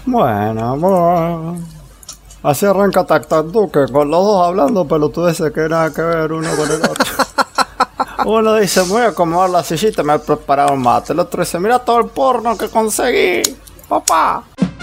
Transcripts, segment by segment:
Bueno. Así arranca Tac Tac Duque, con los dos hablando pelotudeces que nada que ver uno con el otro. Uno dice, me voy a acomodar la sillita, me he preparado un mate. El otro dice, mira todo el porno que conseguí, papá.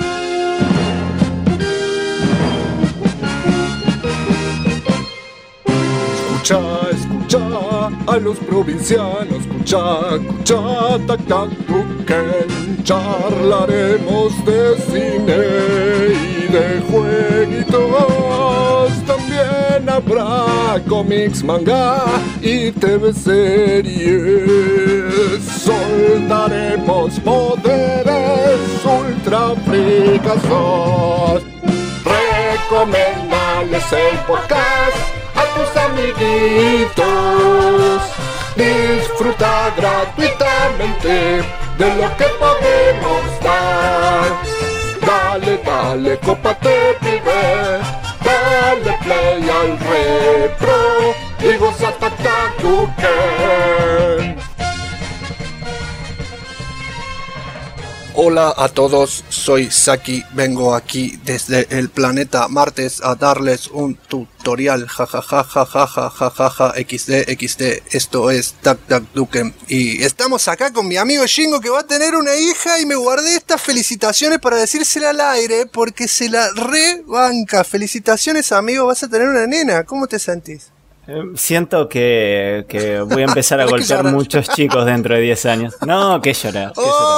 Escucha a los provincianos, escucha Tac Tac Duque. Charlaremos de cine y de jueguitos. También habrá cómics, manga y TV series. Soltaremos poderes ultra fricazos. Recomendales el podcast a tus amiguitos. Disfruta gratuitamente de lo que podemos dar. Dale, cópate, pibe. Dale play al repro y goza Tac Tac Duque. Hola a todos, soy Saki, vengo aquí desde el planeta Martes a darles un tutorial, jajajajajajajaja, XD, esto es Tac Tac Duque. Y estamos acá con mi amigo Shingo que va a tener una hija y me guardé estas felicitaciones para decírsela al aire porque se la rebanca. Felicitaciones amigo, vas a tener una nena, ¿cómo te sentís? Siento que voy a empezar a golpear muchos chicos dentro de 10 años. No, que llorar,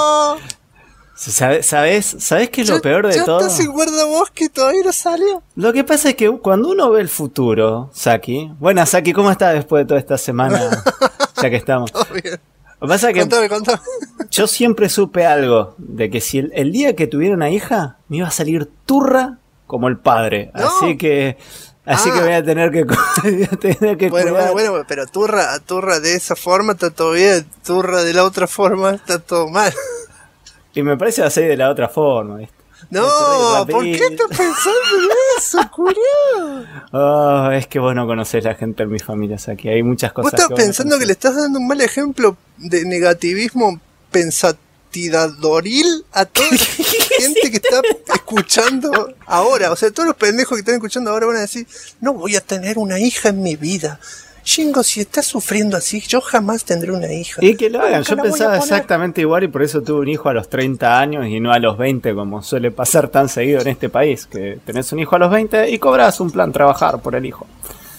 ¿Sabes qué es lo peor de todo? ¿Ya estás en guardabosque y todavía no salió? Lo que pasa es que cuando uno ve el futuro, Saki... Buena, Saki, ¿cómo estás después de toda esta semana? Ya que estamos. Todo bien. Lo que pasa es que Contame. Yo siempre supe algo, de que si el día que tuviera una hija, me iba a salir turra como el padre. No. Así que voy a tener que cuidar. Bueno, pero turra de esa forma está todo bien. Turra de la otra forma está todo mal. Y me parece que va a ser de la otra forma, ¿viste? No, ¿por qué estás pensando en eso, curioso? Oh, es que vos no conocés la gente en mi familia, o sea, que hay muchas cosas. ¿Vos estás pensando que le estás dando un mal ejemplo de negativismo pensatidadoril a toda la gente que está escuchando ahora? O sea, todos los pendejos que están escuchando ahora van a decir, no voy a tener una hija en mi vida. Shingo, si estás sufriendo así, yo jamás tendré una hija. Y que lo hagan, yo pensaba exactamente igual y por eso tuve un hijo a los 30 años y no a los 20 como suele pasar tan seguido en este país, que tenés un hijo a los 20 y cobras un plan trabajar por el hijo.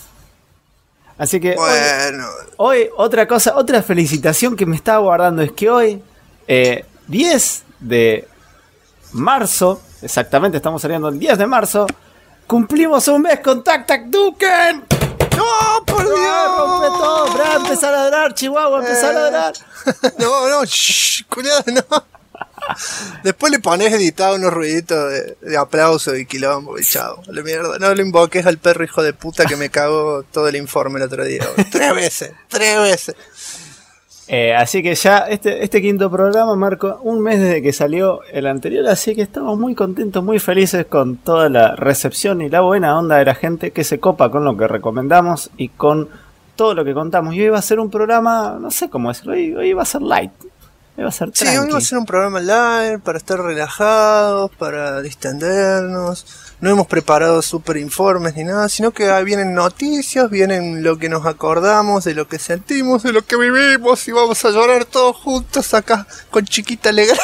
Así que bueno. Hoy otra felicitación que me estaba guardando es que hoy, 10 de marzo, exactamente estamos saliendo el 10 de marzo, cumplimos un mes con Tac Tac Duque. ¡No, por Dios! Rompe todo, bra, empezar a ladrar, Chihuahua, empezar a ladrar. No, cuidado, no. Después le pones editado unos ruiditos de aplauso y quilombo y chao. La mierda. No le invoques al perro hijo de puta que me cagó todo el informe el otro día. 3 veces. Así que ya este quinto programa marcó un mes desde que salió el anterior, así que estamos muy contentos, muy felices con toda la recepción y la buena onda de la gente que se copa con lo que recomendamos y con todo lo que contamos. Y hoy va a ser un programa, no sé cómo decirlo, hoy va a ser light, hoy va a ser tranqui. Sí, hoy va a ser un programa light para estar relajados, para distendernos. No hemos preparado super informes ni nada, sino que vienen noticias, vienen lo que nos acordamos, de lo que sentimos, de lo que vivimos y vamos a llorar todos juntos acá con Chiquita Legrand.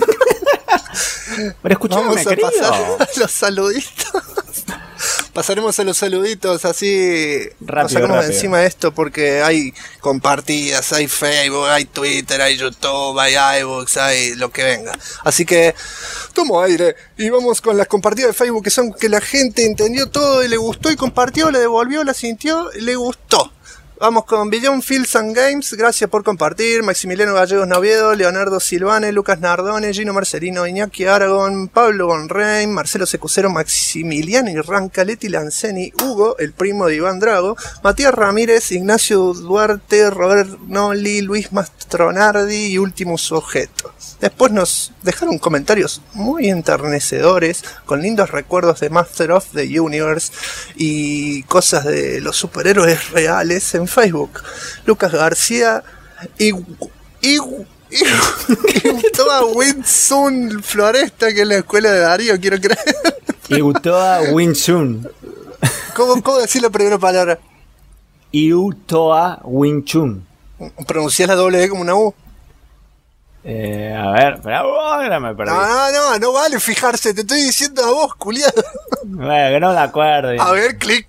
Pero escuchame, vamos a querido, pasar a los saluditos. Pasaremos a los saluditos así. Rápido, nos sacamos rápido. encima de esto porque hay compartidas, hay Facebook, hay Twitter, hay YouTube, hay iVoox, hay lo que venga. Así que tomo aire y vamos con las compartidas de Facebook, que son que la gente entendió todo y le gustó y compartió, le devolvió, la sintió y le gustó. Vamos con Beyond Fields and Games, gracias por compartir. Maximiliano Gallegos Noviedo, Leonardo Silvane, Lucas Nardone, Gino Marcelino, Iñaki Aragón, Pablo Gonrein, Marcelo Secucero, Maximiliano Irranca, Leti Lanceni, Hugo, el primo de Iván Drago, Matías Ramírez, Ignacio Duarte, Robert Noli, Luis Mastronardi y último sujeto. Después nos dejaron comentarios muy enternecedores, con lindos recuerdos de Master of the Universe y cosas de los superhéroes reales en Facebook. Lucas García Y Utoa Winsun Floresta, que es la escuela de Darío, quiero creer. Iutoa Winchun. ¿Cómo decir la primera palabra? Iutoa Winchun. ¿Pronunciás la doble E como una U? A ver, pero ahora me perdí. No vale fijarse, te estoy diciendo a vos, culiado. Bueno, que no me acuerdo. A ver, clic.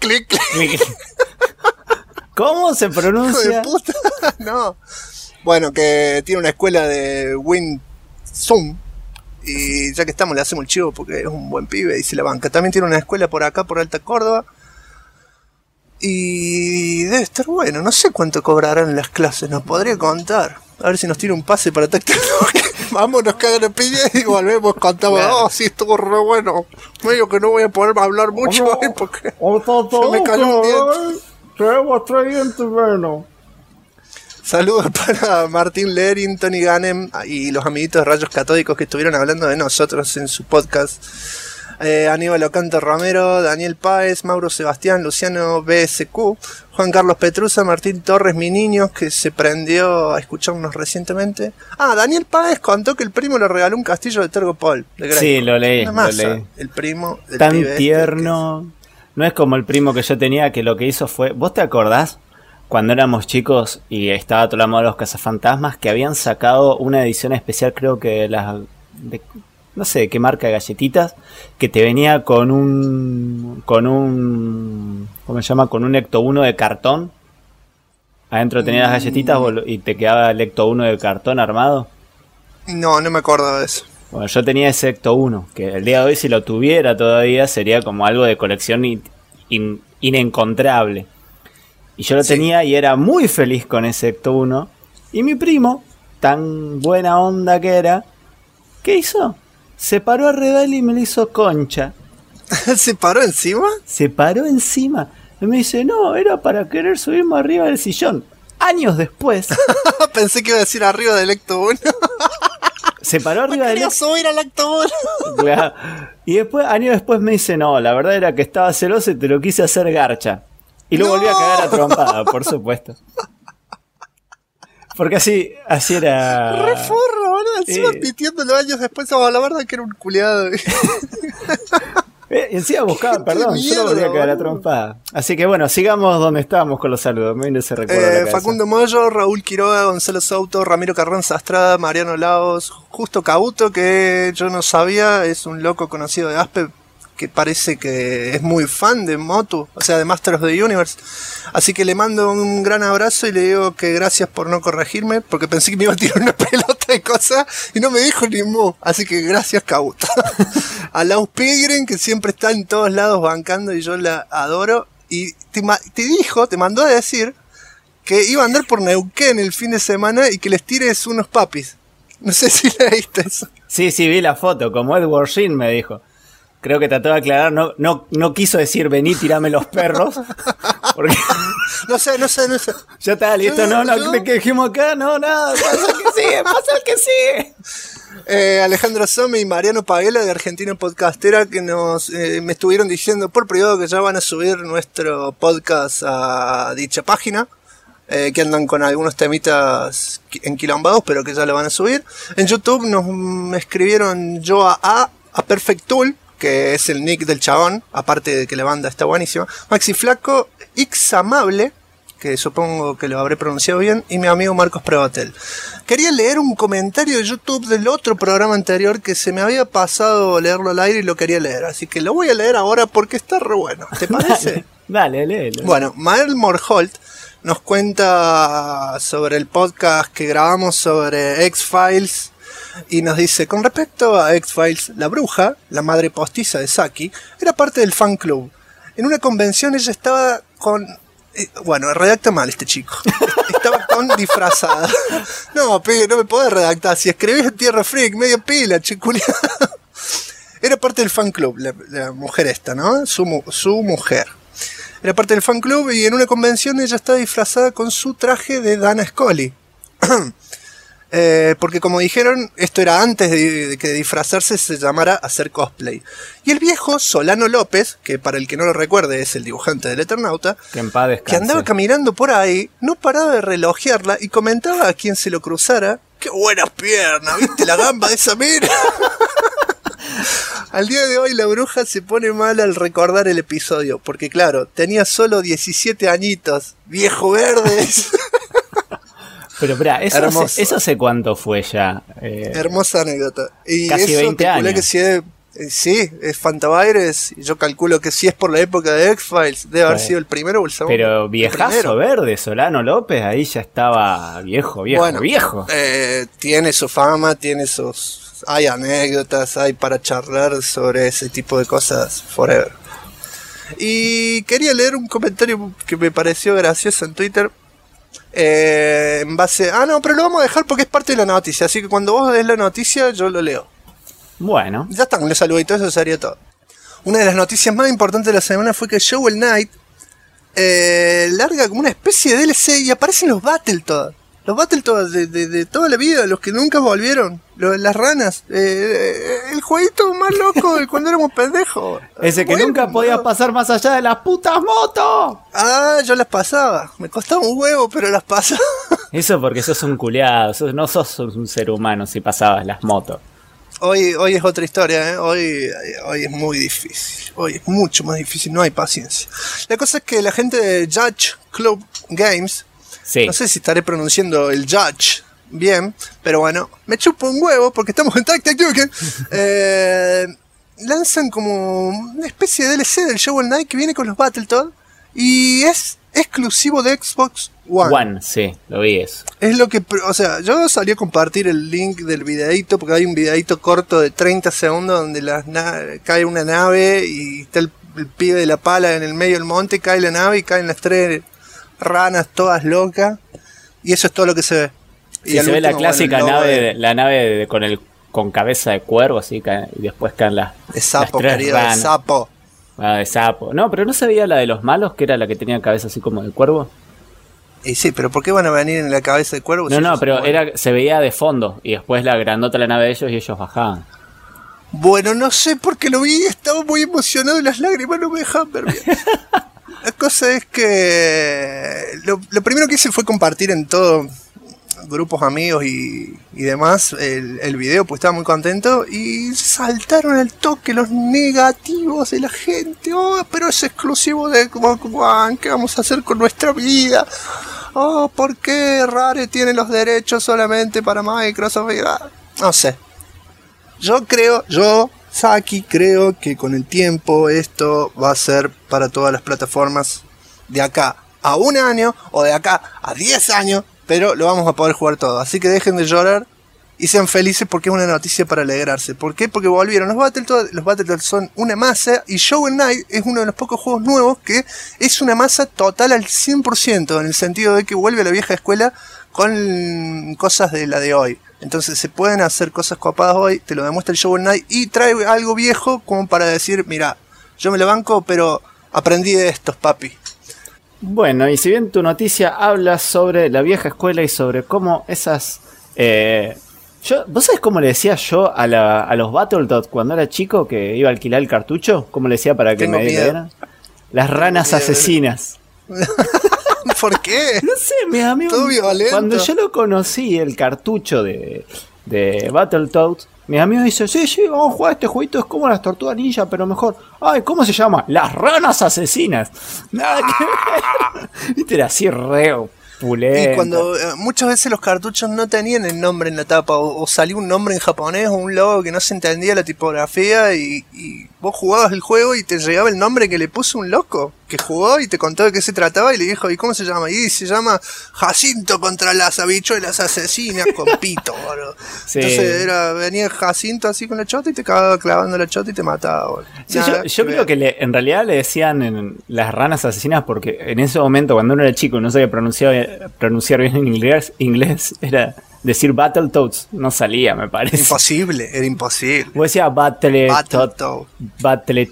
¿Cómo se pronuncia? Hijo de puta. No. Bueno, que tiene una escuela de Winsun. Y ya que estamos, le hacemos el chivo porque es un buen pibe y se la banca. También tiene una escuela por acá, por Alta Córdoba. Y debe estar bueno. No sé cuánto cobrarán las clases, nos podría contar. A ver si nos tira un pase para Tacto. Vamos, nos cagan en piña y volvemos, contamos. Claro. Sí, estuvo re bueno. Medio que no voy a poder hablar mucho hoy porque se me cayó un diente. Tenemos 3 dientes menos. Saludos para Martín Lerin, Tony Ganem y los amiguitos de Rayos Catódicos que estuvieron hablando de nosotros en su podcast. Aníbal Ocante Romero, Daniel Páez, Mauro Sebastián, Luciano BSQ, Juan Carlos Petrusa, Martín Torres, mi niño, que se prendió a escucharnos recientemente. Daniel Páez contó que el primo le regaló un castillo de Tergopol. Sí, lo leí. El primo del tan pibe tierno. No es como el primo que yo tenía, que lo que hizo fue... ¿Vos te acordás? Cuando éramos chicos y estaba todo el mundo de los cazafantasmas, que habían sacado una edición especial, creo que no sé qué marca de galletitas, que te venía con un ¿cómo se llama? Con un Ecto 1 de cartón. Adentro tenía las galletitas y te quedaba el Ecto 1 de cartón armado. No me acuerdo de eso. Bueno, yo tenía ese Ecto 1, que el día de hoy si lo tuviera todavía sería como algo de colección inencontrable. Y yo lo tenía y era muy feliz con ese Ecto 1. Y mi primo, tan buena onda que era, ¿qué hizo? Se paró arriba de él y me lo hizo concha. ¿Se paró encima? Se paró encima. Y me dice, no, era para querer subirme arriba del sillón. Años después. Pensé que iba a decir arriba del Ecto 1. Se paró arriba del Ecto 1. subir al Ecto 1. Claro. Y después, años después me dice, no, la verdad era que estaba celoso y te lo quise hacer garcha. Y lo volví a cagar a trompada, por supuesto. Porque así era. Re forro, boludo. Encima admitiéndolo años después, la verdad que era un culiado. Encima buscaba perdón, yo lo volví a cagar a trompada. Así que bueno, sigamos donde estábamos con los saludos. Me viene ese recuerdo. Facundo Moyo, Raúl Quiroga, Gonzalo Souto, Ramiro Carranza Estrada, Mariano Laos, Justo Cabuto, que yo no sabía, es un loco conocido de Aspe, que parece que es muy fan de Motu, o sea, de Master of the Universe. Así que le mando un gran abrazo y le digo que gracias por no corregirme, porque pensé que me iba a tirar una pelota de cosas y no me dijo ni mu. Así que gracias, Cabuto. A Laus Pilgrim, que siempre está en todos lados bancando y yo la adoro. Y te mandó a decir que iba a andar por Neuquén el fin de semana y que les tires unos papis. No sé si leíste eso. Sí, vi la foto, como Edward Sheen me dijo. Creo que trató de aclarar, no quiso decir vení, tirame los perros. Porque No sé. ya está listo, ¿qué dijimos acá? No, nada, pasa el que sigue. Alejandro Some y Mariano Paguela de Argentina Podcastera, que me estuvieron diciendo por privado que ya van a subir nuestro podcast a dicha página. Que andan con algunos temitas enquilombados, pero que ya lo van a subir. En YouTube me escribieron yo a Perfect Tool, que es el nick del chabón, aparte de que la banda está buenísima. Maxi Flaco, Ixamable, que supongo que lo habré pronunciado bien, y mi amigo Marcos Prevatel. Quería leer un comentario de YouTube del otro programa anterior que se me había pasado leerlo al aire y lo quería leer, así que lo voy a leer ahora porque está re bueno. ¿Te parece? Dale, léelo. Bueno, Mael Morholt nos cuenta sobre el podcast que grabamos sobre X-Files y nos dice, con respecto a X-Files, la bruja, la madre postiza de Saki, era parte del fan club. En una convención ella estaba con... bueno, redacta mal este chico. Estaba con disfrazada. No, pibe, no me podés redactar. Si escribís en Tierra Freak, medio pila, chiculia. Era parte del fan club, la mujer esta, ¿no? Su mujer. Era parte del fan club y en una convención ella estaba disfrazada con su traje de Dana Scully. Porque como dijeron, esto era antes de que disfrazarse se llamara hacer cosplay. Y el viejo Solano López, que para el que no lo recuerde es el dibujante del Eternauta, que en paz descanse, que andaba caminando por ahí, no paraba de relojearla y comentaba a quien se lo cruzara: ¡qué buenas piernas! ¿Viste la gamba de esa mina? Al día de hoy la bruja se pone mal al recordar el episodio, porque claro, tenía solo 17 añitos, viejo verdes. Pero espera, eso hace cuánto fue ya. Hermosa anécdota. Y casi eso 20 años. Que sí, es Fantavirus. Yo calculo que si es por la época de X-Files, debe haber sido el primero o el segundo. Pero viejazo verde, Solano López, ahí ya estaba viejo. Bueno, tiene su fama, tiene sus... Hay anécdotas, hay para charlar sobre ese tipo de cosas forever. Y quería leer un comentario que me pareció gracioso en Twitter. En base... no, pero lo vamos a dejar porque es parte de la noticia. Así que cuando vos des la noticia, yo lo leo. Bueno. Ya está, con los saluditos, eso sería todo. Una de las noticias más importantes de la semana fue que Shovel Knight larga como una especie de DLC y aparecen los Battletoads. Los Battletoads de toda la vida, los que nunca volvieron. Las ranas. El jueguito más loco de cuando éramos pendejos. Ese que nunca podías pasar más allá de las putas motos. Yo las pasaba. Me costaba un huevo, pero las pasaba. Eso porque sos un culiado. No sos un ser humano si pasabas las motos. Hoy es otra historia, ¿eh? Hoy es muy difícil. Hoy es mucho más difícil. No hay paciencia. La cosa es que la gente de Judge Club Games... Sí. No sé si estaré pronunciando el Judge bien, pero bueno, me chupo un huevo porque estamos en Tactic Duke. Lanzan como una especie de DLC del Shovel Knight que viene con los Battletoads y es exclusivo de Xbox One. Sí, lo vi eso. Es lo que, o sea, yo salí a compartir el link del videíto porque hay un videíto corto de 30 segundos donde cae una nave y está el pibe de la pala en el medio del monte, cae la nave y caen las 3 ranas todas locas y eso es todo lo que se ve. Sí, se ve la clásica nave con cabeza de cuervo así y después caen las sapo, las 3 querido, ranas. de sapo. De sapo. No, pero no se veía la de los malos, que era la que tenía cabeza así como de cuervo. Y sí, pero ¿por qué van a venir en la cabeza de cuervo? No, pero se veía de fondo y después la grandota la nave de ellos y ellos bajaban. Bueno, no sé por qué lo vi, estaba muy emocionado y las lágrimas no me dejan ver bien. La cosa es que lo primero que hice fue compartir en todos grupos amigos y demás el video, pues estaba muy contento y saltaron al toque los negativos de la gente. Pero es exclusivo de Xbox One, ¿qué vamos a hacer con nuestra vida? ¿Por qué Rare tiene los derechos solamente para Microsoft? No sé. Saki, creo que con el tiempo esto va a ser para todas las plataformas de acá a 1 año o de acá a 10 años, pero lo vamos a poder jugar todo. Así que dejen de llorar y sean felices porque es una noticia para alegrarse. ¿Por qué? Porque volvieron los Battletoads. Los Battletoads son una masa y Shovel Knight es uno de los pocos juegos nuevos que es una masa total al 100%, en el sentido de que vuelve a la vieja escuela con cosas de la de hoy. Entonces se pueden hacer cosas copadas hoy, te lo demuestra el Shovel Knight y trae algo viejo como para decir, mira, yo me lo banco, pero aprendí de estos, papi. Bueno, y si bien tu noticia habla sobre la vieja escuela y sobre cómo esas... ¿Vos sabés cómo le decía yo a los Battletoads cuando era chico que iba a alquilar el cartucho? ¿Cómo le decía para que me dieran? Las ranas asesinas. ¿Por qué? No sé, mis amigos. Todo violento. Cuando yo lo conocí, el cartucho de Battletoads, mis amigos dicen, sí, vamos a jugar este jueguito, es como las tortugas ninja, pero mejor. Ay, ¿cómo se llama? Las ranas asesinas. Nada que ver. Viste, era así reo. Y cuando muchas veces los cartuchos no tenían el nombre en la tapa o salía un nombre en japonés o un logo que no se entendía la tipografía y vos jugabas el juego y te llegaba el nombre que le puso un loco que jugó y te contó de qué se trataba y le dijo, ¿y cómo se llama? Y se llama Jacinto contra las habichuelas asesinas con pito, boludo. Sí. Entonces venía Jacinto así con la chota y te acababa clavando la chota y te mataba, boludo. Sí, yo creo que en realidad le decían las ranas asesinas porque en ese momento cuando uno era chico y no sabía pronunciar bien en inglés era decir Battletoads, no salía, me parece. Era imposible. Vos decías Battletoads.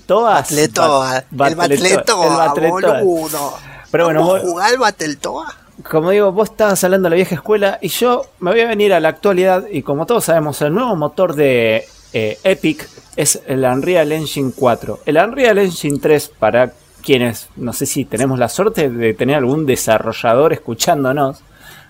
El Battletoa, boludo. Pero bueno, ¿Vamos a jugar el Battletoa? como digo, vos estabas hablando de la vieja escuela y yo me voy a venir a la actualidad y como todos sabemos, el nuevo motor de Epic es el Unreal Engine 4. El Unreal Engine 3, para quienes, no sé si tenemos la suerte de tener algún desarrollador escuchándonos,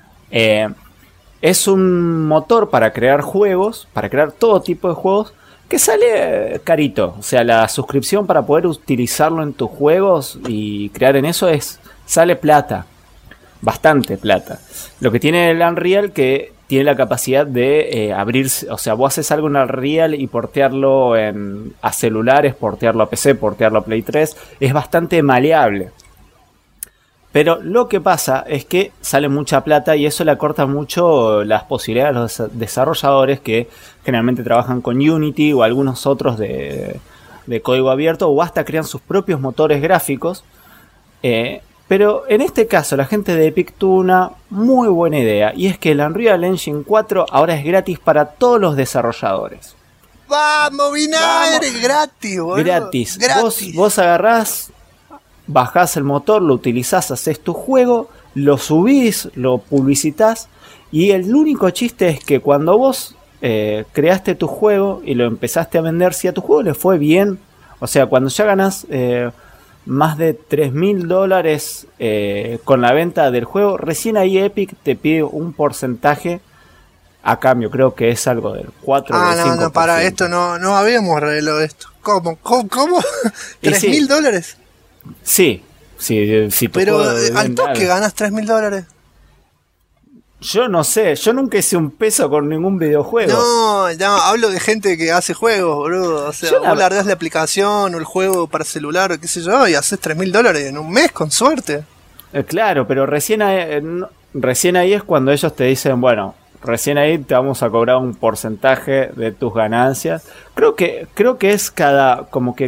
es un motor para crear juegos, para crear todo tipo de juegos, que sale carito. O sea, la suscripción para poder utilizarlo en tus juegos y crear en eso sale plata. Bastante plata. Lo que tiene el Unreal que tiene la capacidad de abrirse. O sea, vos haces algo en Unreal y portearlo a celulares, portearlo a PC, portearlo a Play 3. Es bastante maleable. Pero lo que pasa es que sale mucha plata y eso le acorta mucho las posibilidades a los desarrolladores que generalmente trabajan con Unity o algunos otros de código abierto o hasta crean sus propios motores gráficos. Pero en este caso la gente de Epic tuvo una muy buena idea y es que el Unreal Engine 4 ahora es gratis para todos los desarrolladores. ¡Vamos, vinagre! ¡Gratis, boludo! Gratis. Vos agarrás, bajás el motor, lo utilizás, haces tu juego, lo subís, lo publicitas y el único chiste es que cuando vos creaste tu juego y lo empezaste a vender, si a tu juego le fue bien, o sea, cuando ya ganás más de $3.000 con la venta del juego, recién ahí Epic te pide un porcentaje a cambio, creo que es algo del 4 o del 5%. No, para esto no habíamos arreglado esto. ¿Cómo? ¿$3.000? Sí. Pero al toque ganas $3.000. Yo no sé, yo nunca hice un peso con ningún videojuego. No, hablo de gente que hace juegos, boludo. O sea, vos largás la aplicación o el juego para celular o qué sé yo y haces $3.000 en un mes, con suerte. Claro, pero recién ahí es cuando ellos te dicen, bueno, recién ahí te vamos a cobrar un porcentaje de tus ganancias. Creo que es cada,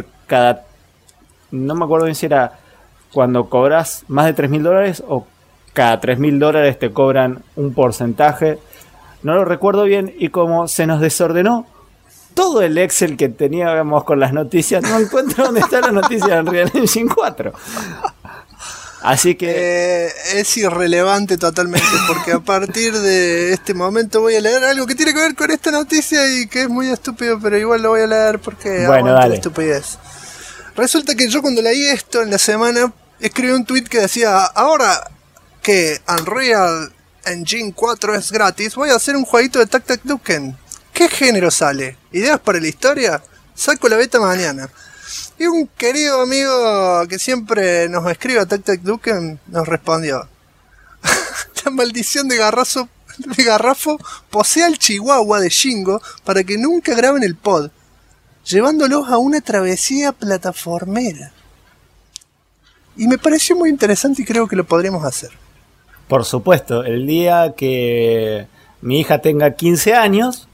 no me acuerdo bien si era cuando cobras más de $3.000 o cada $3.000 te cobran un porcentaje. No lo recuerdo bien y como se nos desordenó todo el Excel que teníamos con las noticias, no encuentro dónde está la noticia de Unreal Engine 4. Así que es irrelevante totalmente porque a partir de este momento voy a leer algo que tiene que ver con esta noticia y que es muy estúpido, pero igual lo voy a leer porque bueno, dale. Estupidez. Resulta que yo cuando leí esto en la semana escribí un tweet que decía: ahora que Unreal Engine 4 es gratis, voy a hacer un jueguito de Tac Tac Duken. ¿Qué género sale? ¿Ideas para la historia? Saco la beta mañana. Y un querido amigo que siempre nos escribe a Tac Tac Duken nos respondió: la maldición de Garrafo posee al Chihuahua de Shingo para que nunca graben el pod, llevándolos a una travesía plataformera. Y me pareció muy interesante y creo que lo podríamos hacer. Por supuesto, el día que mi hija tenga 15 años,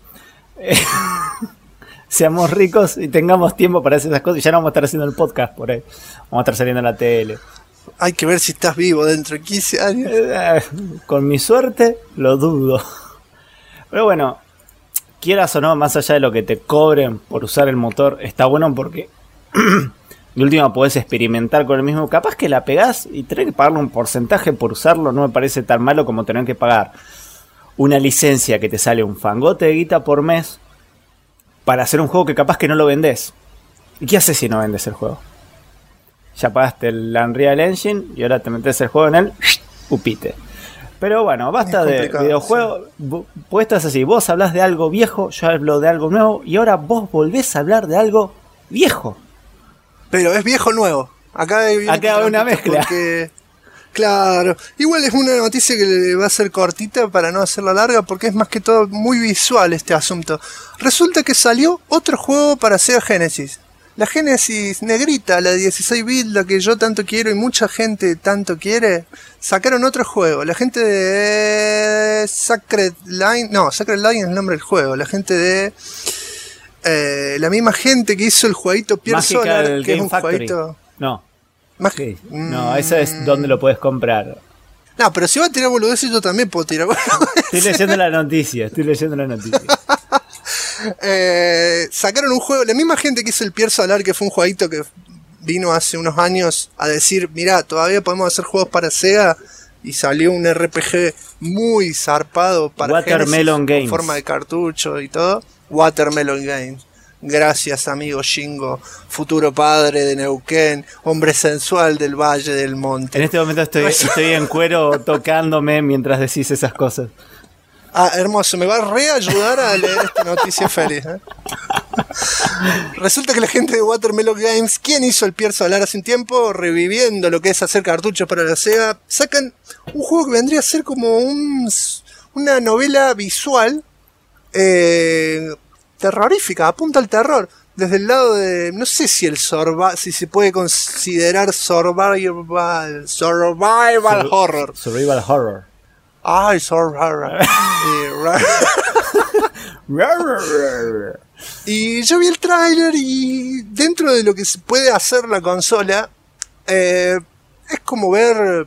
seamos ricos y tengamos tiempo para hacer esas cosas. Y ya no vamos a estar haciendo el podcast por ahí. Vamos a estar saliendo en la tele. Hay que ver si estás vivo dentro de 15 años. Con mi suerte, lo dudo. Pero bueno, quieras o no, más allá de lo que te cobren por usar el motor, está bueno porque de última podés experimentar con el mismo. Capaz que la pegás y tener que pagarle un porcentaje por usarlo no me parece tan malo como tener que pagar una licencia que te sale un fangote de guita por mes para hacer un juego que capaz que no lo vendés. ¿Y qué haces si no vendes el juego? Ya pagaste el Unreal Engine y ahora te metes el juego en el upite. Pero bueno, basta de videojuegos. Sí. Pues estás así, vos hablás de algo viejo, yo hablo de algo nuevo y ahora vos volvés a hablar de algo viejo. Pero es viejo nuevo. Acá hay una mezcla. Porque, claro, igual es una noticia que va a ser cortita para no hacerla larga porque es más que todo muy visual este asunto. Resulta que salió otro juego para Sega Genesis. La Genesis negrita, la de 16 bits, la que yo tanto quiero y mucha gente tanto quiere, sacaron otro juego. La gente de Sacred Line, no, Sacred Line es el nombre del juego. La gente de la misma gente que hizo el jueguito Pierre Solar, que Game es un Factory. Jueguito. No. No, eso es donde lo puedes comprar. No, pero si va a tirar boludeces, yo también puedo tirar boludeces. Estoy leyendo la noticia. Sacaron un juego, la misma gente que hizo el Pierre Solar, que fue un jueguito que vino hace unos años a decir, mirá, todavía podemos hacer juegos para Sega, y salió un RPG muy zarpado para Watermelon Genesis, Games, con forma de cartucho y todo. Watermelon Games. Gracias, amigo Shingo, futuro padre de Neuquén, hombre sensual del Valle del Monte. En este momento estoy en cuero tocándome mientras decís esas cosas. Ah, hermoso, me va a reayudar a leer esta noticia feliz, ¿eh? Resulta que la gente de Watermelon Games, ¿quién hizo el Pier Solar hace un tiempo? Reviviendo lo que es hacer cartuchos para la Sega, sacan un juego que vendría a ser como una novela visual terrorífica, apunta al terror. Desde el lado de, no sé si si se puede considerar survival horror. Survival horror. Ay, survival. Y yo vi el tráiler y dentro de lo que se puede hacer la consola, es como ver,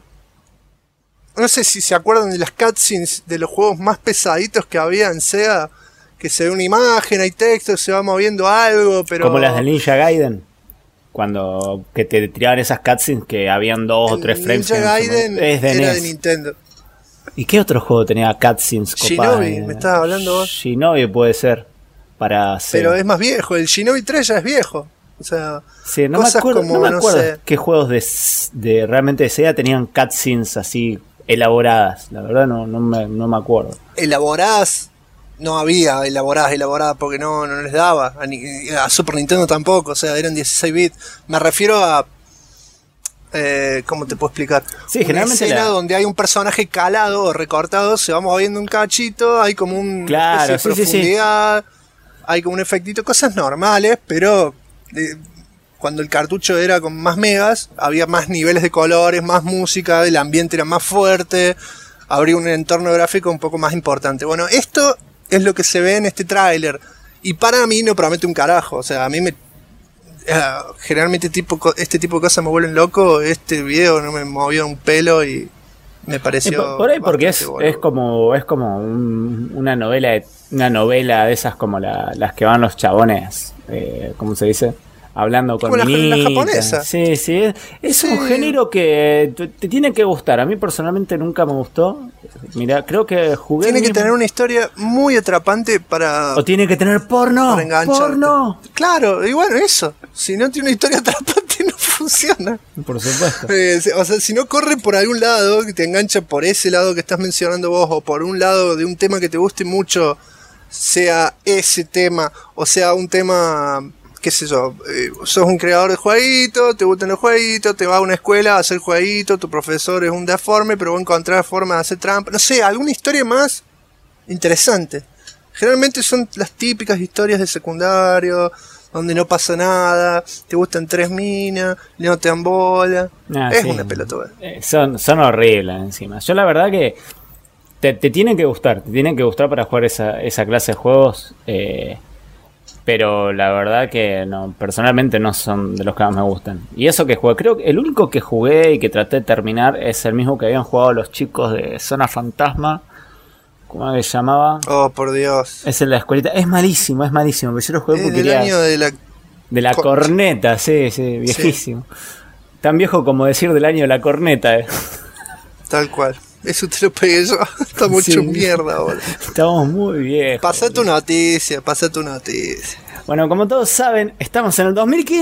no sé si se acuerdan de las cutscenes de los juegos más pesaditos que había en Sega, que se ve una imagen, hay texto, se va moviendo algo, pero... Como las de Ninja Gaiden, cuando que te tiraban esas cutscenes que habían 2 o 3 frames. Ninja Gaiden es de era NES. de Nintendo. ¿Y qué otro juego tenía cutscenes copadas? Shinobi, ¿me estabas hablando vos? Shinobi puede ser. Para Sega. Pero es más viejo, el Shinobi 3 ya es viejo. O sea, sí, no cosas me acuerdo, como, no me acuerdo sé, qué juegos de realmente de Sega tenían cutscenes así elaboradas. La verdad no me acuerdo. Elaboradas, no había elaboradas porque no les daba. A Super Nintendo tampoco, o sea, eran 16 bits. Me refiero a... ¿cómo te puedo explicar? Sí, una generalmente escena donde hay un personaje calado o recortado, se va moviendo un cachito, hay como un claro, especie de profundidad, hay como un efectito, cosas normales, pero cuando el cartucho era con más megas, había más niveles de colores, más música, el ambiente era más fuerte, habría un entorno gráfico un poco más importante. Bueno, esto es lo que se ve en este tráiler, y para mí no promete un carajo, o sea, a mí generalmente este tipo de cosas me vuelven loco. Este video no me movió un pelo y me pareció por ahí porque es como una novela de esas como las que van los chabones, ¿cómo se dice? Hablando con la japonesa. Sí, es un género que te tiene que gustar. A mí personalmente nunca me gustó. Mira, creo que jugué. Tiene que tener una historia muy atrapante para. O tiene que tener porno. Para engancharte. Porno. Claro, y bueno, eso. Si no tiene una historia atrapante, no funciona. Por supuesto. O sea, si no corre por algún lado, que te engancha por ese lado que estás mencionando vos, o por un lado de un tema que te guste mucho, sea ese tema, o sea un tema. Qué sé yo, sos un creador de jueguitos, te gustan los jueguitos, te vas a una escuela a hacer jueguitos, tu profesor es un deforme, pero va a encontrar formas de hacer trampa. No sé, alguna historia más interesante. Generalmente son las típicas historias de secundario, donde no pasa nada, te gustan 3 minas, no te dan bola. Es una pelotuda. Son horribles encima. Yo la verdad que te tienen que gustar para jugar esa clase de juegos. Pero la verdad que no, personalmente no son de los que más me gustan. Y eso que jugué, creo que el único que jugué y que traté de terminar es el mismo que habían jugado los chicos de Zona Fantasma. ¿Cómo se llamaba? Oh, por Dios. Es en la escuelita. Es malísimo, pero yo lo jugué porque quería... año de la corneta, sí, viejísimo. Sí. Tan viejo como decir del año de la corneta. Tal cual. Eso te lo pegué yo. Estamos mucho mierda ahora. Estamos muy viejos. Pasa tu noticia. Bueno, como todos saben, estamos en el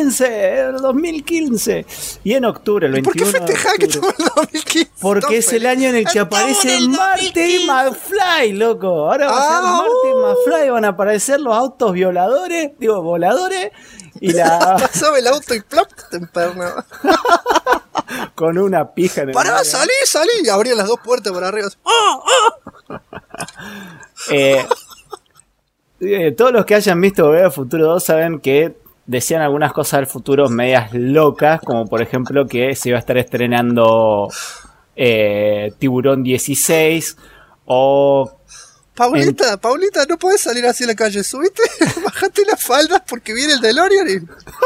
2015. Y en octubre, el 21 ¿Por qué festejar que estamos en el 2015? Porque es el año en el que aparece Marty McFly, loco. Ahora va a ser Marty McFly, van a aparecer los autos voladores. Y pasaba el auto y plop, te emperna. Con una pija en el ¡Pará, salí! Y abría las 2 puertas por arriba. Todos los que hayan visto Volver al Futuro 2 saben que decían algunas cosas del futuro medias locas, como por ejemplo que se iba a estar estrenando Tiburón 16 o... Paulita, no podés salir así a la calle. Subiste, bajate las faldas porque viene el DeLorean y...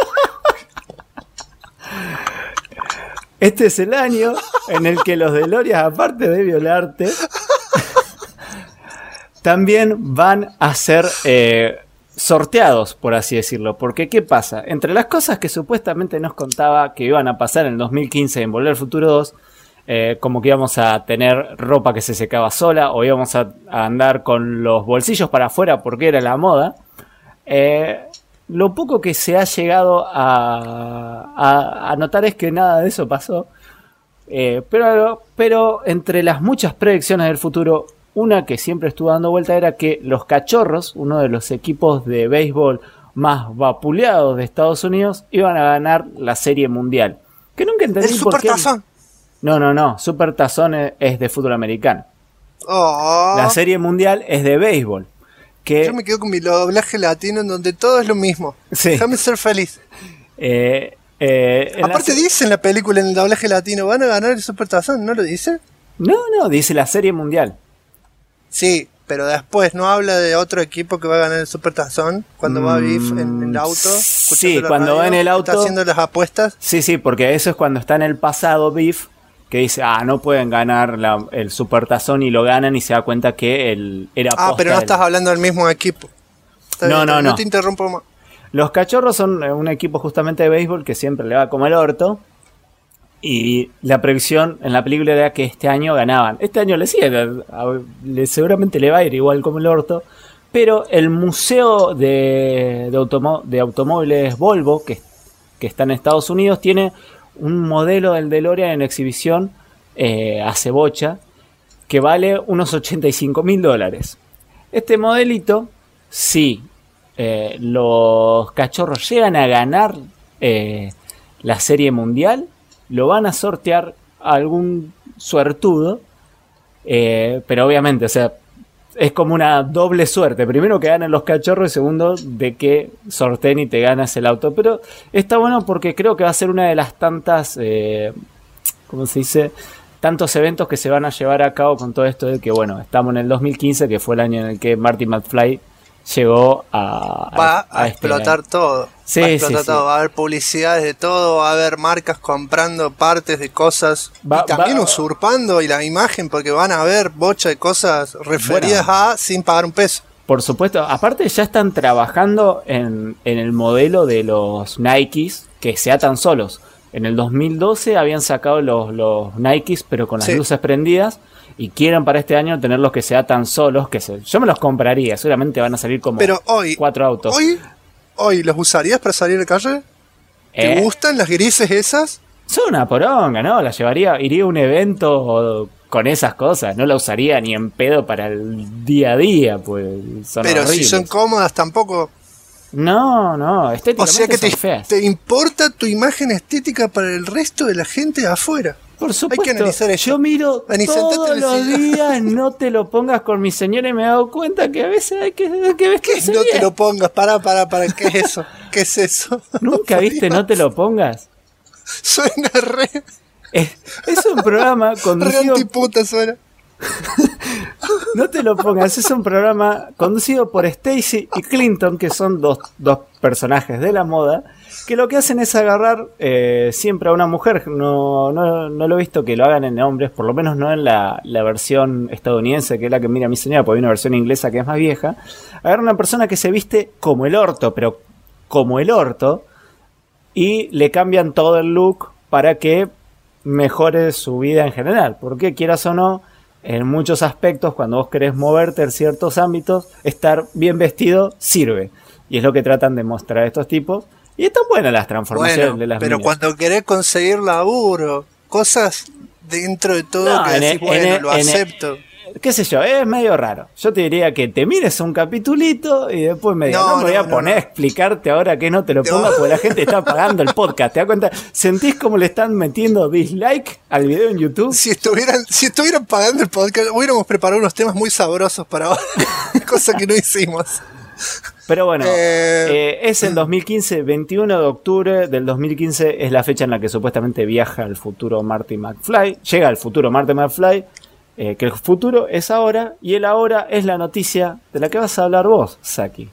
Este es el año en el que los DeLorean, aparte de violarte, también van a ser sorteados, por así decirlo. Porque, ¿qué pasa? Entre las cosas que supuestamente nos contaba que iban a pasar en el 2015 en Volver al Futuro 2, como que íbamos a tener ropa que se secaba sola o íbamos a andar con los bolsillos para afuera porque era la moda. Lo poco que se ha llegado a notar es que nada de eso pasó. Pero entre las muchas predicciones del futuro, una que siempre estuvo dando vuelta era que los Cachorros, uno de los equipos de béisbol más vapuleados de Estados Unidos, iban a ganar la Serie Mundial. Que nunca entendí ¿El por qué. Supertazón? No. Supertazón es de fútbol americano. Oh. La Serie Mundial es de béisbol. Que... Yo me quedo con mi doblaje latino en donde todo es lo mismo. Sí. Déjame ser feliz. En Aparte dice en la película, en el doblaje latino, van a ganar el Supertazón, ¿no lo dice? No, dice la Serie Mundial. Sí, pero después no habla de otro equipo que va a ganar el Supertazón cuando va Biff en el auto. Sí, cuando va en el auto. Está haciendo las apuestas. Sí, porque eso es cuando está en el pasado Biff, que dice, no pueden ganar el Supertazón y lo ganan y se da cuenta que él era posta. Pero no estás hablando del mismo equipo. No te interrumpo más. Los Cachorros son un equipo justamente de béisbol que siempre le va como el orto. Y la predicción en la película era que este año ganaban. Este año seguramente le va a ir igual como el orto. Pero el museo de automóviles Volvo, que está en Estados Unidos, tiene un modelo del DeLorean en exhibición a cebocha que vale unos $85.000. Este modelito, sí. Los Cachorros llegan a ganar la Serie Mundial, lo van a sortear a algún suertudo, pero obviamente, o sea, es como una doble suerte. Primero que ganen los Cachorros y segundo de que sorteen y te ganas el auto. Pero está bueno porque creo que va a ser una de las tantas, ¿cómo se dice? Tantos eventos que se van a llevar a cabo con todo esto de que, bueno, estamos en el 2015, que fue el año en el que Marty McFly llegó a explotar todo. Sí, va a explotar todo. sí. Va a haber publicidades de todo, va a haber marcas comprando partes de cosas y también usurpando y la imagen, porque van a haber bocha de cosas referidas a sin pagar un peso. Por supuesto, aparte ya están trabajando en el modelo de los Nikes que se atan solos. En el 2012 habían sacado los Nikes pero con las luces prendidas. Y quieren para este año tener los que se atan solos, yo me los compraría, seguramente van a salir como 4 autos. ¿Hoy los usarías para salir de calle? ¿Te gustan las grises esas? Son una poronga, ¿no? La llevaría, iría a un evento con esas cosas, no la usaría ni en pedo para el día a día, pues son pero horribles. Si son cómodas tampoco. No, estéticamente o sea que son feas. ¿Te importa tu imagen estética para el resto de la gente de afuera? Por supuesto, hay que analizar eso. Yo miro todos los días, no te lo pongas con mi señora y me he dado cuenta que a veces hay que vestirse no bien. Te lo pongas, para, ¿qué es eso? ¿Qué es eso? ¿Nunca viste No te lo pongas? Suena re... Es un programa conducido... Re antiputa suena. No te lo pongas, es un programa conducido por Stacy y Clinton, que son dos personajes de la moda, que lo que hacen es agarrar siempre a una mujer. No lo he visto que lo hagan en hombres, por lo menos no en la versión estadounidense, que es la que mira mi señora, porque hay una versión inglesa que es más vieja. Agarran a una persona que se viste como el orto, pero como el orto, y le cambian todo el look para que mejore su vida en general, porque quieras o no, en muchos aspectos, cuando vos querés moverte en ciertos ámbitos, estar bien vestido sirve. Y es lo que tratan de mostrar estos tipos. Y están buenas las transformaciones de las pero minas. Cuando querés conseguir laburo, cosas dentro de todo que decís, lo acepto. Qué sé yo, es medio raro. Yo te diría que te mires un capitulito y después me digas, no me voy a poner a explicarte ahora que no te lo pongas porque la gente está pagando el podcast. ¿Te das cuenta? ¿Sentís cómo le están metiendo dislike al video en YouTube? Si estuvieran pagando el podcast, hubiéramos preparado unos temas muy sabrosos para ahora. Cosa que no hicimos. Pero bueno, es el 2015, 21 de octubre del 2015 es la fecha en la que supuestamente viaja al futuro Marty McFly. Llega al futuro Marty McFly. Que el futuro es ahora y el ahora es la noticia de la que vas a hablar vos, Saki.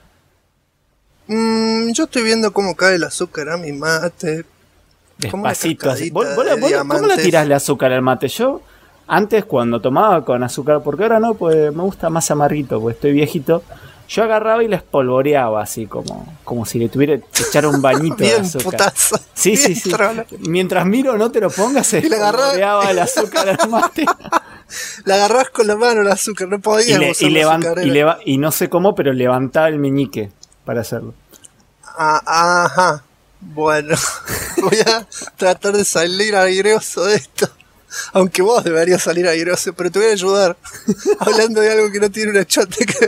Yo estoy viendo cómo cae el azúcar a mi mate. Despacito así. ¿Cómo le tirás el azúcar al mate? antes cuando tomaba con azúcar, porque ahora no, pues me gusta más amarguito, porque estoy viejito. Yo agarraba y la espolvoreaba así, como si le tuviera que echar un bañito de azúcar. Putazo. Sí, Bien, sí. trola. Mientras miro, no te lo pongas, se espolvoreaba el azúcar al mate. La agarrás con la mano el azúcar, no podías y no sé cómo, pero levantaba el meñique para hacerlo. Ajá. Bueno, voy a tratar de salir airoso de esto. Aunque vos deberías salir airoso, pero te voy a ayudar. Hablando de algo que no tiene una chota que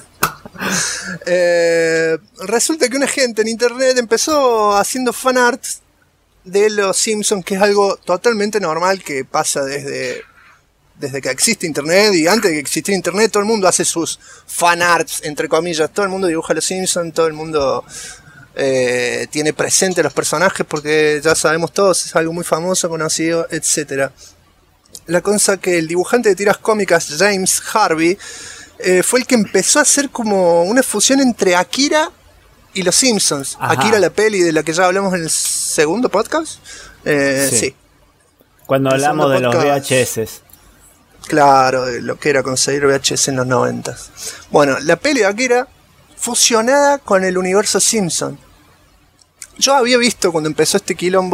ver. Resulta que una gente en internet empezó haciendo fanarts de los Simpsons, que es algo totalmente normal que pasa desde que existe internet, y antes de que existiera internet todo el mundo hace sus fanarts, entre comillas, todo el mundo dibuja los Simpsons, todo el mundo tiene presente los personajes porque ya sabemos todos, es algo muy famoso, conocido, etc. La cosa que el dibujante de tiras cómicas James Harvey fue el que empezó a hacer como una fusión entre Akira y los Simpsons. Ajá. Akira, la peli de la que ya hablamos en el segundo podcast. Sí. Cuando hablamos de los VHS. Claro, de lo que era conseguir VHS en los 90. Bueno, la peli de Akira fusionada con el universo Simpson. Yo había visto cuando empezó este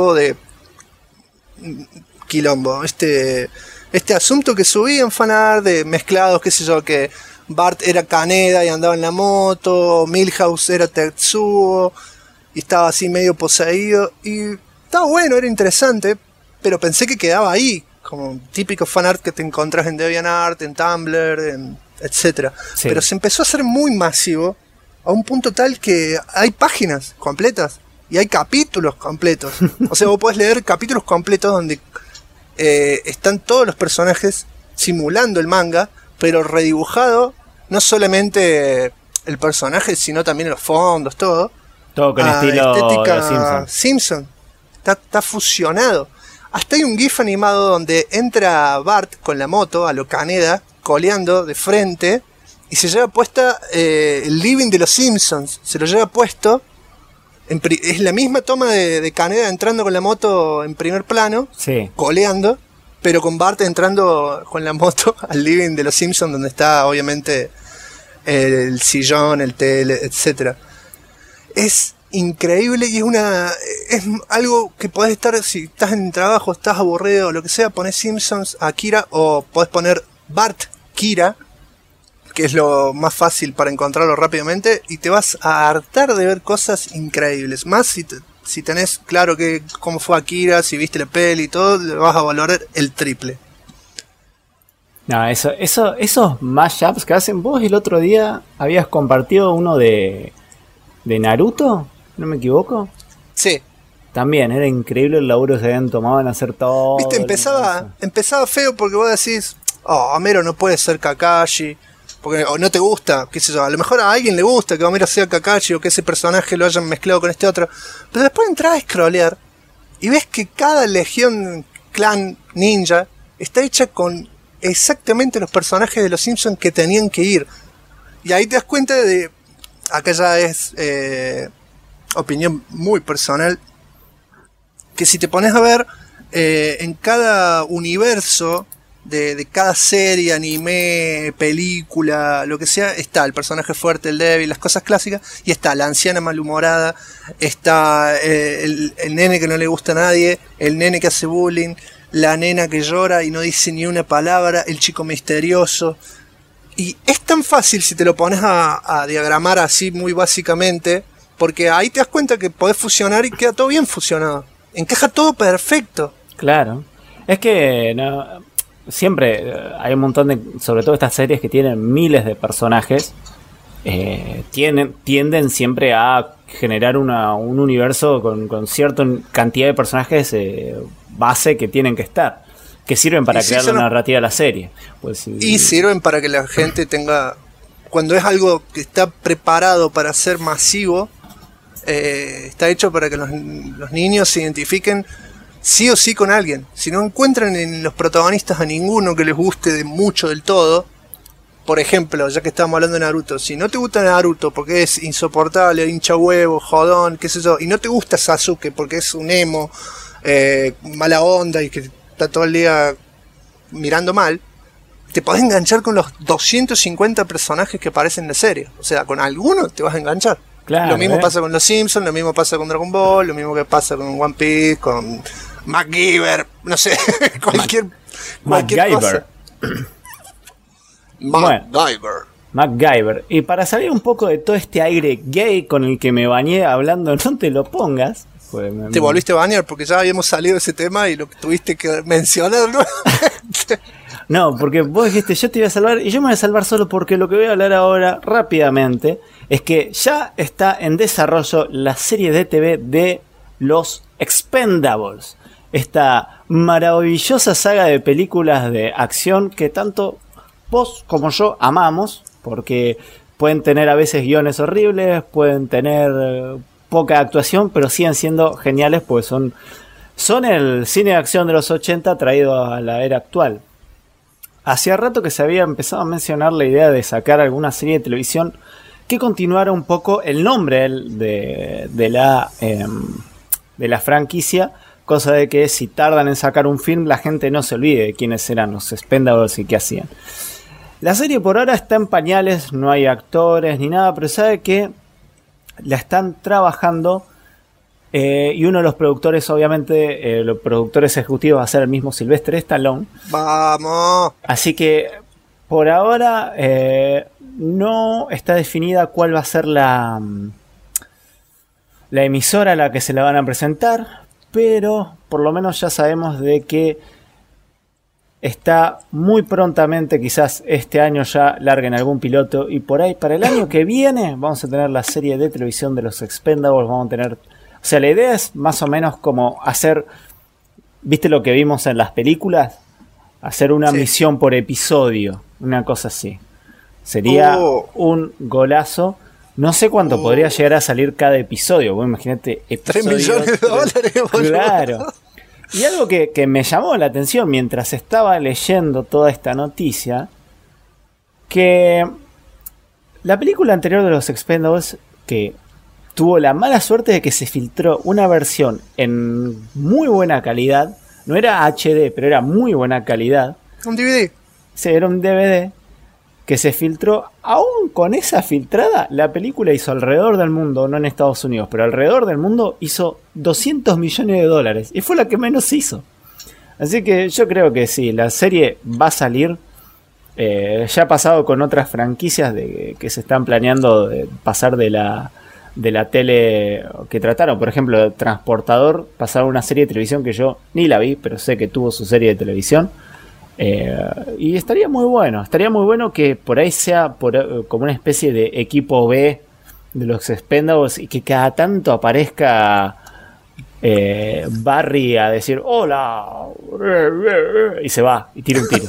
este asunto que subí en fanart de mezclados, qué sé yo, que Bart era Kaneda y andaba en la moto, Milhouse era Tetsuo y estaba así medio poseído, y estaba bueno, era interesante, pero pensé que quedaba ahí, como típico fanart que te encontrás en DeviantArt, en Tumblr, etc. Sí. Pero se empezó a hacer muy masivo a un punto tal que hay páginas completas y hay capítulos completos. O sea, vos podés leer capítulos completos donde están todos los personajes simulando el manga, pero redibujado, no solamente el personaje, sino también los fondos, todo. Todo con estilo estética Simpson. Está fusionado. Hasta hay un GIF animado donde entra Bart con la moto a lo Kaneda, coleando de frente, y se lleva puesta el living de los Simpsons. Se lo lleva puesto. Es la misma toma de Kaneda entrando con la moto en primer plano, sí, coleando, pero con Bart entrando con la moto al living de los Simpsons, donde está obviamente el sillón, el tele, etc. Es increíble y es algo que podés estar, si estás en trabajo, estás aburrido o lo que sea, ponés Simpsons, Akira, o podés poner Bart Kira, que es lo más fácil para encontrarlo rápidamente, y te vas a hartar de ver cosas increíbles. Más si tenés claro cómo fue Akira, si viste la peli y todo, le vas a valorar el triple. No, esos mashups que hacen, vos el otro día habías compartido uno de Naruto, ¿no me equivoco? Sí. También era increíble el laburo que se habían tomado en hacer todo. Viste, empezaba feo porque vos decís, Homero no puede ser Kakashi, porque o no te gusta, qué sé yo, a lo mejor a alguien le gusta que Homero sea Kakashi o que ese personaje lo hayan mezclado con este otro, pero después entras a scrollear y ves que cada legión, clan, ninja está hecha con exactamente los personajes de los Simpsons que tenían que ir, y ahí te das cuenta de, acá ya es opinión muy personal, que si te pones a ver en cada universo de cada serie, anime, película, lo que sea, está el personaje fuerte, el débil, las cosas clásicas, y está la anciana malhumorada, está el nene que no le gusta a nadie, el nene que hace bullying, la nena que llora y no dice ni una palabra, el chico misterioso. Y es tan fácil si te lo pones a diagramar así muy básicamente, porque ahí te das cuenta que podés fusionar y queda todo bien fusionado. Encaja todo perfecto. Claro. Es que siempre hay un montón de, sobre todo estas series que tienen miles de personajes, tienden siempre a generar un universo con cierta cantidad de personajes base que tienen que estar, que sirven para crear la narrativa de la serie. Pues, y sirven para que la gente tenga, cuando es algo que está preparado para ser masivo, está hecho para que los niños se identifiquen sí o sí con alguien. Si no encuentran en los protagonistas a ninguno que les guste de mucho del todo, por ejemplo, ya que estamos hablando de Naruto, si no te gusta Naruto porque es insoportable, hincha huevo, jodón, qué sé yo, y no te gusta Sasuke porque es un emo, mala onda y que está todo el día mirando mal, te podés enganchar con los 250 personajes que aparecen en la serie. O sea, con alguno te vas a enganchar. Claro, lo mismo pasa con los Simpsons, lo mismo pasa con Dragon Ball, lo mismo que pasa con One Piece, con MacGyver, no sé, cualquier cosa. MacGyver. Y para salir un poco de todo este aire gay con el que me bañé hablando, no te lo pongas. Pues te volviste a bañar porque ya habíamos salido de ese tema y lo que tuviste que mencionar nuevamente. No, porque vos dijiste yo te iba a salvar y yo me voy a salvar solo porque lo que voy a hablar ahora rápidamente es que ya está en desarrollo la serie de TV de los Expendables. Esta maravillosa saga de películas de acción que tanto vos como yo amamos, porque pueden tener a veces guiones horribles, pueden tener poca actuación, pero siguen siendo geniales, pues son el cine de acción de los 80 traído a la era actual. Hacía rato que se había empezado a mencionar la idea de sacar alguna serie de televisión que continuara un poco el nombre de la franquicia, cosa de que si tardan en sacar un film la gente no se olvide de quiénes eran los Expendables y qué hacían. La serie por ahora está en pañales, no hay actores ni nada, pero sabe que la están trabajando y uno de los productores, obviamente, los productores ejecutivos va a ser el mismo Sylvester Stallone. ¡Vamos! Así que por ahora no está definida cuál va a ser la emisora a la que se la van a presentar, pero por lo menos ya sabemos de que está muy prontamente, quizás este año ya larguen algún piloto y por ahí para el año que viene vamos a tener la serie de televisión de los Expendables, vamos a tener, o sea, la idea es más o menos como hacer, ¿viste lo que vimos en las películas? Hacer una misión por episodio, una cosa así. Sería un golazo. No sé cuánto podría llegar a salir cada episodio. Vos imagínate, episodio 3 millones de dólares, boludo. Claro. Y algo que me llamó la atención mientras estaba leyendo toda esta noticia, que la película anterior de los Expendables, que tuvo la mala suerte de que se filtró una versión en muy buena calidad, no era HD, pero era muy buena calidad. ¿Un DVD? Sí, era un DVD que se filtró. Aún con esa filtrada, la película hizo alrededor del mundo, no en Estados Unidos, pero alrededor del mundo hizo $200 millones. Y fue la que menos hizo. Así que yo creo que sí, la serie va a salir. Ya ha pasado con otras franquicias que se están planeando de pasar de la tele que trataron. Por ejemplo, Transportador pasaron una serie de televisión que yo ni la vi, pero sé que tuvo su serie de televisión. Y estaría muy bueno que por ahí sea como una especie de equipo B de los Expendables y que cada tanto aparezca Barry a decir hola y se va y tira un tiro.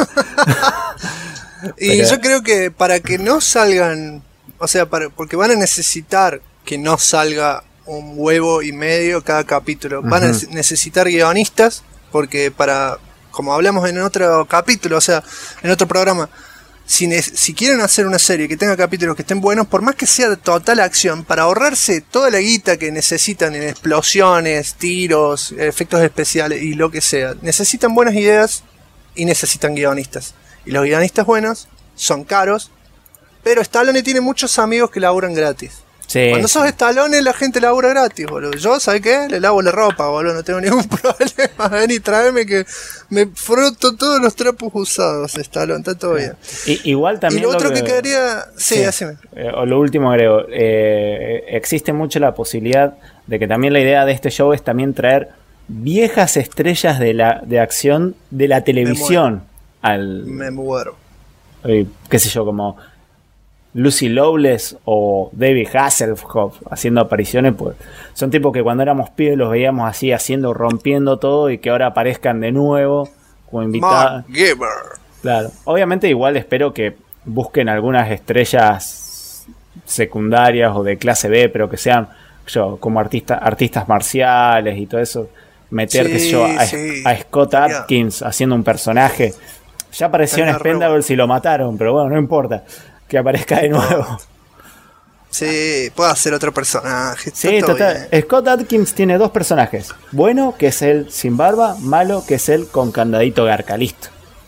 Y yo creo que para que no salgan, o sea, porque van a necesitar que no salga un huevo y medio cada capítulo, van a necesitar guionistas, porque como hablamos en otro capítulo, o sea, en otro programa, si quieren hacer una serie que tenga capítulos que estén buenos, por más que sea de total acción, para ahorrarse toda la guita que necesitan en explosiones, tiros, efectos especiales y lo que sea, necesitan buenas ideas y necesitan guionistas. Y los guionistas buenos son caros, pero Stallone tiene muchos amigos que laburan gratis. Sí, cuando sos Stallone, la gente labura gratis, boludo. Yo, ¿sabes qué? Le lavo la ropa, boludo. No tengo ningún problema. Ven y tráeme que me froto todos los trapos usados, Stallone. Está todo bien. Igual también. Y lo otro que quedaría. Sí, haceme. O lo último agrego. Existe mucho la posibilidad de que también la idea de este show es también traer viejas estrellas de acción de la televisión Me muero. Qué sé yo, como Lucy Lawless o David Hasselhoff haciendo apariciones, pues son tipos que cuando éramos pibes los veíamos así rompiendo todo y que ahora aparezcan de nuevo como invitados. Claro, obviamente igual espero que busquen algunas estrellas secundarias o de clase B, pero que sean como artistas marciales y todo eso. Meter a Scott Adkins haciendo un personaje. Ya apareció en Expendables y lo mataron, pero bueno, no importa. Que aparezca de nuevo. Sí, puede hacer otro personaje. Sí, total. Scott Adkins tiene dos personajes. Bueno, que es el sin barba. Malo, que es el con candadito garca. Listo.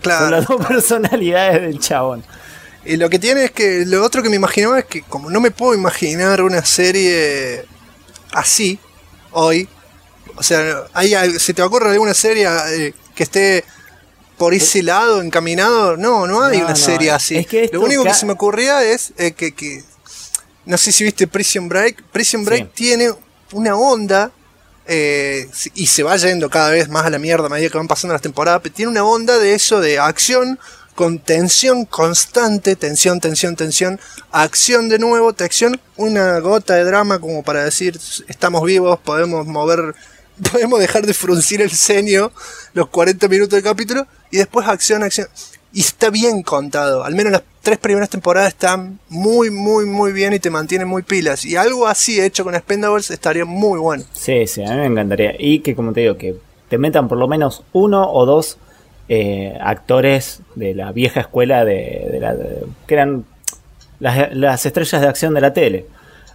Claro. Son las dos personalidades del chabón. Y lo que tiene es que lo otro que me imaginaba es que como no me puedo imaginar una serie así hoy, o sea, ¿se te ocurre alguna serie que esté por ese lado encaminado? No hay una serie así. Es que lo único que se me ocurría es que no sé si viste Prison Break. Prison Break tiene una onda y se va yendo cada vez más a la mierda a medida que van pasando las temporadas, pero tiene una onda de eso de acción con tensión constante, tensión, acción de nuevo, tensión, una gota de drama como para decir estamos vivos, podemos dejar de fruncir el ceño los 40 minutos del capítulo, y después acción. Y está bien contado, al menos las 3 primeras temporadas están muy bien y te mantienen muy pilas. Y algo así hecho con Expendables estaría muy bueno. Sí, a mí me encantaría. Y que, como te digo, que te metan por lo menos 1 o 2 actores de la vieja escuela que eran las estrellas de acción de la tele.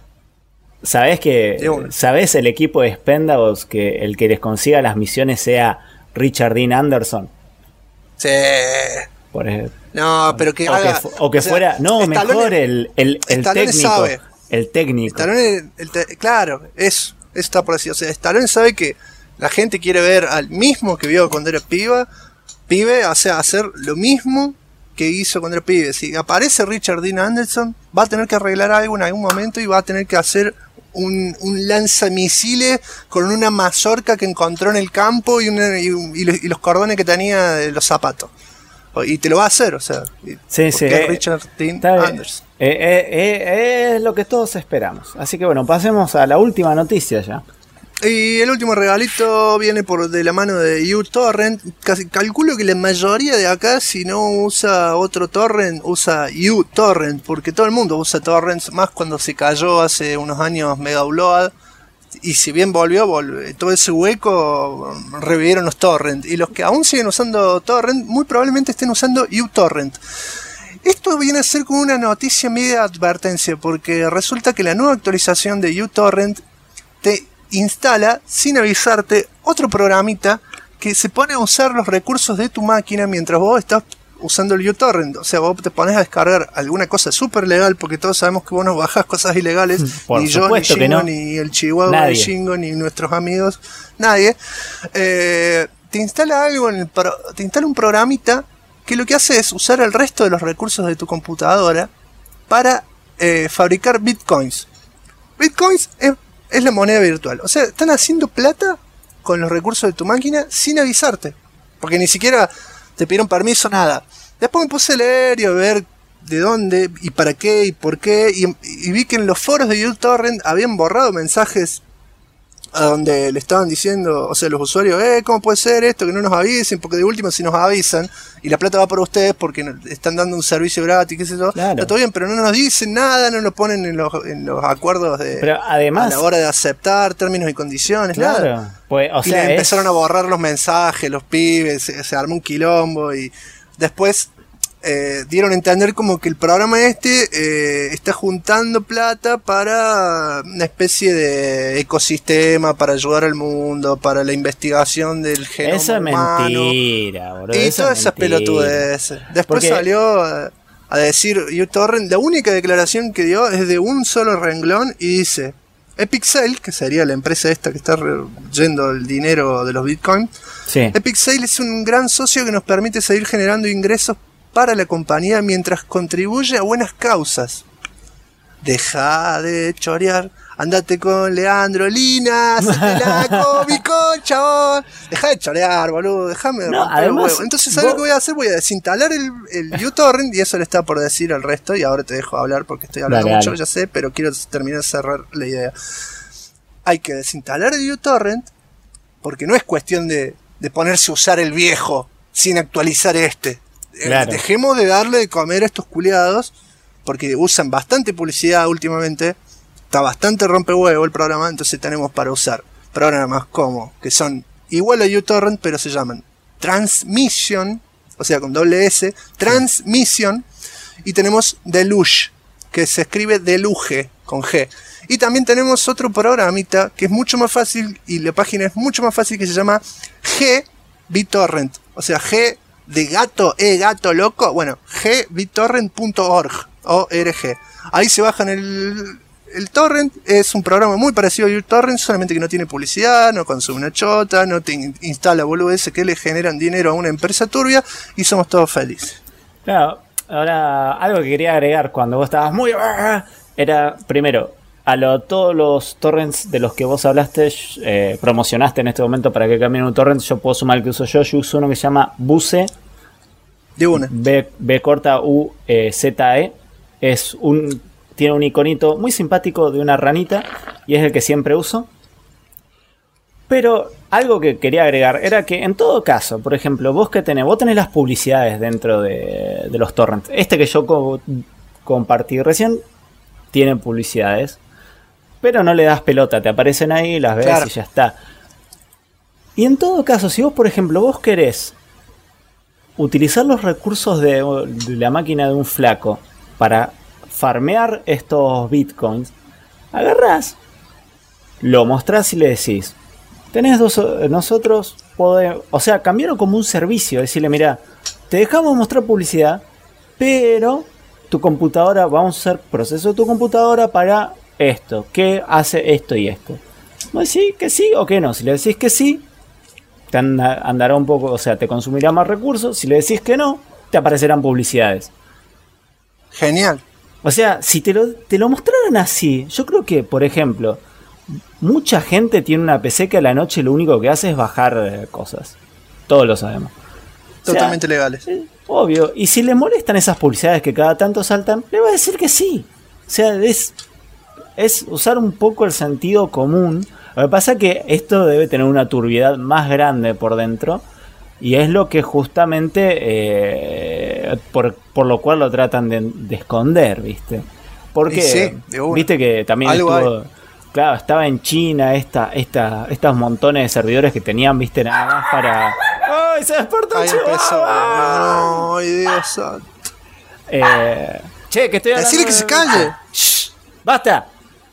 ¿Sabés el equipo de Expendables que el que les consiga las misiones sea Richard Dean Anderson? Sí. Por ejemplo. No, pero que haga... fuera... No, mejor el técnico. Sabe. El técnico. Claro, eso está por así. O sea, Stallone sabe que la gente quiere ver al mismo que vio cuando era pibe, o sea, hacer lo mismo que hizo cuando era pibe. Si aparece Richard Dean Anderson, va a tener que arreglar algo en algún momento y va a tener que hacer un lanzamisiles con una mazorca que encontró en el campo y los cordones que tenía de los zapatos. Y te lo va a hacer, o sea. Sí. Richard Dean Anderson. Es lo que todos esperamos. Así que bueno, pasemos a la última noticia ya. Y el último regalito viene de la mano de uTorrent. Calculo que la mayoría de acá, si no usa otro torrent, usa uTorrent, porque todo el mundo usa torrents, más cuando se cayó hace unos años Mega Upload. Y si bien volvió todo ese hueco, revivieron los torrent. Y los que aún siguen usando torrent, muy probablemente estén usando uTorrent. Esto viene a ser como una noticia media advertencia, porque resulta que la nueva actualización de uTorrent te instala, sin avisarte, otro programita que se pone a usar los recursos de tu máquina mientras vos estás usando el uTorrent. O sea, vos te pones a descargar alguna cosa súper legal, porque todos sabemos que vos no bajás cosas ilegales. Ni yo, ni Shingo, ni el Chihuahua de Shingo, ni nuestros amigos, nadie. Te instala te instala un programita que lo que hace es usar el resto de los recursos de tu computadora para fabricar bitcoins. Bitcoins es la moneda virtual. O sea, están haciendo plata con los recursos de tu máquina sin avisarte. Porque ni siquiera te pidieron permiso, nada. Después me puse a leer y a ver de dónde y para qué y por qué. Y vi que en los foros de uTorrent habían borrado mensajes a donde le estaban diciendo, o sea, los usuarios, ¿cómo puede ser esto? Que no nos avisen, porque de última si nos avisan y la plata va por ustedes porque están dando un servicio gratis, qué sé yo. Claro. Está todo bien, pero no nos dicen nada, no lo ponen en los acuerdos pero además, a la hora de aceptar términos y condiciones, claro, nada. Pues, o sea, empezaron a borrar los mensajes, los pibes, se armó un quilombo y después dieron a entender como que el programa está juntando plata para una especie de ecosistema para ayudar al mundo, para la investigación del genoma eso es humano, mentira, boludo, y todas esas pelotudeces. Después salió a decir uTorrent, la única declaración que dio es de un solo renglón y dice: Epic Sale, que sería la empresa esta que está yendo el dinero de los bitcoins, Epic Sale es un gran socio que nos permite seguir generando ingresos para la compañía mientras contribuye a buenas causas. Deja de chorear, andate con Leandro Lina, hacete la cómico, chabón. Deja de chorear, boludo, déjame romper el huevo. Entonces, ¿sabes lo que voy a hacer? Voy a desinstalar el uTorrent, y eso le está por decir al resto, y ahora te dejo hablar porque estoy hablando mucho, ya sé, pero quiero terminar de cerrar la idea. Hay que desinstalar el uTorrent, porque no es cuestión de ponerse a usar el viejo sin actualizar Claro. Dejemos de darle de comer a estos culiados, porque usan bastante publicidad últimamente, está bastante rompehuevo el programa, entonces tenemos para usar programas como, que son igual a uTorrent, pero se llaman Transmission, o sea con doble S, Transmission, y tenemos Deluge, que se escribe Deluge, con G. Y también tenemos otro programita que es mucho más fácil, y la página es mucho más fácil, que se llama GBitTorrent, o sea de gato, gato loco, bueno, gbittorrent.org, ORG. Ahí se bajan el torrent, es un programa muy parecido a uTorrent, solamente que no tiene publicidad, no consume una chota, no te instala boludeces que le generan dinero a una empresa turbia y somos todos felices. Claro, ahora algo que quería agregar cuando vos estabas muy... era, primero, todos los torrents de los que vos hablaste, promocionaste en este momento para que cambien un torrent, yo puedo sumar el que uso yo uso uno que se llama Buze. De una. B corta U Z E. Tiene un iconito muy simpático de una ranita y es el que siempre uso. Pero algo que quería agregar era que en todo caso, por ejemplo, vos tenés las publicidades dentro de los torrents. Este que yo compartí recién tiene publicidades, pero no le das pelota, te aparecen ahí, las ves, claro, y ya está. Y en todo caso, si vos, por ejemplo, vos querés utilizar los recursos de la máquina de un flaco para farmear estos bitcoins, agarrás, lo mostrás y le decís, nosotros podemos, o sea, cambiaron como un servicio, decirle, mira, te dejamos mostrar publicidad, pero tu computadora, vamos a hacer proceso de tu computadora para esto, que hace esto y esto. ¿Vos decís que sí o que no? Si le decís que sí, te andará un poco, o sea, te consumirá más recursos. Si le decís que no, te aparecerán publicidades. Genial. O sea, si te lo mostraran así, yo creo que, por ejemplo, mucha gente tiene una PC que a la noche lo único que hace es bajar cosas. Todos lo sabemos. Totalmente legales. Obvio. Y si le molestan esas publicidades que cada tanto saltan, le va a decir que sí. O sea, es usar un poco el sentido común. Lo que pasa es que esto debe tener una turbiedad más grande por dentro. Y es lo que justamente por lo cual lo tratan de esconder, ¿viste? Porque sí, viste que también estuvo, claro, estaba en China estos montones de servidores que tenían, viste, nada más para... ¡Ay, se despertó! Ahí empezó. ¡Ay, Dios santo! Che, que estoy hablando... ¡Decile que se calle! ¡Shh! ¡Basta!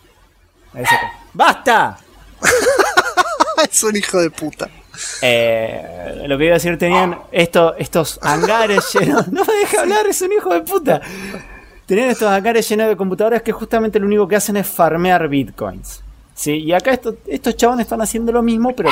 ¡Basta! Es un hijo de puta. Lo que iba a decir, tenían estos hangares llenos... No me deja hablar, es un hijo de puta. Tenían estos hangares llenos de computadoras que justamente lo único que hacen es farmear bitcoins, ¿sí? Y acá estos chabones están haciendo lo mismo, pero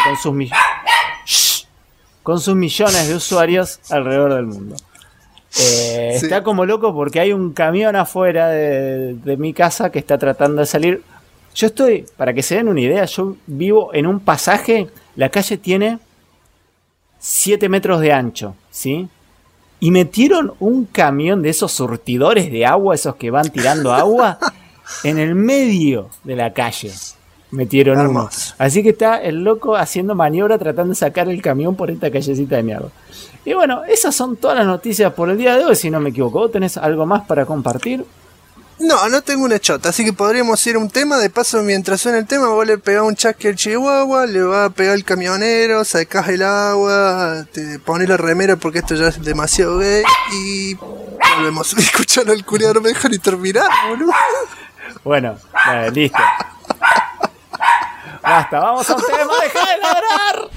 con sus millones de usuarios alrededor del mundo. Sí. Está como loco porque hay un camión afuera de mi casa que está tratando de salir. Yo estoy, para que se den una idea, yo vivo en un pasaje, la calle tiene 7 metros de ancho, ¿sí? Y metieron un camión de esos surtidores de agua, esos que van tirando agua, en el medio de la calle. Metieron uno. Así que está el loco haciendo maniobra tratando de sacar el camión por esta callecita de mierda. Y bueno, esas son todas las noticias por el día de hoy, si no me equivoco. ¿Vos tenés algo más para compartir? No tengo una chota, así que podríamos ir a un tema. De paso, mientras suena el tema, vos le pegás un chasque al chihuahua, le va a pegar el camionero, sacás el agua, te pones la remera porque esto ya es demasiado gay y volvemos a escuchar al curiado. No me dejan ni terminar, boludo. Bueno, listo. Basta, vamos a un tema, deja de ladrar.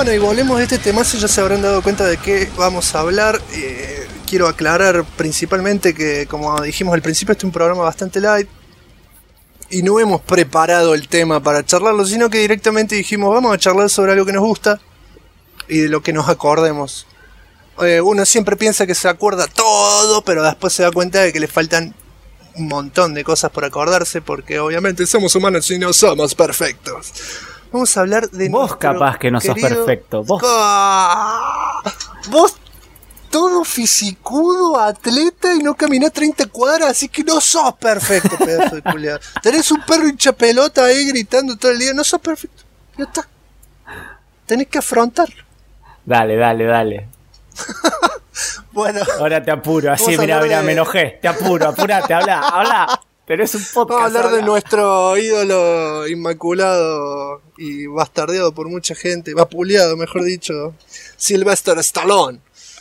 bueno, y volvemos a este temazo, ya se habrán dado cuenta de qué vamos a hablar. Quiero aclarar principalmente que, como dijimos al principio, este es un programa bastante light. Y no hemos preparado el tema para charlarlo, sino que directamente dijimos, vamos a charlar sobre algo que nos gusta y de lo que nos acordemos. Uno siempre piensa que se acuerda todo, pero después se da cuenta de que le faltan un montón de cosas por acordarse, porque obviamente somos humanos y no somos perfectos. Vamos a hablar de... Vos capaz que no sos perfecto. Vos todo fisicudo, atleta y no caminás 30 cuadras, así que no sos perfecto, pedazo de culiado. Tenés un perro hincha pelota ahí gritando todo el día, no sos perfecto. Ya está. Tenés que afrontarlo. Dale. Bueno. Ahora te apuro, así, mira, me enojé. Te apuro, apurate, habla. Pero es un podcast. Vamos a hablar de nuestro ídolo inmaculado y bastardeado por mucha gente, vapuleado, mejor dicho, Sylvester Stallone.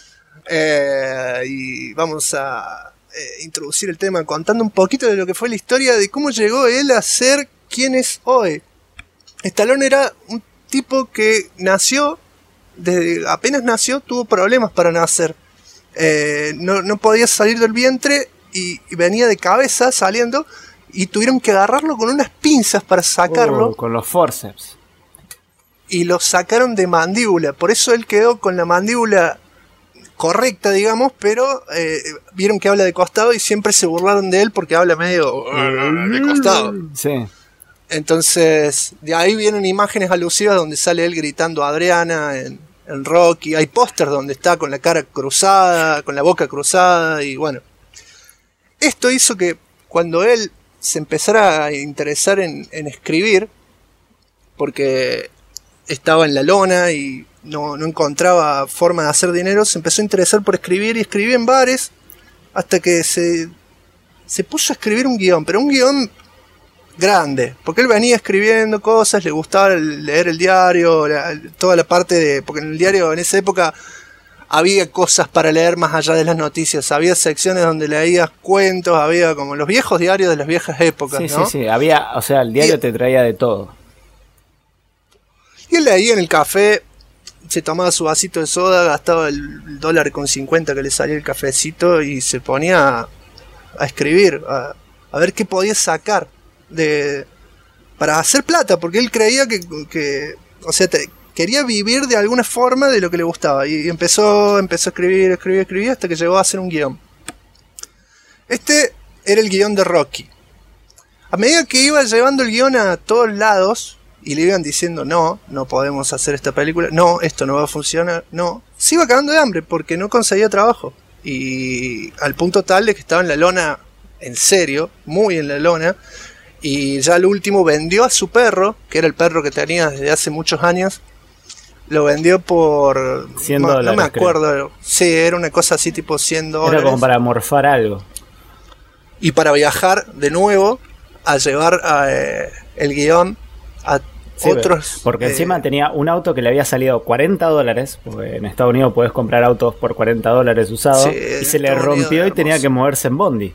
Y vamos a introducir el tema contando un poquito de lo que fue la historia de cómo llegó él a ser quien es hoy. Stallone era un tipo que nació, apenas nació, tuvo problemas para nacer. No podía salir del vientre y venía de cabeza saliendo y tuvieron que agarrarlo con unas pinzas para sacarlo. Con los forceps. Y lo sacaron de mandíbula. Por eso él quedó con la mandíbula correcta, digamos, pero vieron que habla de costado y siempre se burlaron de él porque habla medio de costado. Sí. Entonces, de ahí vienen imágenes alusivas donde sale él gritando a Adriana en Rocky. Hay pósters donde está con la cara cruzada, con la boca cruzada, y bueno. Esto hizo que cuando él se empezara a interesar en escribir, porque estaba en la lona y no encontraba forma de hacer dinero, se empezó a interesar por escribir y escribía en bares hasta que se puso a escribir un guión, pero un guión grande, porque él venía escribiendo cosas, le gustaba leer el diario, toda la parte de... porque en el diario en esa época había cosas para leer más allá de las noticias, había secciones donde leías cuentos, había como los viejos diarios de las viejas épocas, ¿no? Sí, había, o sea, el diario te traía de todo. Y él leía en el café, se tomaba su vasito de soda, gastaba el $1.50 que le salía el cafecito y se ponía a escribir, a ver qué podía sacar para hacer plata, porque él creía que o sea, quería vivir de alguna forma de lo que le gustaba, y empezó a escribir hasta que llegó a hacer un guión. Este era el guión de Rocky. A medida que iba llevando el guión a todos lados y le iban diciendo no podemos hacer esta película, no, esto no va a funcionar, no, se iba cagando de hambre porque no conseguía trabajo, y al punto tal de que estaba en la lona, en serio, muy en la lona. Y ya al último vendió a su perro, que era el perro que tenía desde hace muchos años. Lo vendió por $100, no me acuerdo, creo. Sí, era una cosa así tipo $100. Era como para morfar algo. Y para viajar de nuevo a llevar el guión a otros. Porque encima tenía un auto que le había salido $40, porque en Estados Unidos puedes comprar autos por $40 usados, y se le rompió y tenía que moverse en bondi.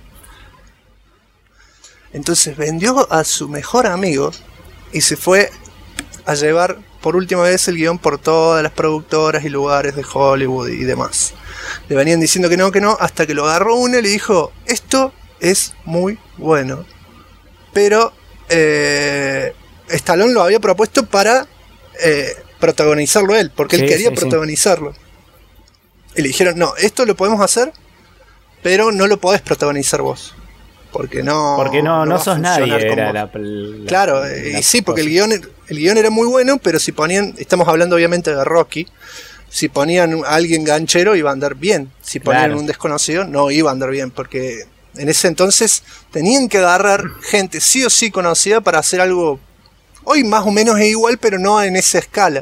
Entonces vendió a su mejor amigo y se fue a llevar por última vez el guión por todas las productoras y lugares de Hollywood y demás. Le venían diciendo que no, hasta que lo agarró uno y le dijo, esto es muy bueno. Pero Stallone lo había propuesto para protagonizarlo él, porque él quería protagonizarlo. Y le dijeron, no, esto lo podemos hacer, pero no lo podés protagonizar vos. Porque no sos nadie, era claro, y sí, porque el guión era muy bueno, pero si ponían, estamos hablando obviamente de Rocky, si ponían a alguien ganchero iba a andar bien, si ponían un desconocido no iba a andar bien, porque en ese entonces tenían que agarrar gente sí o sí conocida para hacer algo, hoy más o menos es igual, pero no en esa escala.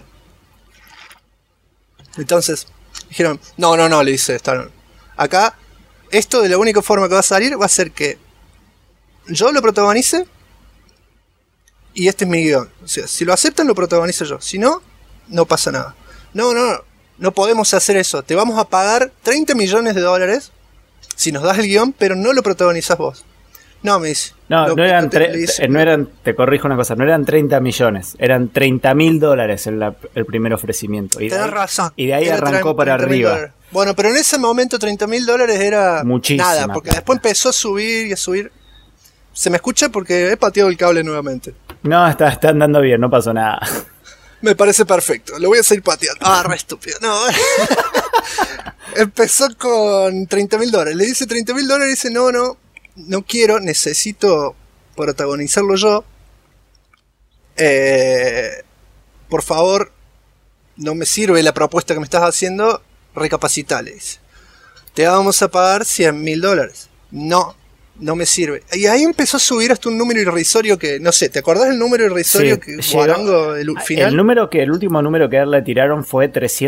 Entonces dijeron, no, le dice Stallone, acá esto de la única forma que va a salir va a ser que yo lo protagonice y este es mi guión. O sea, si lo aceptan lo protagonizo yo, si no, no pasa nada. No podemos hacer eso. Te vamos a pagar $30 millones si nos das el guión, pero no lo protagonizás vos. No, me dice. No, Lo no que eran, le dice, no eran, te corrijo una cosa, no eran 30 millones, eran $30.000 el primer ofrecimiento. Y tenés razón. Y de ahí Era arrancó para arriba. $30.000. Bueno, pero en ese momento $30.000 era Muchísima nada, porque plata. después empezó a subir y a subir. ¿Se me escucha? Porque he pateado el cable nuevamente. No, está andando bien, no pasó nada. Me parece perfecto, lo voy a seguir pateando. Ah, re estúpido. No. Empezó con $30.000. Le dice $30.000 y dice, no quiero, necesito protagonizarlo yo. Por favor, no me sirve la propuesta que me estás haciendo, recapacita, le dice. Te vamos a pagar $100.000. No me sirve. Y ahí empezó a subir hasta un número irrisorio que, no sé, ¿te acordás del número irrisorio que Guarango el final? El último número que a él le tiraron fue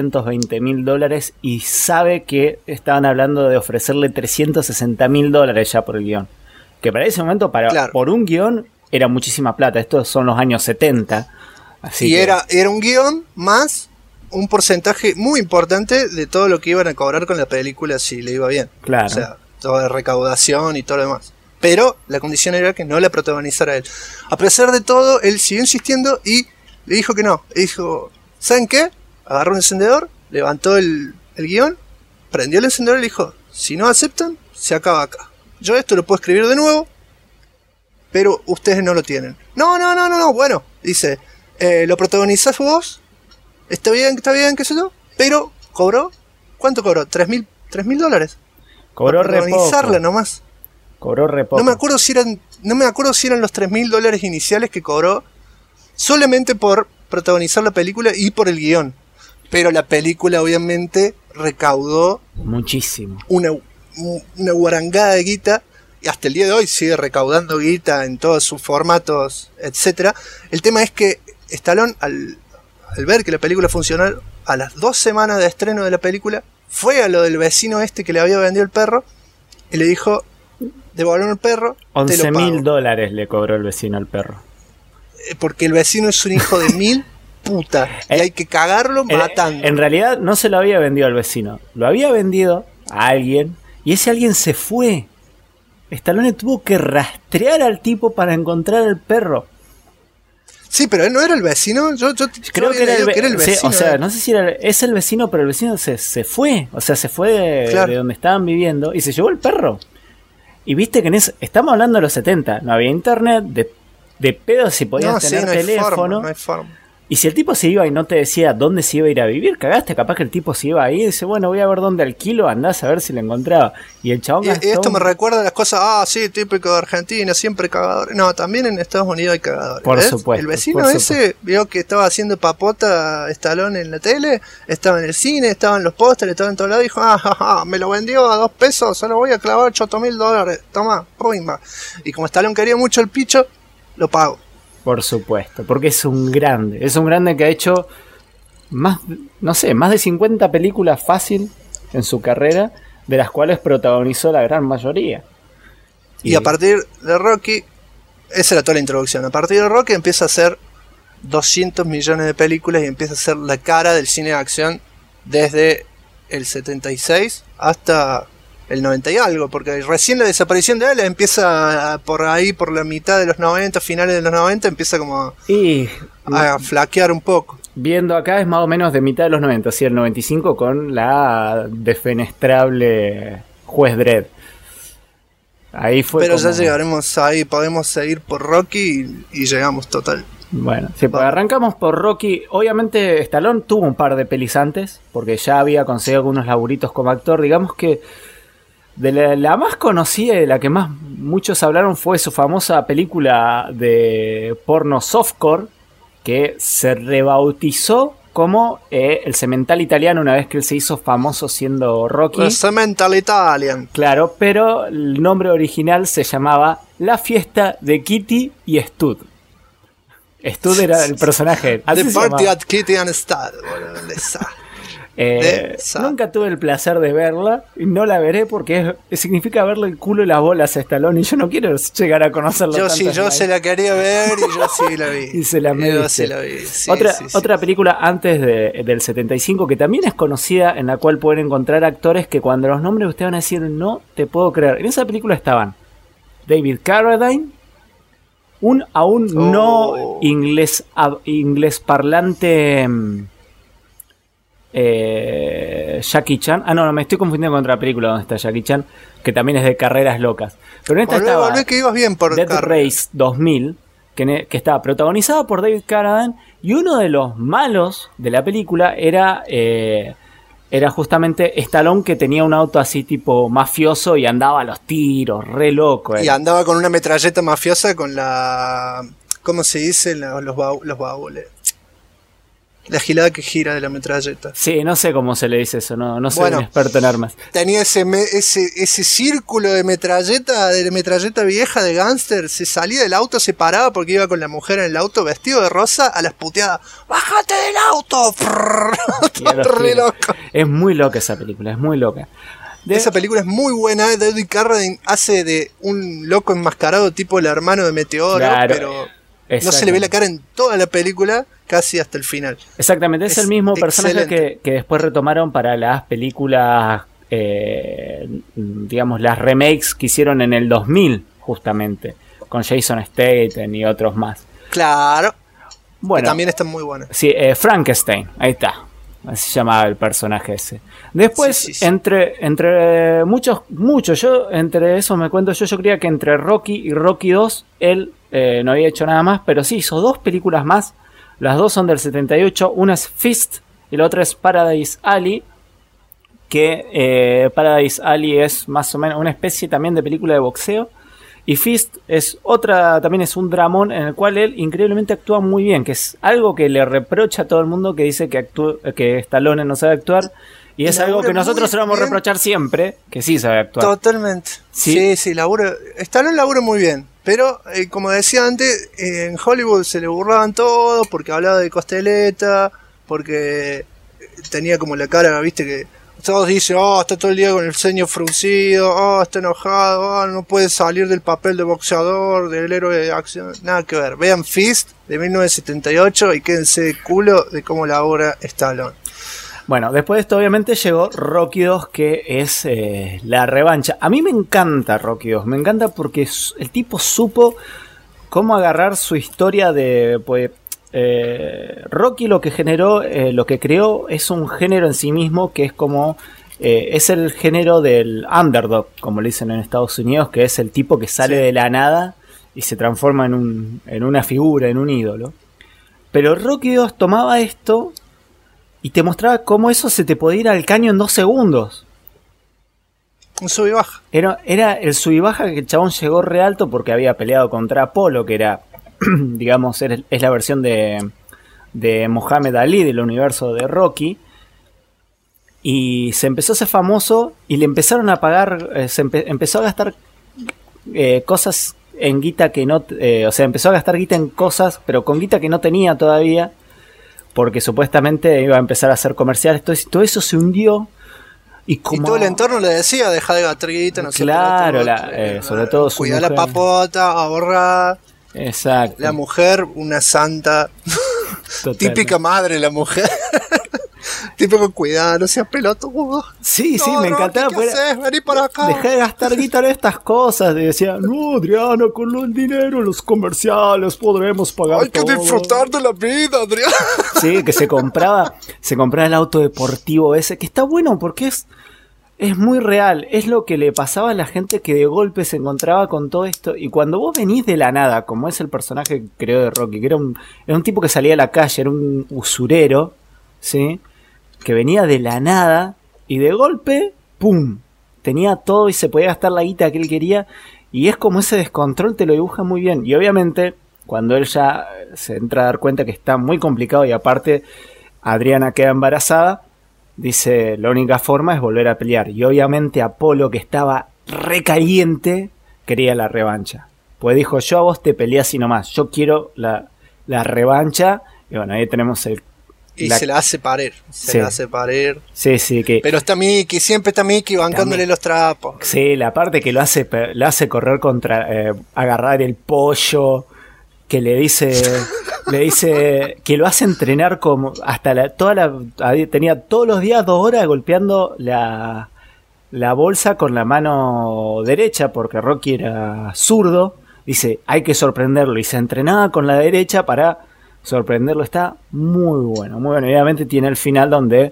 $320.000 y sabe que estaban hablando de ofrecerle $360.000 ya por el guión. Que para ese momento, Claro. por un guión, era muchísima plata. Estos son los años 70. Así Y que era un guión más un porcentaje muy importante de todo lo que iban a cobrar con la película si le iba bien. Claro. O sea, toda la recaudación y todo lo demás. Pero la condición era que no la protagonizara él. A pesar de todo, él siguió insistiendo y le dijo que no. Le dijo, ¿saben qué? Agarró un encendedor, levantó el guión, prendió el encendedor y le dijo, si no aceptan, se acaba acá. Yo esto lo puedo escribir de nuevo, pero ustedes no lo tienen. No, bueno, dice, lo protagonizás vos, está bien, qué sé yo, pero cobró, ¿cuánto cobró? $3.000. cobró re Protagonizarla poco. nomás. Cobró re poco. No me acuerdo si eran los $3.000 iniciales que cobró solamente por protagonizar la película y por el guión. Pero la película obviamente recaudó Muchísimo. una guarangada de guita y hasta el día de hoy sigue recaudando guita en todos sus formatos, etcétera. El tema es que Stallone al ver que la película funcionó, a las 2 semanas de estreno de la película fue a lo del vecino este que le había vendido el perro y le dijo, devolverme el perro, te lo pago. $11.000 le cobró el vecino al perro. Porque el vecino es un hijo de mil puta y hay que cagarlo matando. En realidad no se lo había vendido al vecino, lo había vendido a alguien y ese alguien se fue. Stallone tuvo que rastrear al tipo para encontrar al perro. Sí, pero él no era el vecino. Yo Creo que era el vecino. Sí, o sea, no sé si es el vecino, pero el vecino se fue. O sea, se fue Claro. de donde estaban viviendo y se llevó el perro. Y viste que estamos hablando de los 70, no había internet, de pedo si podías tener no hay teléfono. forma, no hay forma. Y si el tipo se iba y no te decía dónde se iba a ir a vivir, cagaste, capaz que el tipo se iba ahí y dice, bueno, voy a ver dónde alquilo, andás a ver si lo encontraba. Y el chabón Y esto me recuerda a las cosas, sí, típico de Argentina, siempre cagadores. No, también en Estados Unidos hay cagadores. Por ¿ves? supuesto. El vecino por ese supuesto. vio que estaba haciendo papota Stallone en la tele, estaba en el cine, estaba en los pósteres, estaba en todos lados, dijo, me lo vendió a $2, se lo voy a clavar $8.000, toma, pumba. Y como Stallone quería mucho el picho, lo pago. Por supuesto, porque es un grande que ha hecho más de 50 películas fácil en su carrera, de las cuales protagonizó la gran mayoría. Y a partir de Rocky, esa era toda la introducción, a partir de Rocky empieza a hacer 200 millones de películas y empieza a ser la cara del cine de acción desde el 76 hasta el 90 y algo, porque recién la desaparición de él empieza por ahí, por la mitad de los 90, finales de los 90, empieza como a flaquear un poco. Viendo acá es más o menos de mitad de los 90, sí, el 95 con la defenestrable Juez Dredd. Ahí fue. Pero ya llegaremos ahí, podemos seguir por Rocky y llegamos total. Bueno, sí, pues arrancamos por Rocky. Obviamente Stallone tuvo un par de pelis antes, porque ya había conseguido algunos laburitos como actor. Digamos que de la más conocida y de la que más muchos hablaron fue su famosa película de porno softcore, que se rebautizó como El Semental Italiano una vez que él se hizo famoso siendo Rocky. El Semental Italian. Claro, pero el nombre original se llamaba La Fiesta de Kitty y Stud. Stud era el personaje. The Party at Kitty and Stud. Nunca tuve el placer de verla y no la veré porque significa verle el culo y las bolas a Stallone y yo no quiero llegar a conocerlo. Yo se la quería ver y yo sí la vi. Y se la vi. Sí, otra película antes del 75 que también es conocida, en la cual pueden encontrar actores que cuando los nombres ustedes van a decir no te puedo creer. En esa película estaban David Carradine, un aún no inglés parlante Jackie Chan. No, me estoy confundiendo con otra película donde está Jackie Chan, que también es de carreras locas. Pero en esta estaba que ibas bien por Death Race 2000, que estaba protagonizada por David Carradine, y uno de los malos de la película era justamente Stallone, que tenía un auto así tipo mafioso y andaba a los tiros, re loco. Y andaba con una metralleta mafiosa con la... ¿Cómo se dice? Los baúles. La gilada que gira de la metralleta. Sí, no sé cómo se le dice eso, no soy un experto en armas. Tenía ese círculo de metralleta vieja de gángster. Se salía del auto, se paraba porque iba con la mujer en el auto vestido de rosa a las puteadas. ¡Bájate del auto! Re loco. Es muy loca esa película, es muy loca. Esa película es muy buena. David Carradine hace de un loco enmascarado tipo el hermano de Meteoro, claro, pero no se le ve la cara en toda la película, casi hasta el final. Exactamente, es el mismo personaje que después retomaron para las películas, digamos, las remakes que hicieron en el 2000, justamente, con Jason Statham y otros más. Claro, bueno, que también están muy buenas. Sí, Frankenstein, ahí está. Así se llamaba el personaje ese. Después, sí. entre muchos, yo entre eso me cuento yo creía que entre Rocky y Rocky 2 él no había hecho nada más, pero sí hizo 2 películas más. Las 2 son del 78, una es Fist y la otra es Paradise Alley, que Paradise Alley es más o menos una especie también de película de boxeo, y Fist es otra, también es un dramón en el cual él increíblemente actúa muy bien, que es algo que le reprocha a todo el mundo, que dice que Stallone no sabe actuar, y es algo que nosotros se lo vamos a reprochar siempre, que sí sabe actuar. Totalmente. Sí, Stallone labura muy bien. Pero, como decía antes, en Hollywood se le burlaban todos porque hablaba de costeleta, porque tenía como la cara, viste, que todos dicen, está todo el día con el ceño fruncido, está enojado, no puede salir del papel de boxeador, del héroe de acción, nada que ver. Vean Fist de 1978 y quédense de culo de cómo labora Stallone. Bueno, después de esto obviamente llegó Rocky 2, que es la revancha. A mí me encanta Rocky 2, me encanta porque el tipo supo cómo agarrar su historia de... Pues, Rocky lo que generó, lo que creó es un género en sí mismo que es como... es el género del underdog, como le dicen en Estados Unidos, que es el tipo que sale de la nada y se transforma en una figura, en un ídolo. Pero Rocky 2 tomaba esto... y te mostraba cómo eso se te podía ir al caño en 2 segundos. Un sub y baja. Era el sub y baja que el chabón llegó re alto porque había peleado contra Apolo, que era, digamos, es la versión de Muhammad Ali del universo de Rocky. Y se empezó a hacer famoso y le empezaron a pagar, empezó a gastar cosas en guita que no... o sea, empezó a gastar guita en cosas, pero con guita que no tenía todavía. Porque supuestamente iba a empezar a hacer comerciales. Todo eso se hundió. Y todo el entorno le decía, deja de gastar guita, no sé. Claro, sobre todo su cuidar mujer. La papota, ahorrar. Exacto. La mujer, una santa. Típica madre la mujer. Típico cuidado, no seas pelotudo. Sí, me encantaba. ¿Qué haces? Vení para acá. Dejá de gastar guita en estas cosas. Y decía, no, Adriano, con el dinero, los comerciales podremos pagar. Hay que disfrutar de la vida, Adriano. Sí, que se compraba el auto deportivo ese, que está bueno porque es muy real. Es lo que le pasaba a la gente que de golpe se encontraba con todo esto. Y cuando vos venís de la nada, como es el personaje, creo, de Rocky, que era un tipo que salía a la calle, era un usurero, ¿sí? Que venía de la nada y de golpe, ¡pum! Tenía todo y se podía gastar la guita que él quería. Y es como ese descontrol te lo dibuja muy bien. Y obviamente, cuando él ya se entra a dar cuenta que está muy complicado y aparte Adriana queda embarazada, dice, la única forma es volver a pelear. Y obviamente Apolo, que estaba recaliente, quería la revancha. Pues dijo, yo a vos te peleé así nomás, yo quiero la revancha. Y bueno, ahí tenemos se la hace parir. La hace parir. Sí. Pero está Mickey, siempre está Mickey bancándole los trapos. Sí, la parte que lo hace correr contra... agarrar el pollo, que le dice que lo hace entrenar como... Hasta tenía todos los días 2 horas golpeando la bolsa con la mano derecha, porque Rocky era zurdo. Dice, hay que sorprenderlo. Y se entrenaba con la derecha para sorprenderlo. Está muy bueno, muy bueno. Y obviamente tiene el final donde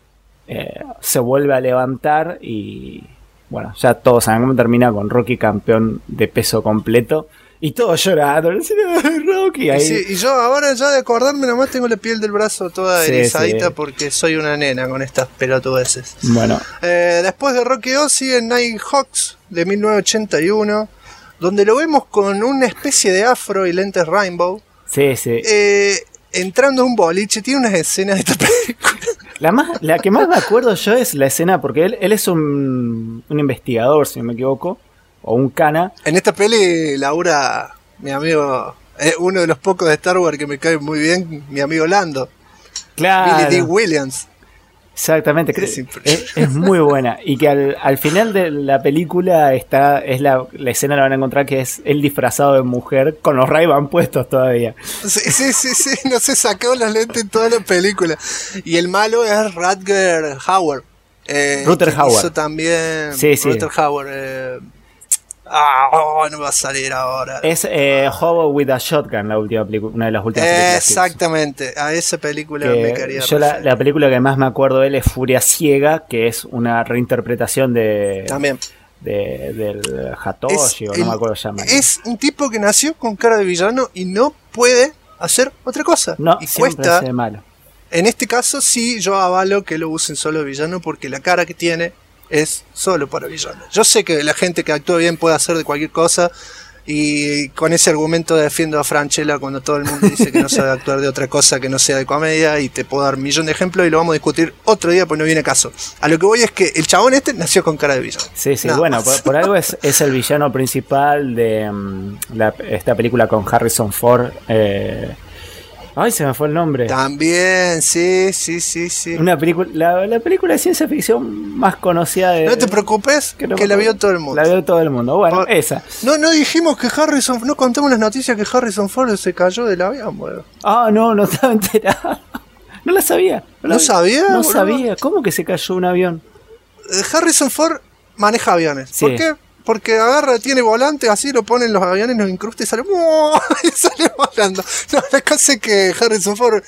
se vuelve a levantar y bueno, ya todos saben cómo termina con Rocky campeón de peso completo. Y todos llorando, Rocky ahí. Sí, y yo ahora ya de acordarme nomás tengo la piel del brazo toda erizadita porque soy una nena con estas pelotudeces. Bueno. Después de Rocky 2 sigue Nighthawks de 1981, donde lo vemos con una especie de afro y lentes rainbow. Sí, sí. Entrando a un boliche, tiene unas escenas de esta película. La que más me acuerdo yo es la escena, porque él es un investigador, si no me equivoco. O un cana. En esta peli, Laura, mi amigo, es uno de los pocos de Star Wars que me cae muy bien, mi amigo Lando. Claro. Billy D. Williams. Exactamente, es muy buena. Y que al final de la película es la escena, la van a encontrar, que es él disfrazado de mujer con los Ray-Ban puestos todavía. Sí, no se sacó las lentes en toda la película. Y el malo es Rutger Hauer. Rutger Hauer. Hizo también Rutger Hauer. No me va a salir ahora. Es Hobo with a Shotgun, la última película, una de las últimas películas. Exactamente, a esa película me quería yo la película que más me acuerdo de él es Furia Ciega, que es una reinterpretación también del Hatoshi, o no me acuerdo llamar. Es un tipo que nació con cara de villano y no puede hacer otra cosa. No, y siempre cuesta. hace malo. En este caso sí, yo avalo que lo usen solo de villano porque la cara que tiene es solo para villano. Yo sé que la gente que actúa bien puede hacer de cualquier cosa y con ese argumento defiendo a Francella cuando todo el mundo dice que no sabe actuar de otra cosa que no sea de comedia, y te puedo dar un millón de ejemplos y lo vamos a discutir otro día porque no viene a caso. A lo que voy es que el chabón nació con cara de villano. Sí, bueno, por algo es el villano principal de esta película con Harrison Ford. Ay, se me fue el nombre. También, sí. Una película, la película de ciencia ficción más conocida de... No te preocupes, que la vio todo el mundo. La vio todo el mundo, bueno, esa. No dijimos que Harrison... No contamos las noticias que Harrison Ford se cayó del avión, boludo. No estaba enterado. No la sabía. ¿No sabía? No sabía. ¿Cómo que se cayó un avión? Harrison Ford maneja aviones. Sí. ¿Por qué? Porque tiene volante, así lo ponen los aviones, los incrusta y sale, y sale volando. No, la cosa es que Harrison Ford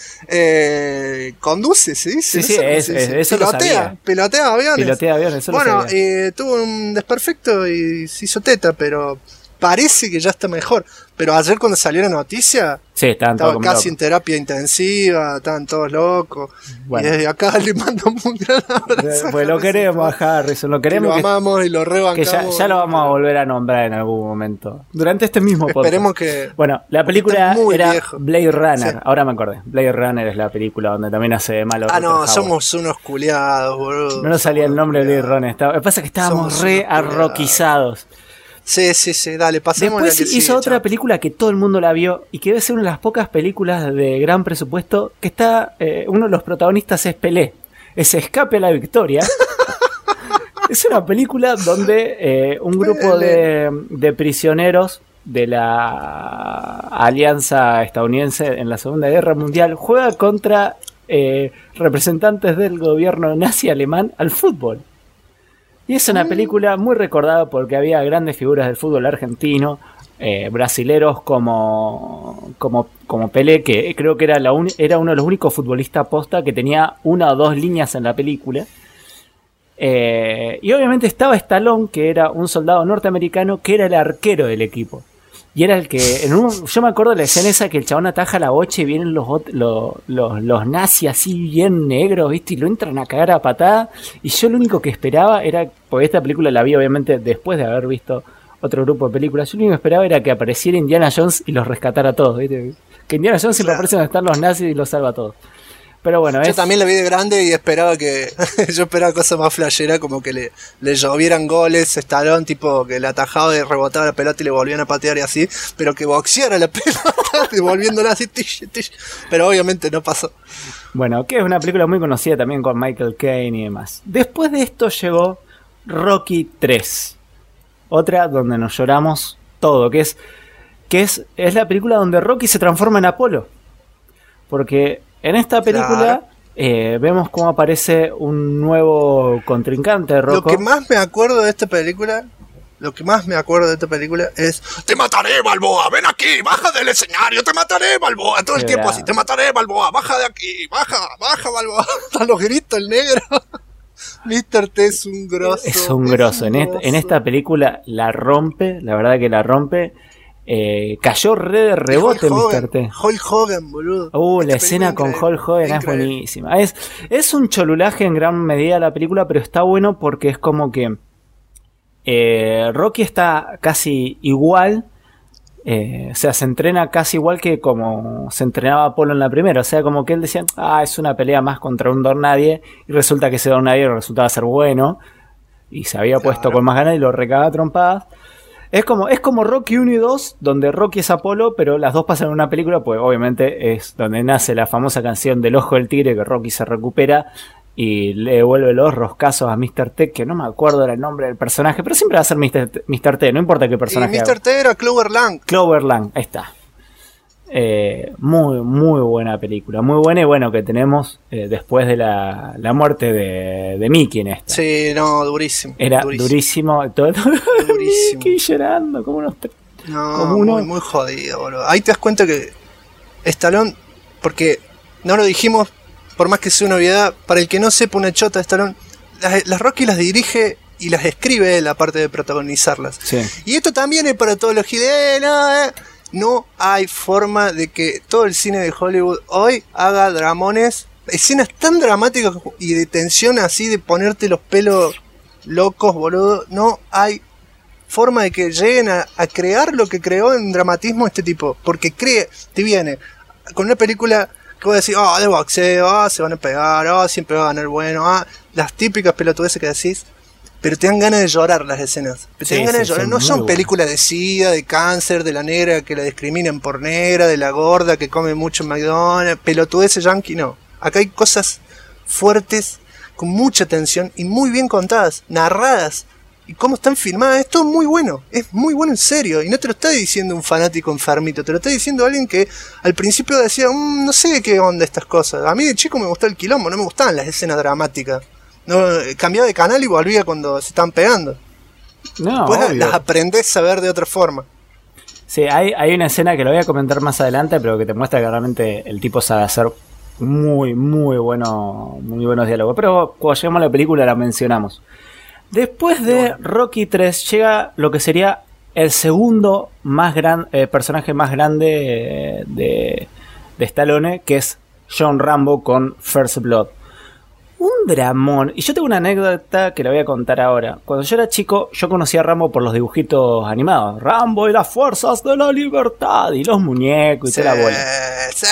conduce, ¿se dice? Sí, eso lo sabía. Pilotea aviones. Eso lo sabía. Tuvo un desperfecto y se hizo teta, pero parece que ya está mejor. Pero ayer cuando salió la noticia, estaba casi en terapia intensiva, estaban todos locos. Bueno. Y desde acá le mandamos un gran abrazo. Pues lo queremos a Harrison, lo queremos. Lo amamos y lo rebancamos. Que ya lo vamos a volver a nombrar en algún momento. Durante este mismo podcast. Esperemos que... Bueno, la película era viejo. Blade Runner. Sí. Ahora me acordé. Blade Runner es la película donde también hace de malo. Somos unos culiados, boludo. No nos salía el nombre de Blade Runner. Lo que pasa es que estábamos arroquizados. Sí, dale, pasemos. Después hizo otra película que todo el mundo la vio y que debe ser una de las pocas películas de gran presupuesto que está, uno de los protagonistas es Pelé, es Escape a la Victoria. Es una película donde un grupo de prisioneros de la Alianza Estadounidense en la Segunda Guerra Mundial juega contra representantes del gobierno nazi alemán al fútbol. Y es una película muy recordada porque había grandes figuras del fútbol argentino, brasileros como Pelé, que creo que era uno de los únicos futbolistas posta que tenía una o dos líneas en la película. Y obviamente estaba Stallone, que era un soldado norteamericano, que era el arquero del equipo. Y era el que, yo me acuerdo de la escena esa que el chabón ataja la bocha y vienen los nazis así bien negros, ¿viste? Y lo entran a cagar a patada. Y yo lo único que esperaba era, porque esta película la vi obviamente después de haber visto otro grupo de películas, yo lo único que esperaba era que apareciera Indiana Jones y los rescatara a todos, ¿viste? Que Indiana Jones siempre aparece donde están los nazis y los salva a todos. Pero bueno, yo también la vi de grande y esperaba yo esperaba cosas más flasheras, como que le llovieran goles, Stallone, tipo que le atajaba y rebotaba la pelota y le volvían a patear y así, pero que boxeara la pelota devolviéndola así, tish. Pero obviamente no pasó. Bueno, que es una película muy conocida también con Michael Caine y demás. Después de esto llegó Rocky 3, otra donde nos lloramos todo, que es la película donde Rocky se transforma en Apolo, porque en esta película vemos cómo aparece un nuevo contrincante de Rocco. Lo que más me acuerdo de esta película es: te mataré, Balboa, ven aquí, baja del escenario, te mataré, Balboa, todo el tiempo así, te mataré, Balboa, baja de aquí, baja, Balboa, hasta los gritos el negro. Mr. T es un grosso. Es un grosso. En esta película la rompe, la verdad que la rompe. Cayó re de rebote Mr. T. Hulk Hogan, boludo. La escena con Hulk Hogan es buenísima. Es un cholulaje en gran medida la película, pero está bueno porque es como que Rocky está casi igual. O sea, se entrena casi igual que como se entrenaba Apolo en la primera. O sea, como que él decía, es una pelea más contra un don nadie. Y resulta que ese don nadie resultaba ser bueno. Y se había puesto con más ganas y lo recagaba a trompadas. Es como Rocky 1 y 2, donde Rocky es Apolo, pero las dos pasan en una película, pues obviamente es donde nace la famosa canción del Ojo del Tigre, que Rocky se recupera y le devuelve los roscazos a Mr. T, que no me acuerdo del nombre del personaje, pero siempre va a ser Mr. T, no importa qué personaje. Y Mr. T era Clover Lang. Clover Lang, ahí está. Muy, muy buena película, muy buena, y bueno, que tenemos después de la muerte de Mickey en esta. Sí, no, durísimo. Era durísimo Mickey llorando, como unos... muy jodido, boludo. Ahí te das cuenta que Stallone, porque no lo dijimos, por más que sea una obviedad, para el que no sepa una chota de Stallone, las Rocky las dirige y las escribe él, aparte de protagonizarlas. Sí. Y esto también es para todos los giles, no hay forma de que todo el cine de Hollywood hoy haga dramones, escenas tan dramáticas y de tensión así, de ponerte los pelos locos, boludo. No hay forma de que lleguen a crear lo que creó en dramatismo este tipo. Porque te viene con una película que voy a decir, de boxeo, se van a pegar, siempre va a ganar bueno, las típicas pelotudeces que decís. Pero te dan ganas de llorar las escenas. No son películas de SIDA, de cáncer, de la negra que la discriminan por negra, de la gorda que come mucho en McDonald's, pelotudeces yankee, no. Acá hay cosas fuertes, con mucha tensión y muy bien contadas, narradas. Y cómo están filmadas, es todo muy bueno. Es muy bueno en serio. Y no te lo está diciendo un fanático enfermito, te lo está diciendo alguien que al principio decía, no sé qué onda estas cosas. A mí de chico me gustaba el quilombo, no me gustaban las escenas dramáticas. No, cambiaba de canal y volvía cuando se estaban pegando. Después las aprendés a ver de otra forma. Sí, hay una escena que lo voy a comentar más adelante, pero que te muestra que realmente el tipo sabe hacer muy, muy buenos diálogos. Pero cuando llegamos a la película la mencionamos. Después de Rocky 3 llega lo que sería el segundo personaje más grande de Stallone, que es John Rambo con First Blood. Un dramón. Y yo tengo una anécdota que la voy a contar ahora. Cuando yo era chico, yo conocía a Rambo por los dibujitos animados. Rambo y las fuerzas de la libertad. Y los muñecos y toda la bola. Sí.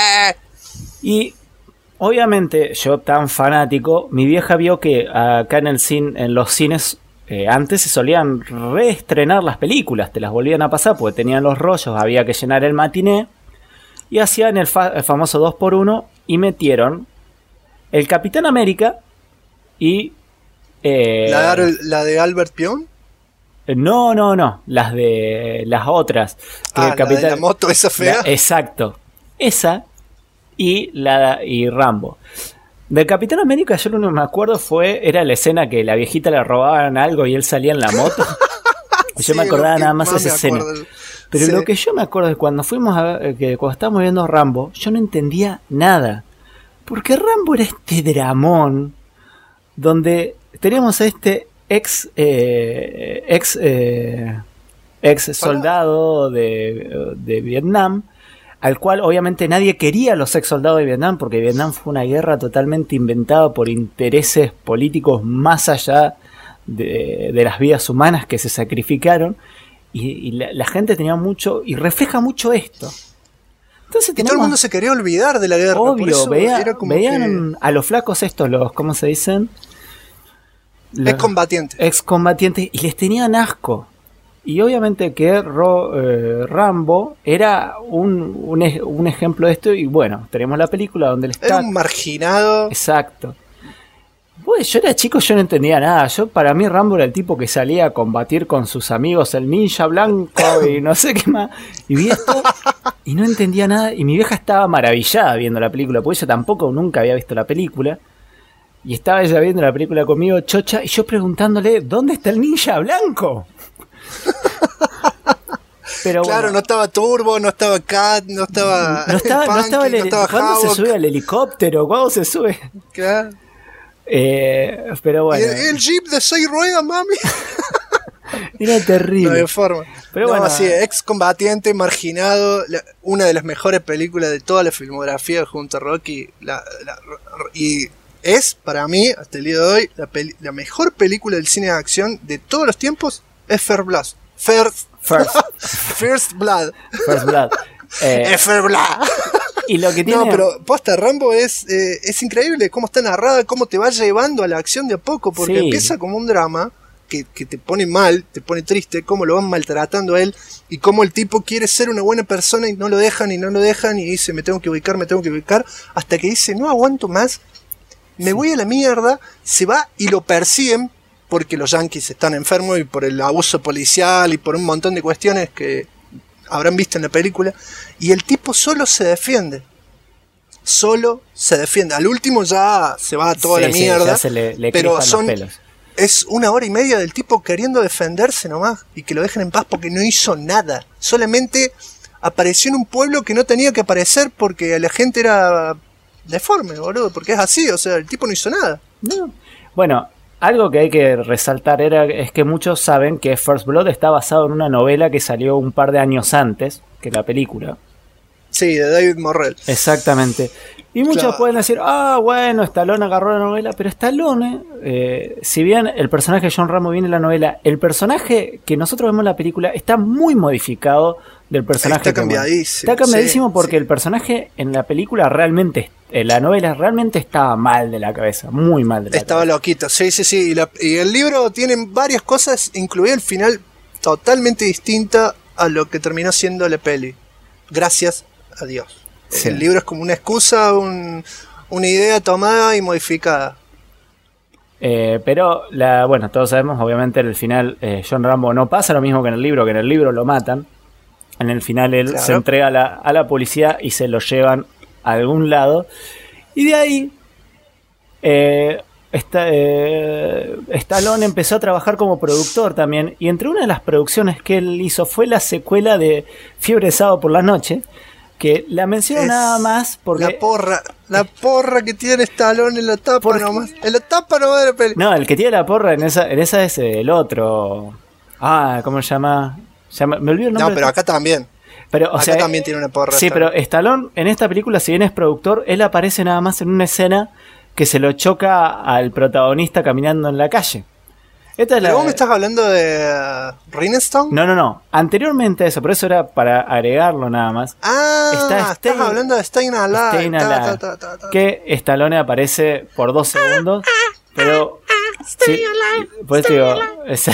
Y obviamente, yo tan fanático, mi vieja vio que acá en los cines antes se solían reestrenar las películas. Te las volvían a pasar porque tenían los rollos, había que llenar el matiné. Y hacían el famoso 2x1 y metieron el Capitán América y... ¿La de Albert Pion? No, las otras. La de la moto esa fea. Exacto. Esa y Rambo. Del Capitán América yo lo único que me acuerdo era la escena que la viejita le robaban algo y él salía en la moto. Yo me acordaba nada más de esa escena. Pero lo que yo me acuerdo es cuando fuimos cuando estábamos viendo Rambo, yo no entendía nada. Porque Rambo era este dramón donde teníamos a este ex soldado de Vietnam, al cual obviamente nadie quería a los ex soldados de Vietnam, porque Vietnam fue una guerra totalmente inventada por intereses políticos más allá de las vidas humanas que se sacrificaron, y la gente tenía mucho, y refleja mucho esto. Entonces, y todo el mundo se quería olvidar de la guerra. Obvio, por eso veían a los flacos estos, ¿cómo se dicen? Excombatientes, y les tenían asco. Y obviamente que Rambo era un ejemplo de esto. Y bueno, tenemos la película donde él está... Era un marginado. Exacto. Pues yo era chico, yo no entendía nada. Para mí Rambo era el tipo que salía a combatir con sus amigos, el ninja blanco y no sé qué más. Y vi esto y no entendía nada. Y mi vieja estaba maravillada viendo la película, porque ella tampoco nunca había visto la película. Y estaba ella viendo la película conmigo, chocha, y yo preguntándole, ¿dónde está el ninja blanco? Pero claro, bueno, no estaba Turbo, no estaba Cat, no estaba no estaba ¿cuándo Havoc? se sube al helicóptero? ¿Cuándo se sube? Claro. Pero bueno. ¿Y el Jeep de 6 ruedas, mami? Era terrible. No hay forma. Pero no, bueno, así, excombatiente, marginado, una de las mejores películas de toda la filmografía junto a Rocky. Y es, para mí, hasta el día de hoy, la mejor película del cine de acción de todos los tiempos es First Blood. First Blood. First Blood. First Blood. Y lo que tiene... No, pero posta, Rambo es increíble cómo está narrada, cómo te va llevando a la acción de a poco, porque sí. Empieza como un drama que te pone mal, te pone triste, cómo lo van maltratando a él y cómo el tipo quiere ser una buena persona y no lo dejan y dice me tengo que ubicar, hasta que dice no aguanto más, me voy a la mierda, se va y lo persiguen porque los yanquis están enfermos y por el abuso policial y por un montón de cuestiones que habrán visto en la película, y el tipo solo se defiende. Al último ya se va a toda la mierda, ya se le pero los pelos. Es 1 hora y media del tipo queriendo defenderse nomás y que lo dejen en paz porque no hizo nada. Solamente apareció en un pueblo que no tenía que aparecer porque la gente era deforme, boludo, porque es así, o sea, el tipo no hizo nada. No. Bueno, algo que hay que resaltar es que muchos saben que First Blood está basado en una novela que salió un par de años antes que la película. Sí, de David Morrell. Exactamente. Y muchos pueden decir, bueno, Stallone agarró la novela, pero Stallone, si bien el personaje de John Rambo viene en la novela, el personaje que nosotros vemos en la película está muy modificado del personaje. Está cambiadísimo. Está cambiadísimo porque el personaje en la película realmente, en la novela realmente estaba mal de la cabeza, muy mal de la cabeza. Estaba loquito, sí. Y el libro tiene varias cosas, incluido el final totalmente distinta a lo que terminó siendo la peli. Gracias a Dios. Sí. El libro es como una excusa, una idea tomada y modificada. Pero, bueno, todos sabemos, obviamente, en el final John Rambo no pasa lo mismo que en el libro lo matan. En el final él se entrega a la policía y se lo llevan a algún lado. Y de ahí Stallone empezó a trabajar como productor también. Y entre una de las producciones que él hizo fue la secuela de Fiebre de Sábado por la Noche, que la menciono nada más porque... La porra que tiene Stallone en la tapa nomás. En la tapa nomás de la película. No, el que tiene la porra en esa es el otro. ¿Cómo se llama? Me olvido el nombre. No, pero acá también. Pero, acá también tiene una porra. Sí, pero Stallone en esta película, si bien es productor, él aparece nada más en una escena que se lo choca al protagonista caminando en la calle. ¿Pero vos me estás hablando de Rinestone? No. Anteriormente a eso, por eso era para agregarlo nada más. Estás hablando de Staying Alive. Que Stallone aparece por 2 segundos, pero... Sí, pues digo, eso.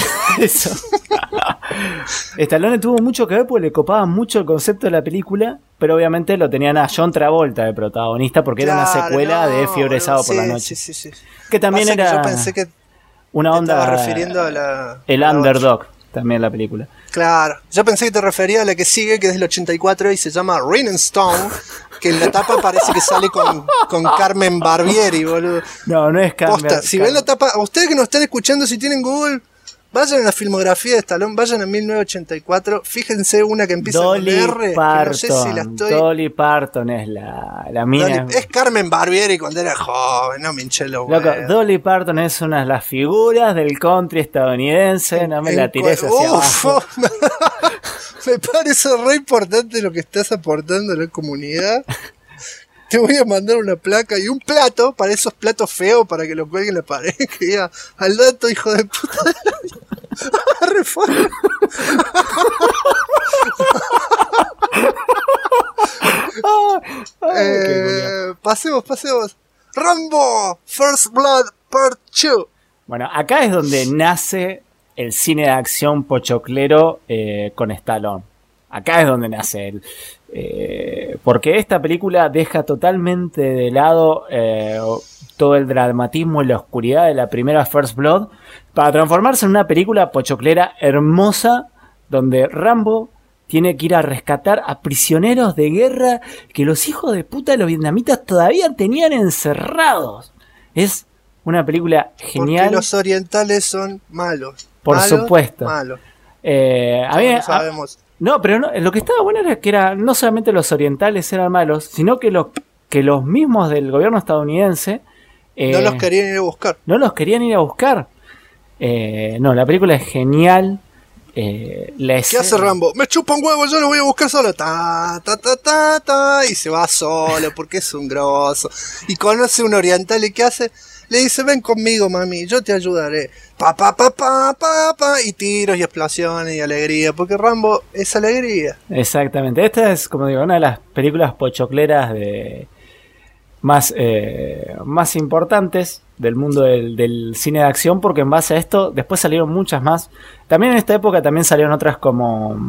Stallone tuvo mucho que ver porque le copaba mucho el concepto de la película, pero obviamente lo tenían a John Travolta de protagonista porque era una secuela de Fiebre de Sábado por la Noche. Sí. Que también era... yo pensé que una onda estaba refiriendo a el Underdog, también la película. Claro, yo pensé que te refería a la que sigue, que es del 84 y se llama Rinestone, que en la tapa parece que sale con Carmen Barbieri, boludo. No es Carmen. Posta, si ven la tapa, ustedes que nos están escuchando, si tienen Google, vayan a la filmografía de Stallone, vayan a 1984, fíjense una que empieza Dolly con R, Parton, que no sé si la estoy... Dolly Parton es la mina. Es Carmen Barbieri cuando era joven, no me hinché los huevos. Loco, Dolly Parton es una de las figuras del country estadounidense, no me la tires hacia abajo. Me parece re importante lo que estás aportando a la comunidad. Te voy a mandar una placa y un plato para esos platos feos para que lo cuelguen en la pared. Que diga, al dato, hijo de puta. Reforma. Pasemos. Rambo, First Blood, Part 2. Bueno, acá es donde nace el cine de acción pochoclero con Stallone. Acá es donde nace él. Porque esta película deja totalmente de lado todo el dramatismo y la oscuridad de la primera First Blood para transformarse en una película pochoclera hermosa donde Rambo tiene que ir a rescatar a prisioneros de guerra que los hijos de puta de los vietnamitas todavía tenían encerrados. Es una película genial. Porque los orientales son malos. Por supuesto. Malos. A mí, no sabemos. No, pero no, lo que estaba bueno era que no solamente los orientales eran malos, sino que los mismos del gobierno estadounidense no los querían ir a buscar. No los querían ir a buscar. No, la película es genial. ¿Qué hace Rambo? Me chupa un huevo, yo lo voy a buscar solo. Y se va solo porque es un grosso. Y conoce un oriental y ¿qué hace? Le dice, ven conmigo, mami, yo te ayudaré. Y tiros y explosiones y alegría, porque Rambo es alegría. Exactamente. Esta es, como digo, una de las películas pochocleras más importantes del mundo del cine de acción, porque en base a esto después salieron muchas más. También en esta época también salieron otras como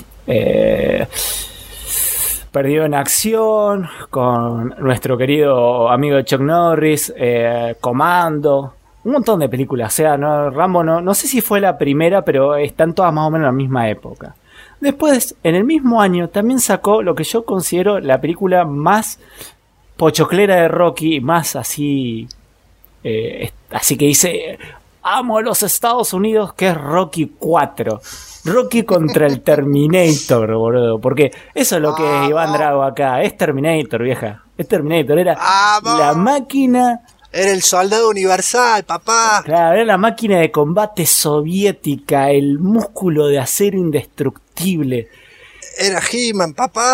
Perdido en Acción, con nuestro querido amigo Chuck Norris, Comando, un montón de películas. O sea, Rambo no sé si fue la primera, pero están todas más o menos en la misma época. Después, en el mismo año, también sacó lo que yo considero la película más pochoclera de Rocky, más así que dice amo a los Estados Unidos, que es Rocky 4. Rocky contra el Terminator, boludo. Porque eso es lo que es Iván Drago acá. Es Terminator, vieja. Es Terminator. Era la máquina. Era el soldado universal, papá. Claro, era la máquina de combate soviética. El músculo de acero indestructible. Era He-Man, papá.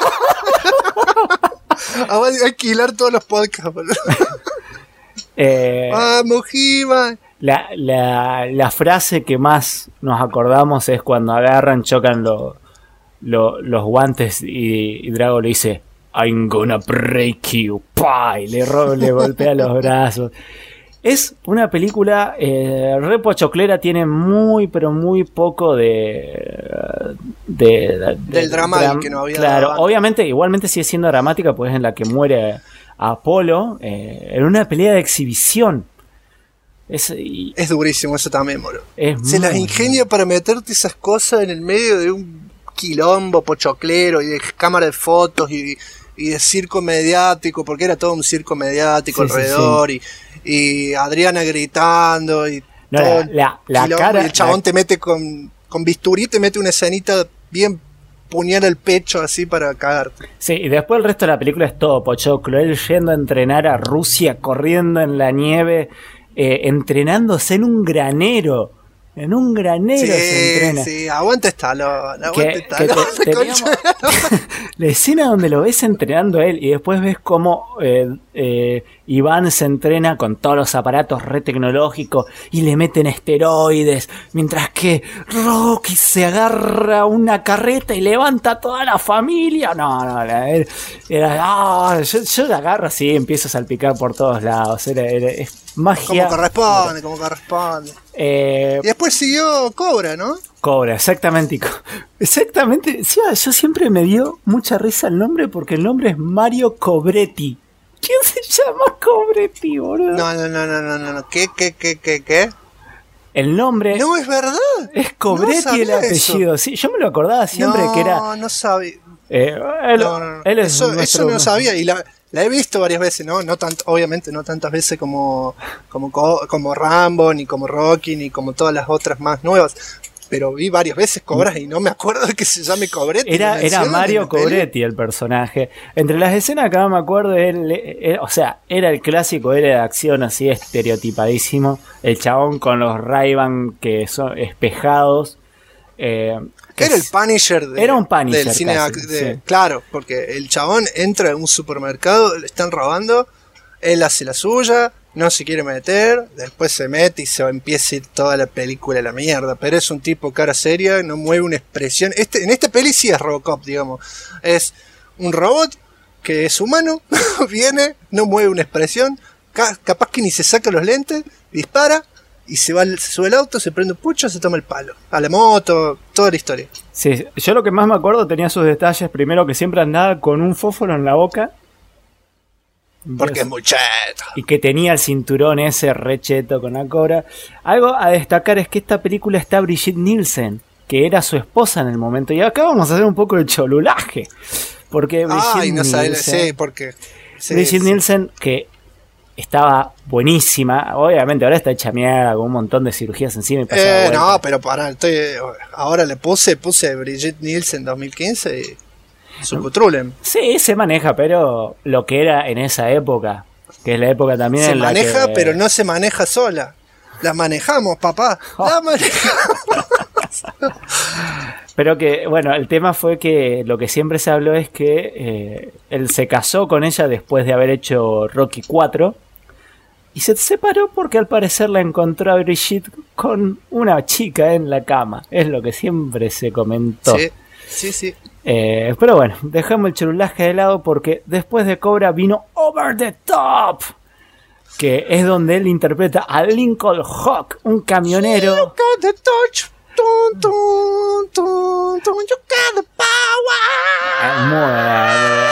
Hay que hilar todos los podcasts, boludo. Vamos, He-Man. La frase que más nos acordamos es cuando agarran, chocan los guantes y Drago le dice I'm gonna break you, ¡pah! Y le golpea los brazos. Es una película re pochoclera, tiene muy pero muy poco del drama que no había. Claro, obviamente, igualmente sigue siendo dramática, pues en la que muere Apolo en una pelea de exhibición. Es durísimo eso también, moro. Se las ingenia para meterte esas cosas en el medio de un quilombo pochoclero y de cámara de fotos y de circo mediático, porque era todo un circo mediático alrededor. Sí. Y Adriana gritando y todo la cara, y el chabón te mete con bisturí, te mete una escenita bien puñal al pecho así para cagarte. Sí, y después el resto de la película es todo pochoclo. Él yendo a entrenar a Rusia, corriendo en la nieve, entrenándose en un granero. En un granero se entrena. Sí, aguanta Stallone, La escena donde lo ves entrenando a él y después ves cómo Iván se entrena con todos los aparatos re tecnológicos y le meten esteroides, mientras que Rocky se agarra una carreta y levanta a toda la familia. Yo la agarro así, empiezo a salpicar por todos lados. Es magia. Como corresponde. Y después siguió Cobra, ¿no? Cobra, exactamente. Exactamente. Sí, yo siempre me dio mucha risa el nombre porque el nombre es Mario Cobretti. ¿Quién se llama Cobretti, boludo? No. ¿Qué? El nombre... No, es verdad. Es Cobretti el apellido. Eso. Sí, yo me lo acordaba siempre que era... No sabía. Él es eso no sabía y la he visto varias veces, ¿no? Obviamente no tantas veces como Rambo, ni como Rocky, ni como todas las otras más nuevas. Pero vi varias veces Cobras y no me acuerdo de que se llame Cobretti. Era Mario Cobretti el personaje. Entre las escenas que no me acuerdo, o sea, era el clásico, era de acción así estereotipadísimo. El chabón con los Ray-Ban que son espejados. Era el Punisher del cine casi, sí. Claro, porque el chabón entra en un supermercado, le están robando, él hace la suya, no se quiere meter, después se mete y se empieza a ir toda la película a la mierda, pero es un tipo cara seria, no mueve una expresión. En esta peli sí es Robocop, digamos, es un robot que es humano, viene, no mueve una expresión, capaz que ni se saca los lentes, dispara y se sube al auto, se prende un pucho, se toma el palo. A la moto, toda la historia. Sí, yo lo que más me acuerdo tenía sus detalles. Primero, que siempre andaba con un fósforo en la boca. Porque es muy cheto. Y que tenía el cinturón ese recheto con la cobra. Algo a destacar es que esta película está Brigitte Nielsen, que era su esposa en el momento. Y acá vamos a hacer un poco de cholulaje. Porque Brigitte Nielsen, sí, porque... Sí, Brigitte Nielsen, que estaba buenísima. Obviamente ahora está hecha mierda con un montón de cirugías encima. Y no, pero pará, ahora le puse Brigitte Nielsen 2015 y... Subtrulem. Sí, se maneja, pero lo que era en esa época, que es la época también se en la maneja, que... pero no se maneja sola. La manejamos, papá. La manejamos. Pero que, bueno, el tema fue que lo que siempre se habló es que él se casó con ella después de haber hecho Rocky 4 y se separó porque al parecer la encontró a Brigitte con una chica en la cama. Es lo que siempre se comentó. Sí. Pero bueno, dejamos el cholulaje de lado porque después de Cobra vino Over the Top, que es donde él interpreta a Lincoln Hawk, un camionero. You got the touch. Dun, dun, dun, dun, you got the power.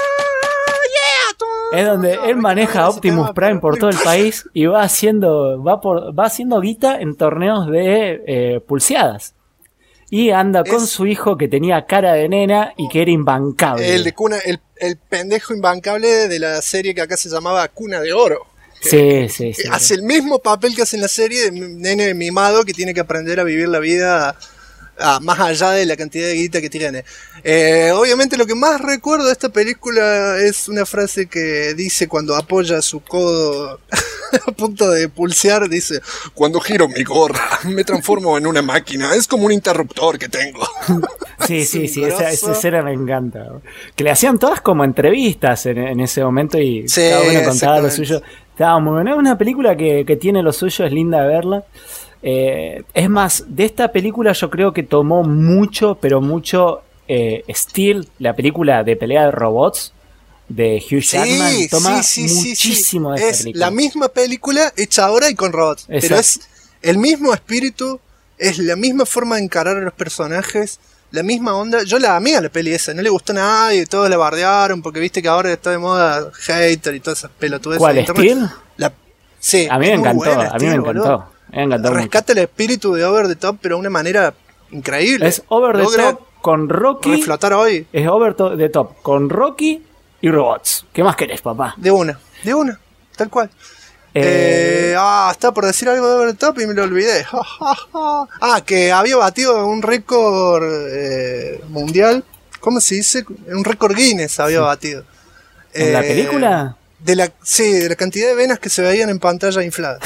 Es donde él maneja Optimus Prime por todo el país y va haciendo guita en torneos de pulseadas. Y anda con su hijo que tenía cara de nena y que era imbancable. El pendejo imbancable de la serie que acá se llamaba Cuna de Oro. Sí. Hace el mismo papel que hace en la serie de nene mimado que tiene que aprender a vivir la vida más allá de la cantidad de guita que tiene. Obviamente lo que más recuerdo de esta película es una frase que dice cuando apoya su codo a punto de pulsear, dice: cuando giro mi gorra me transformo en una máquina, es como un interruptor que tengo. Sí, esa escena me encanta. Que le hacían todas como entrevistas en ese momento y cada uno contaba lo suyo. Estaba muy buena. Es una película que tiene lo suyo, es linda de verla. Es más, de esta película yo creo que tomó mucho, pero mucho Steel, la película de pelea de robots de Hugh Jackman, toma muchísimo de esta película. Es la misma película hecha ahora y con robots. Exacto. Pero es el mismo espíritu, es la misma forma de encarar a los personajes, la misma onda. Yo la amé a la peli esa, no le gustó a nadie, todos la bardearon porque viste que ahora está de moda hater y todas esas pelotudes. ¿Cuál, Steel? Sí, a mí me encantó, a mí me encantó. Rescata el espíritu de Over the Top, pero de una manera increíble. Es Over the Top con Rocky. Reflotar hoy. Es Over the Top con Rocky y robots. ¿Qué más querés, papá? De una, tal cual. Estaba por decir algo de Over the Top y me lo olvidé. Que había batido un récord mundial. ¿Cómo se dice? Un récord Guinness había batido. ¿En la película? De la cantidad de venas que se veían en pantalla inflada.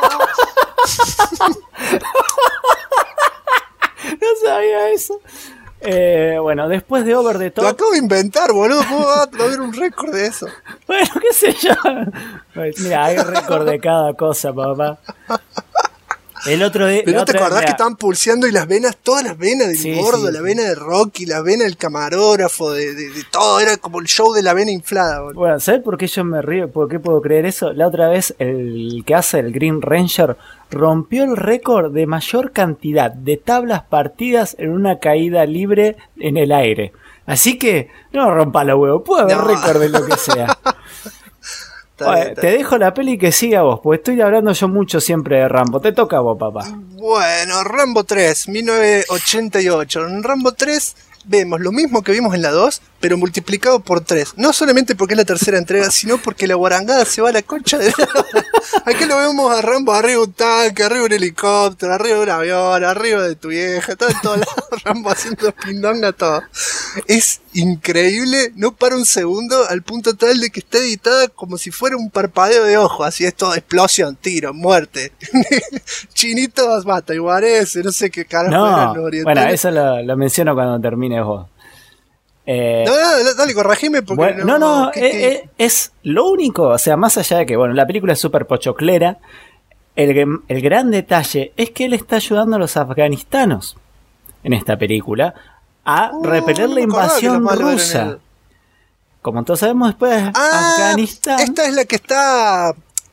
No sabía eso. Bueno, después de Over the Top. Lo acabo de inventar, boludo. ¿Cómo va a haber un récord de eso? Bueno, qué sé yo. Mira, hay récord de cada cosa, papá. El otro día. ¿Pero no te acordás que estaban pulseando y las venas, todas las venas del gordo, la vena de Rocky, la vena del camarógrafo, de todo? Era como el show de la vena inflada, boludo. Bueno, ¿sabes por qué yo me río? ¿Por qué puedo creer eso? La otra vez, el que hace el Green Ranger rompió el récord de mayor cantidad de tablas partidas en una caída libre en el aire. Así que, no rompa los huevos, puede haber récord de lo que sea. Te dejo la peli que siga vos, porque estoy hablando yo mucho siempre de Rambo. Te toca a vos, papá. Bueno, Rambo 3, 1988. En Rambo 3 vemos lo mismo que vimos en la 2, pero multiplicado por 3. No solamente porque es la tercera entrega, sino porque la guarangada se va a la concha de la... Aquí lo vemos a Rambo arriba de un tanque, arriba de un helicóptero, arriba de un avión, arriba de tu vieja, todo en todos lados, Rambo haciendo pindonga, todo. Es increíble, no para un segundo, al punto tal de que está editada como si fuera un parpadeo de ojo, así es todo, explosión, tiro, muerte. Chinitos, mata, iguarese, no sé qué carajo eran los orientales. Bueno, eso lo menciono cuando termines vos. Dale, corregime porque bueno, es lo único, o sea, más allá de que, bueno, la película es súper pochoclera, el gran detalle es que él está ayudando a los afganistanos en esta película a repeler la invasión rusa. Como todos sabemos, después Afganistán. Esta es la que está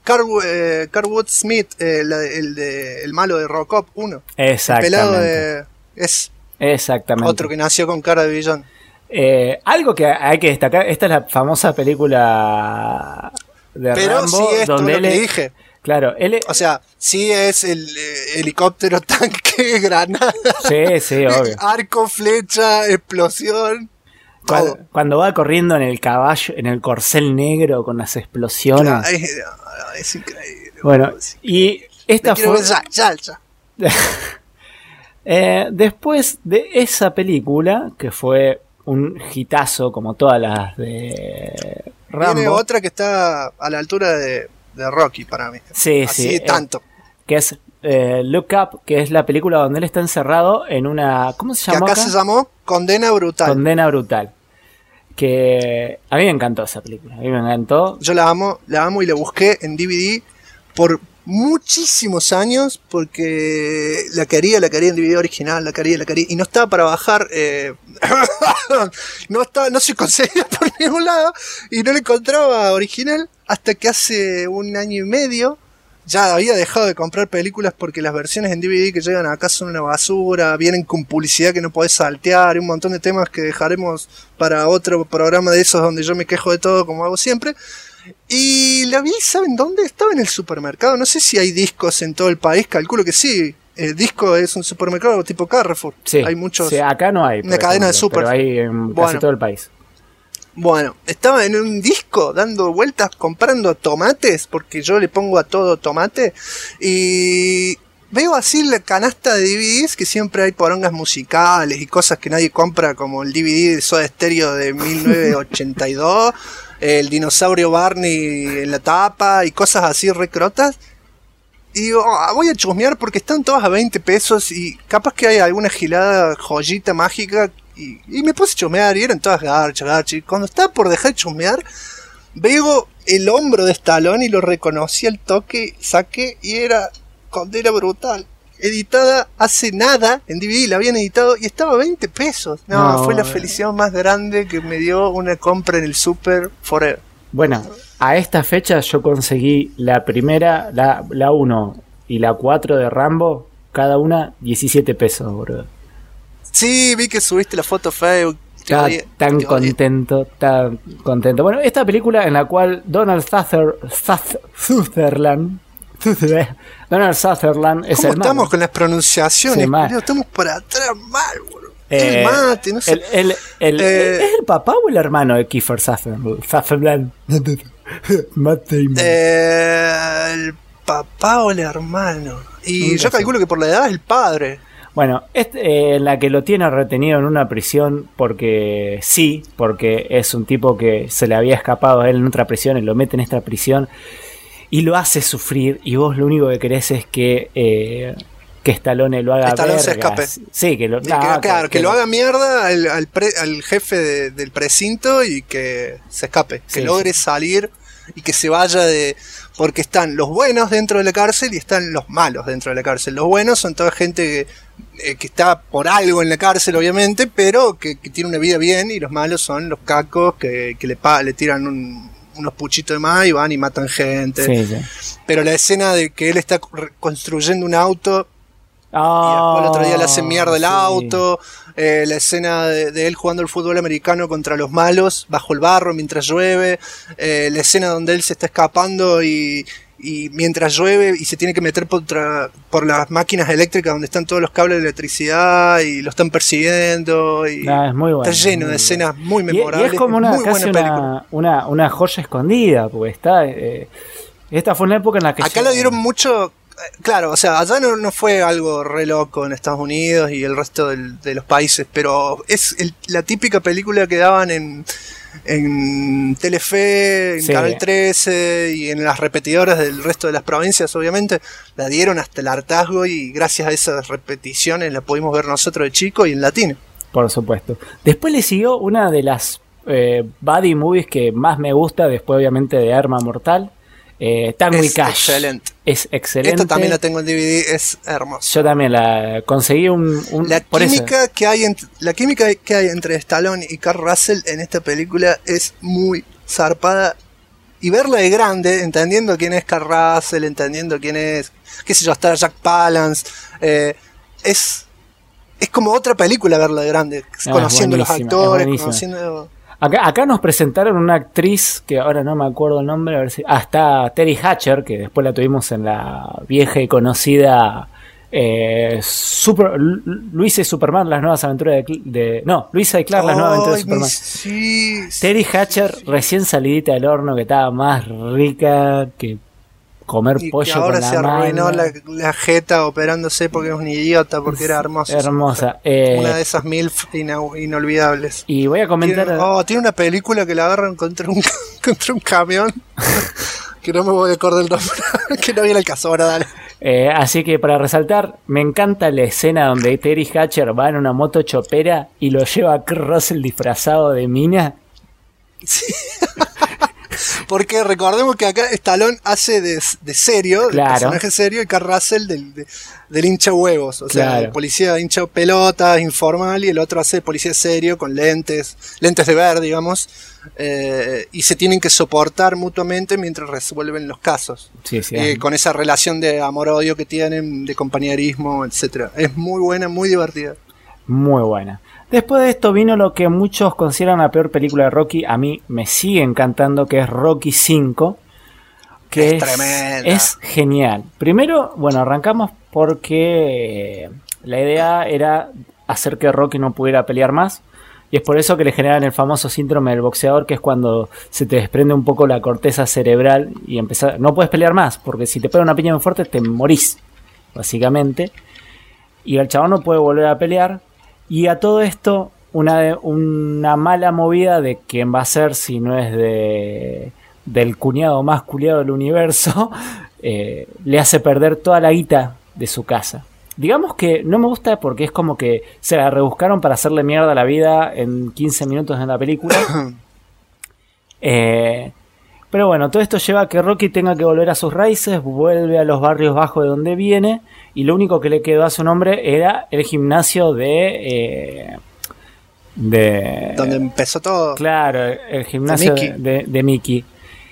Carwood Smith, el malo de Robocop 1. Exactamente. El pelado es exactamente otro que nació con cara de villano. Algo que hay que destacar, esta es la famosa película de Pero Rambo, sí es todo donde lo que dije. Claro, o sea, sí es el helicóptero, tanque, granada, sí, obvio. Arco, flecha, explosión. Cuando va corriendo en el caballo, en el corcel negro con las explosiones. Claro, es increíble. Bueno, y esta fue... Ya. Después de esa película, que fue un hitazo como todas las de Rambo. Tiene otra que está a la altura de Rocky para mí. Sí, así sí. Tanto. Que es Look Up, que es la película donde él está encerrado en una... ¿Cómo se llama? Que acá se llamó Condena Brutal. Condena Brutal. Que a mí me encantó esa película. A mí me encantó. Yo la amo y la busqué en DVD por muchísimos años porque la quería en DVD original, la quería y no estaba para bajar, no se conseguía por ningún lado y no la encontraba original hasta que hace un año y medio ya había dejado de comprar películas porque las versiones en DVD que llegan acá son una basura, vienen con publicidad que no podés saltear y un montón de temas que dejaremos para otro programa de esos donde yo me quejo de todo como hago siempre. Y la vi, ¿saben dónde? Estaba en el supermercado. No sé si hay discos en todo el país, calculo que sí. El disco es un supermercado tipo Carrefour. Sí, hay muchos. Sí, acá no hay. Una cadena de super. Pero hay en casi todo el país. Bueno, estaba en un disco dando vueltas comprando tomates, porque yo le pongo a todo tomate. Y veo así la canasta de DVDs, que siempre hay porongas musicales y cosas que nadie compra, como el DVD de Soda Stereo de 1982. El dinosaurio Barney en la tapa y cosas así recrotas. Y digo, voy a chusmear porque están todas a 20 pesos y capaz que hay alguna gilada joyita mágica. Y me puse a chusmear y eran todas garchas. Y cuando estaba por dejar de chusmear, veo el hombro de Stallone y lo reconocí al toque, saqué y era Condena Brutal. Editada hace nada en DVD, la habían editado y estaba a 20 pesos. No, fue la felicidad más grande que me dio una compra en el super forever. Bueno, a esta fecha yo conseguí la primera, la 1 y la 4 de Rambo, cada una 17 pesos, bro. Sí, vi que subiste la foto a Facebook. Tan contento. Bueno, esta película en la cual Donald Sutherland es ¿Cómo el estamos malo? con las pronunciaciones? Sí, estamos para atrás mal, bro. El mate, no sé. ¿Es el papá o el hermano de Kiefer Sutherland? Matt Damon. El papá o el hermano. Y yo calculo que por la edad es el padre. Bueno, en la que lo tiene retenido en una prisión porque es un tipo que se le había escapado a él en otra prisión y lo mete en esta prisión y lo hace sufrir y vos lo único que querés es que Stallone lo haga Stallone vergas. se escape. Sí, que lo haga mierda al jefe del precinto y que se escape, que logre salir y que se vaya porque están los buenos dentro de la cárcel y están los malos dentro de la cárcel. Los buenos son toda gente que está por algo en la cárcel, obviamente, pero que tiene una vida bien, y los malos son los cacos que le tiran unos puchitos de más y van y matan gente. Sí. Pero la escena de que él está construyendo un auto y después el otro día le hace mierda el auto, la escena de él jugando al fútbol americano contra los malos bajo el barro mientras llueve, la escena donde él se está escapando y mientras llueve y se tiene que meter por las máquinas eléctricas donde están todos los cables de electricidad y lo están persiguiendo y es muy bueno, está lleno de escenas muy memorables. Y es como casi una joya escondida, porque esta fue una época en la que acá lo dieron mucho. Claro, o sea, allá no fue algo re loco en Estados Unidos y el resto de los países, pero es la típica película que daban en Telefe, en Canal 13 y en las repetidoras del resto de las provincias, obviamente, la dieron hasta el hartazgo y gracias a esas repeticiones la pudimos ver nosotros de chico y en latino. Por supuesto. Después le siguió una de las buddy movies que más me gusta, después obviamente de Arma Mortal. Tango y Cash. Excelente. Es excelente. Esta también la tengo en DVD, es hermosa. Yo también la conseguí la química que hay entre Stallone y Kurt Russell en esta película es muy zarpada y verla de grande, entendiendo quién es Kurt Russell, entendiendo quién es, qué sé yo, hasta Jack Palance, es como otra película verla de grande, conociendo los actores, conociendo... Acá nos presentaron una actriz que ahora no me acuerdo el nombre, a ver si... está Terry Hatcher, que después la tuvimos en la vieja y conocida Luisa y Superman, las nuevas aventuras Luisa y Clark, las nuevas aventuras de Superman. Sí, Terry Hatcher, recién salidita del horno, que estaba más rica que comer pollo con la mano. Ahora se arruinó la jeta operándose porque es un idiota, porque era hermosa. Hermosa. Una de esas MILF inolvidables. Y voy a comentar... Tiene una película que la agarran contra un camión. Que no me voy a acordar el nombre. Que no viene el caso, ahora dale. Así que para resaltar, me encanta la escena donde Terry Hatcher va en una moto chopera y lo lleva a Kurt Russell disfrazado de mina. Sí. Porque recordemos que acá Stallone hace de serio, del personaje serio, y Kurt Russell del hincha huevos. O sea, el policía hincha pelotas, informal, y el otro hace policía serio, con lentes de ver, digamos. Y se tienen que soportar mutuamente mientras resuelven los casos. Sí, con esa relación de amor-odio que tienen, de compañerismo, etcétera. Es muy buena, muy divertida. Muy buena. Después de esto vino lo que muchos consideran la peor película de Rocky. A mí me sigue encantando, que es Rocky V. Que es tremenda. Es genial. Primero, bueno, arrancamos porque la idea era hacer que Rocky no pudiera pelear más. Y es por eso que le generan el famoso síndrome del boxeador, que es cuando se te desprende un poco la corteza cerebral y no puedes pelear más, porque si te pega una piña muy fuerte te morís, básicamente. Y el chabón no puede volver a pelear. Y a todo esto, una mala movida de quién va a ser si no es del cuñado más culiado del universo, le hace perder toda la guita de su casa. Digamos que no me gusta porque es como que se la rebuscaron para hacerle mierda a la vida en 15 minutos en la película. Pero bueno, todo esto lleva a que Rocky tenga que volver a sus raíces, vuelve a los barrios bajos de donde viene, y lo único que le quedó a su nombre era el gimnasio de donde empezó todo. Claro, el gimnasio de Mickey.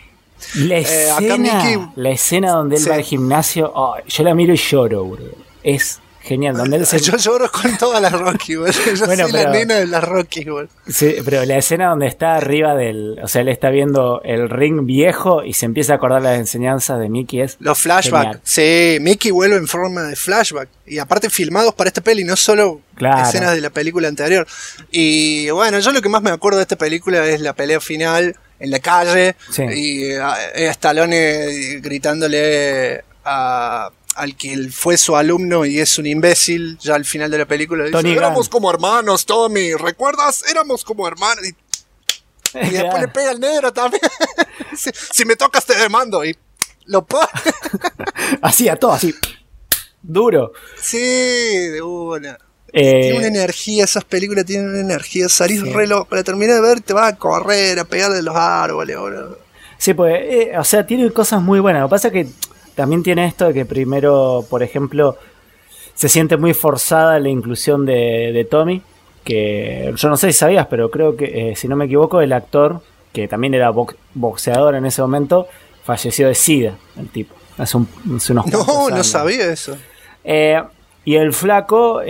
La escena donde él va al gimnasio, yo la miro y lloro, bro. Es genial. Donde él Yo lloro con todas las Rocky, güey. Yo soy la nena de las Rocky, güey. Sí, pero la escena donde está arriba o sea, él está viendo el ring viejo y se empieza a acordar las enseñanzas de Mickey. Los flashbacks. Sí, Mickey vuelve en forma de flashback. Y aparte filmados para esta peli, no solo escenas de la película anterior. Y bueno, yo lo que más me acuerdo de esta película es la pelea final en la calle. Sí. Y Stallone gritándole al que fue su alumno y es un imbécil, ya al final de la película dice, éramos como hermanos, Tommy, ¿recuerdas? Éramos como hermanos. Y después le pega al negro también. si me tocas te demando. Y lo pone. Así a todo, así. Duro. Sí, de una. Tiene una energía, esas películas tienen una energía. Salís para terminar de ver, te vas a correr, a pegarle los árboles. Sí, pues, o sea, tiene cosas muy buenas. Lo que pasa es que también tiene esto de que primero, por ejemplo, se siente muy forzada la inclusión de Tommy, que yo no sé si sabías, pero creo que, si no me equivoco, el actor, que también era boxeador en ese momento, falleció de SIDA, el tipo, hace unos cuantos años. No sabía eso. Y el flaco,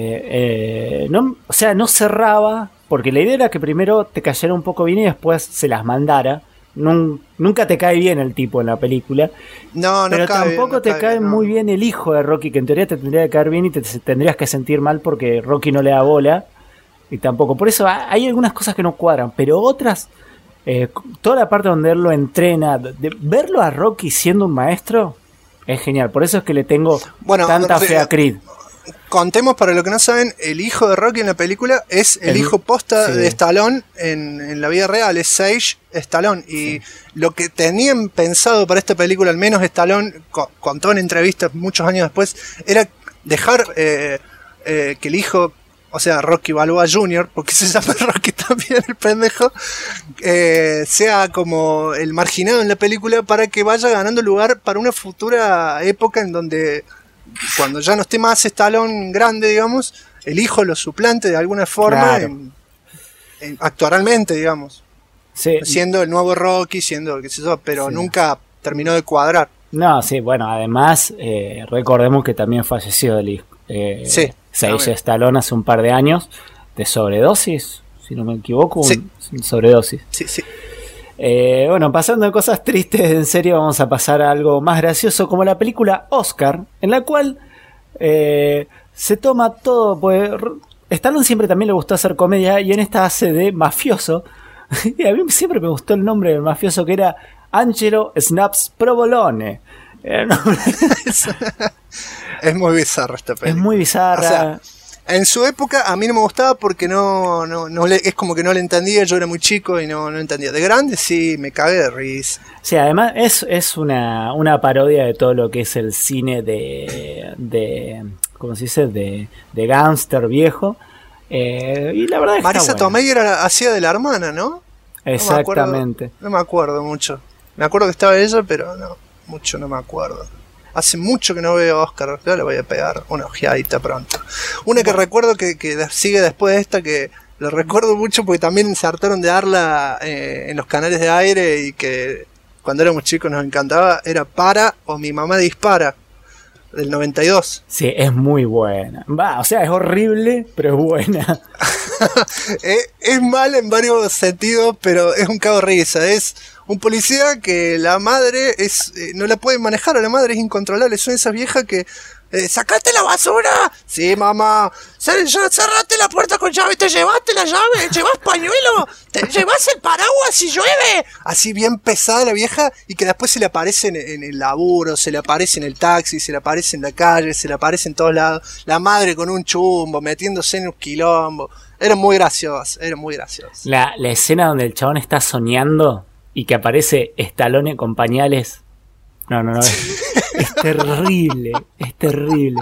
no cerraba, porque la idea era que primero te cayera un poco bien y después se las mandara. Nunca te cae bien el tipo en la película. Pero tampoco te cae muy bien el hijo de Rocky, que en teoría te tendría que caer bien y te tendrías que sentir mal porque Rocky no le da bola. Y tampoco. Por eso hay algunas cosas que no cuadran, pero otras, toda la parte donde él lo entrena, verlo a Rocky siendo un maestro, es genial. Por eso es que le tengo tanta fe a Creed. Contemos para los que no saben, el hijo de Rocky en la película es el hijo posta de Stallone en la vida real, es Sage Stallone. Y lo que tenían pensado para esta película, al menos Stallone, contó en entrevistas muchos años después, era dejar que el hijo, o sea, Rocky Balboa Jr., porque se llama Rocky también el pendejo, sea como el marginado en la película para que vaya ganando lugar para una futura época en donde, cuando ya no esté más Stallone grande, digamos, el hijo lo suplante de alguna forma, actualmente, digamos. Sí. Siendo el nuevo Rocky, siendo qué sé yo, pero Sí. nunca terminó de cuadrar. No, sí, bueno, además, recordemos que también falleció Sí, Sylvester también. Stallone hace un par de años de sobredosis, si no me equivoco, Sí. sobredosis. Sí, sí. Bueno, pasando de cosas tristes, en serio, vamos a pasar a algo más gracioso, como la película Oscar, en la cual se toma todo, pues Stallone siempre también le gustó hacer comedia, y en esta hace de mafioso, y a mí siempre me gustó el nombre del mafioso, que era Angelo Snaps Provolone. Era un nombre- Es muy bizarro esta película. es muy bizarra. O sea, en su época a mí no me gustaba porque es como que no le entendía, yo era muy chico y no entendía. De grande sí, me cagué de risa. Sí, además es una parodia de todo lo que es el cine de ¿cómo se dice? De gángster viejo. Y la verdad es que Marisa está buena. Tomei hacía de la hermana, ¿no? Exactamente. No me acuerdo mucho. Me acuerdo que estaba ella, pero no, mucho no me acuerdo. Hace mucho que no veo a Oscar, ya le voy a pegar una ojeadita pronto. Una que recuerdo que sigue después de esta, que lo recuerdo mucho porque también se hartaron de darla en los canales de aire y que cuando éramos chicos nos encantaba, era Para o Mi Mamá Dispara, del 92. Sí, es muy buena. Va, o sea, es horrible, pero es buena. Es mal en varios sentidos, pero es un cago de risa. Es un policía que la madre no la puede manejar, a la madre es incontrolable. Son esas viejas que ¡sacate la basura! Sí, mamá. Cerrate la puerta con llave. ¿Te llevaste la llave? ¿Llevas pañuelo? ¿Te llevas el paraguas si llueve? Así bien pesada la vieja, y que después se le aparece en el laburo, se le aparece en el taxi, se le aparece en la calle, se le aparece en todos lados. La madre con un chumbo, metiéndose en un quilombo. Era muy gracioso, era muy gracioso. La escena donde el chabón está soñando y que aparece Stallone con pañales. No. Es terrible, es terrible.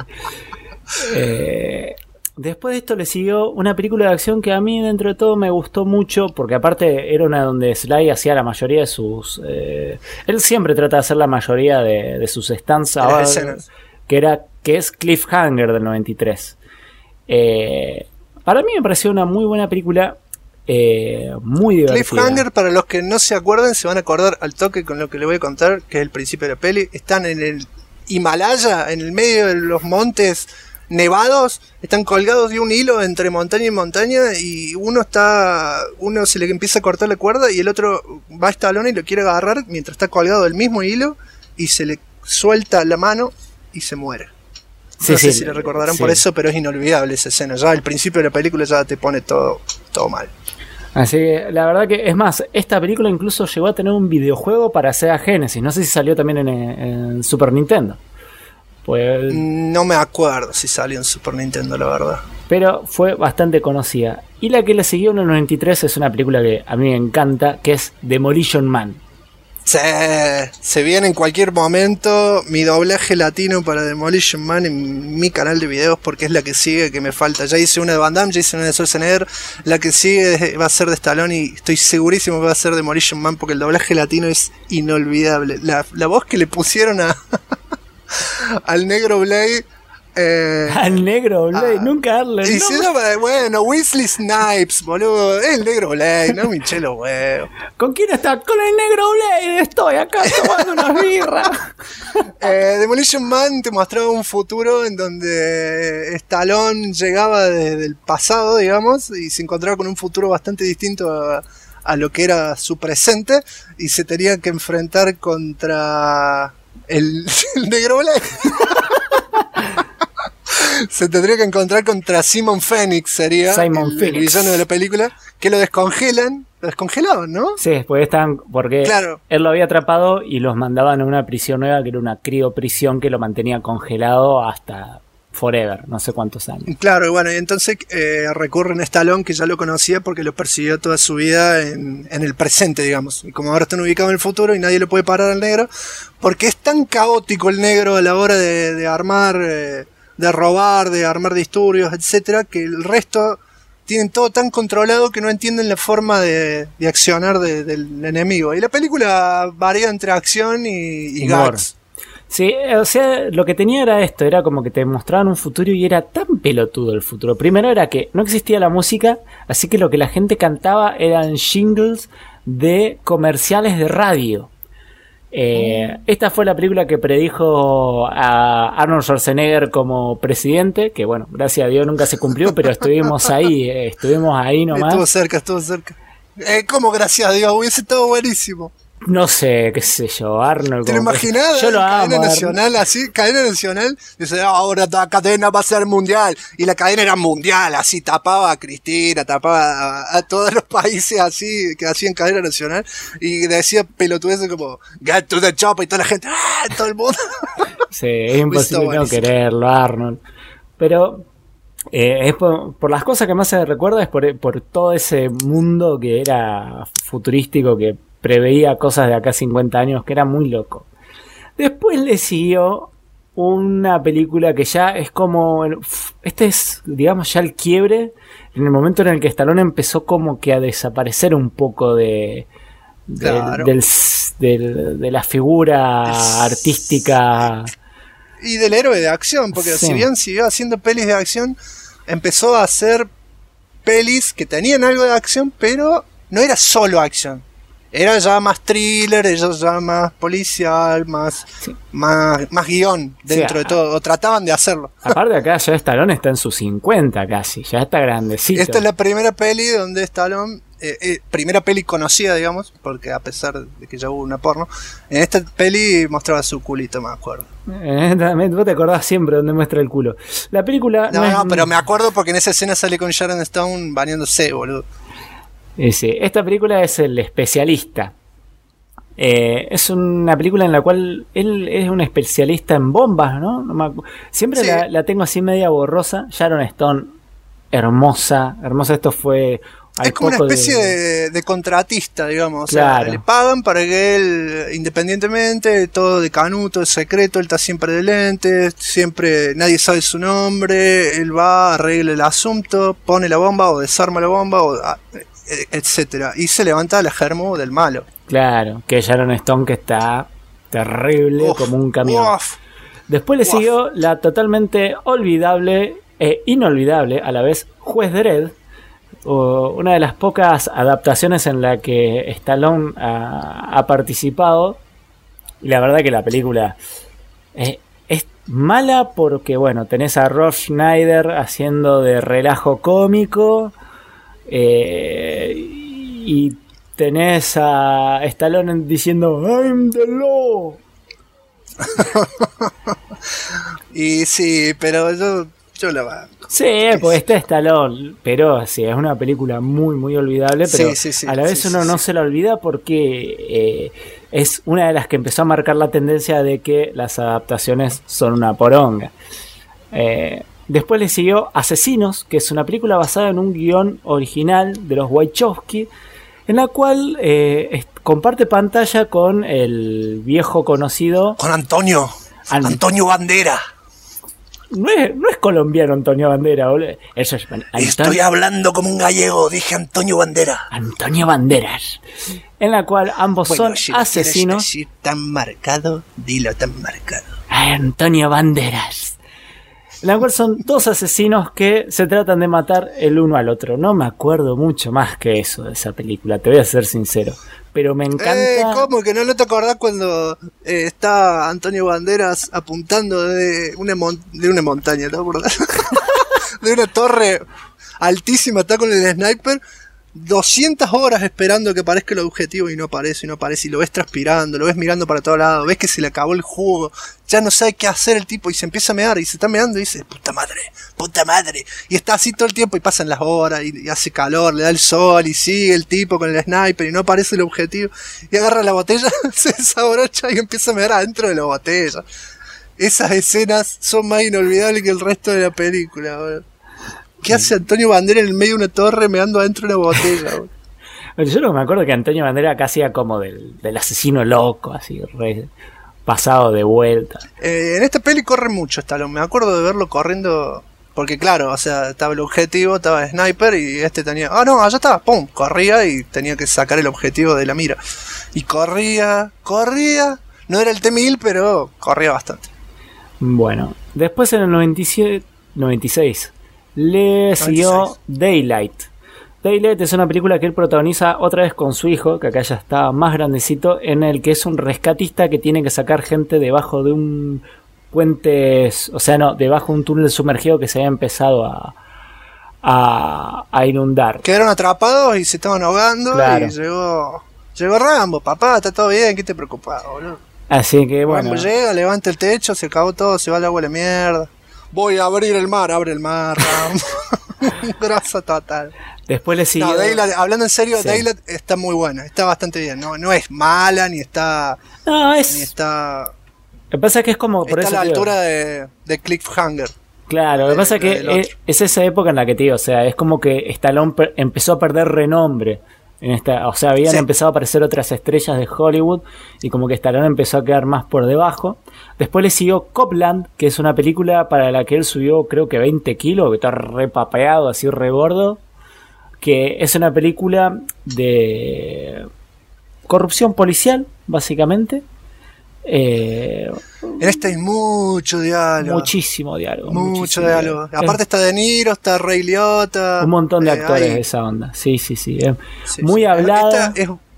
Después de esto le siguió una película de acción que a mí dentro de todo me gustó mucho, porque aparte era una donde Sly hacía la mayoría de sus... él siempre trata de hacer la mayoría de sus stunts, que es Cliffhanger del 93. Para mí me pareció una muy buena película, muy divertida. Cliffhanger, para los que no se acuerdan, se van a acordar al toque con lo que le voy a contar, que es el principio de la peli. Están en el Himalaya, en el medio de los montes nevados, están colgados de un hilo entre montaña y montaña, y uno se le empieza a cortar la cuerda y el otro va a Stallone y lo quiere agarrar mientras está colgado del mismo hilo, y se le suelta la mano y se muere. No sé si le recordarán por eso, pero es inolvidable esa escena. Ya al principio de la película ya te pone todo mal. Así que la verdad que, es más, esta película incluso llegó a tener un videojuego para Sega Genesis. No sé si salió también en Super Nintendo. Pues, no me acuerdo si salió en Super Nintendo, la verdad. Pero fue bastante conocida. Y la que le siguió en el 93 es una película que a mí me encanta, que es Demolition Man. Se viene en cualquier momento mi doblaje latino para Demolition Man en mi canal de videos, porque es la que sigue, que me falta. Ya hice una de Van Damme, ya hice una de Schwarzenegger. La que sigue va a ser de Stallone y estoy segurísimo que va a ser Demolition Man, porque el doblaje latino es inolvidable. La voz que le pusieron al negro Blade. Al negro Blade, nunca darle y se llama, bueno, Wesley Snipes, boludo. Es el negro Blade, no me hinché los huevos. ¿Con quién está? Con el negro Blade, estoy acá tomando unas birras. Demolition Man te mostraba un futuro en donde Stallone llegaba desde el pasado, digamos, y se encontraba con un futuro bastante distinto a lo que era su presente, y se tenía que enfrentar contra el negro Blade. Se tendría que encontrar contra Simon Phoenix, sería el villano de la película, que lo descongelaban, ¿no? Sí, pues porque claro, él lo había atrapado y los mandaban a una prisión nueva, que era una crioprisión que lo mantenía congelado hasta forever, no sé cuántos años. Claro, y bueno, y entonces recurren a Stallone, que ya lo conocía porque lo persiguió toda su vida en el presente, digamos. Y como ahora están ubicados en el futuro y nadie le puede parar al negro, porque es tan caótico el negro a la hora de armar... de robar, de armar disturbios, etcétera, que el resto tienen todo tan controlado que no entienden la forma de accionar del enemigo. Y la película varía entre acción y gags. Sí, o sea, lo que tenía era esto, era como que te mostraban un futuro y era tan pelotudo el futuro. Primero era que no existía la música, así que lo que la gente cantaba eran jingles de comerciales de radio. Esta fue la película que predijo a Arnold Schwarzenegger como presidente, que bueno, gracias a Dios nunca se cumplió, pero estuvimos ahí nomás. Estuvo cerca. ¿Cómo gracias a Dios? Hubiese estado buenísimo. No sé, qué sé yo, Arnold. ¿Te lo imaginás? Yo lo amo. Cadena nacional, así, cadena nacional. Dice, ahora la cadena va a ser mundial. Y la cadena era mundial, así, tapaba a Cristina, tapaba a todos los países así, que hacían cadena nacional. Y decía pelotudeces como, get to the chop, y toda la gente, todo el mundo. Sí, es imposible no quererlo, Arnold. Pero es por las cosas que más se recuerda, es por todo ese mundo que era futurístico, que preveía cosas de acá 50 años, que era muy loco. Después le siguió una película que ya es como... Este es, digamos, ya el quiebre, en el momento en el que Stallone empezó como que a desaparecer un poco de la figura artística. Y del héroe de acción, porque sí. Si bien siguió haciendo pelis de acción, empezó a hacer pelis que tenían algo de acción, pero no era solo acción. Era ya más thriller, era ya más policial, más guión dentro de todo, o trataban de hacerlo. Aparte acá ya Stallone está en sus 50 casi, ya está grandecito. Esta es la primera peli donde Stallone, primera peli conocida, digamos, porque a pesar de que ya hubo una porno, en esta peli mostraba su culito, me acuerdo. Vos te acordás siempre donde muestra el culo. La película... No, pero me acuerdo porque en esa escena sale con Sharon Stone bañándose, boludo. Sí, esta película es El Especialista. Es una película en la cual él es un especialista en bombas, ¿no? Siempre sí. la tengo así media borrosa. Sharon Stone, hermosa. Esto fue... Es como una especie de contratista, digamos. Claro. O sea, le pagan para que él, independientemente, todo de canuto, de secreto, él está siempre de lentes, siempre nadie sabe su nombre, él va, arregla el asunto, pone la bomba o desarma la bomba, etcétera, y se levanta la germo del malo. Claro, que Sharon Stone, que está terrible como un camión. Después le siguió la totalmente olvidable e inolvidable a la vez Juez Dredd, una de las pocas adaptaciones en la que Stallone ha participado. Y la verdad que la película es mala porque, bueno, tenés a Rob Schneider haciendo de relajo cómico, y tenés a Stallone diciendo I'm the law. Y sí, pero yo la banco. Sí, pues está Stallone, pero sí, es una película muy, muy olvidable, pero sí, a la vez uno no se la olvida porque es una de las que empezó a marcar la tendencia de que las adaptaciones son una poronga. Después le siguió Asesinos, que es una película basada en un guión original de los Wachowski, en la cual comparte pantalla con el viejo conocido... Con Antonio Bandera. No es colombiano Antonio Bandera, boludo. Eso es Estoy hablando como un gallego, dije Antonio Bandera. Antonio Banderas. En la cual ambos son asesinos. Si tan marcado, dilo tan marcado. Antonio Banderas. En la cual son dos asesinos que se tratan de matar el uno al otro. No me acuerdo mucho más que eso de esa película, te voy a ser sincero. Pero me encanta... ¿Cómo que no te acordás cuando está Antonio Banderas apuntando de una montaña, ¿te acordás? De una torre altísima, está con el sniper, 200 horas esperando que aparezca el objetivo y no aparece, y lo ves transpirando, lo ves mirando para todos lados, ves que se le acabó el jugo, ya no sabe qué hacer el tipo y se empieza a mear y se está meando y dice, puta madre, y está así todo el tiempo y pasan las horas y hace calor, le da el sol y sigue el tipo con el sniper y no aparece el objetivo y agarra la botella, se desabrocha y empieza a mear adentro de la botella. Esas escenas son más inolvidables que el resto de la película, bro. ¿Qué hace Antonio Bandera en el medio de una torre meando adentro de una botella? Bueno, yo no me acuerdo que Antonio Bandera acá hacía como del asesino loco, así, pasado de vuelta. En esta peli corre mucho Stallone, me acuerdo de verlo corriendo, porque claro, o sea, estaba el objetivo, estaba el sniper y este tenía, allá está, pum, corría y tenía que sacar el objetivo de la mira. Y corría, no era el T-1000, pero corría bastante. Bueno, después en el 96 le siguió Daylight, Daylight es una película que él protagoniza otra vez con su hijo, que acá ya está más grandecito, en el que es un rescatista que tiene que sacar gente debajo de un puente, o sea, no, debajo de un túnel sumergido que se había empezado a inundar. Quedaron atrapados y se estaban ahogando, claro. Y llegó Rambo. Papá, está todo bien, ¿qué te preocupas, boludo? Así que bueno. Rambo llega, levanta el techo, se acabó todo, se va el agua a la mierda. Voy a abrir el mar, abre el mar, Rambo. Grosso total. Después le siguió. No, Daylight, hablando en serio, sí. Daylight está muy buena, está bastante bien. No es mala, ni está. No, es. Ni está. Lo que pasa es que es como. Por está eso a la altura de Cliffhanger. Claro, lo que pasa es que es esa época en la que te digo, o sea, es como que Stallone empezó a perder renombre. O sea, habían empezado a aparecer otras estrellas de Hollywood y como que Stallone empezó a quedar más por debajo. Después le siguió Copland, que es una película para la que él subió creo que 20 kilos, que está repapeado, así re gordo, que es una película de corrupción policial, básicamente. En esta hay mucho diálogo. Muchísimo diálogo. Mucho diálogo. Aparte está De Niro, está Ray Liotta. Un montón de actores de esa onda. Sí. Muy sí. hablada.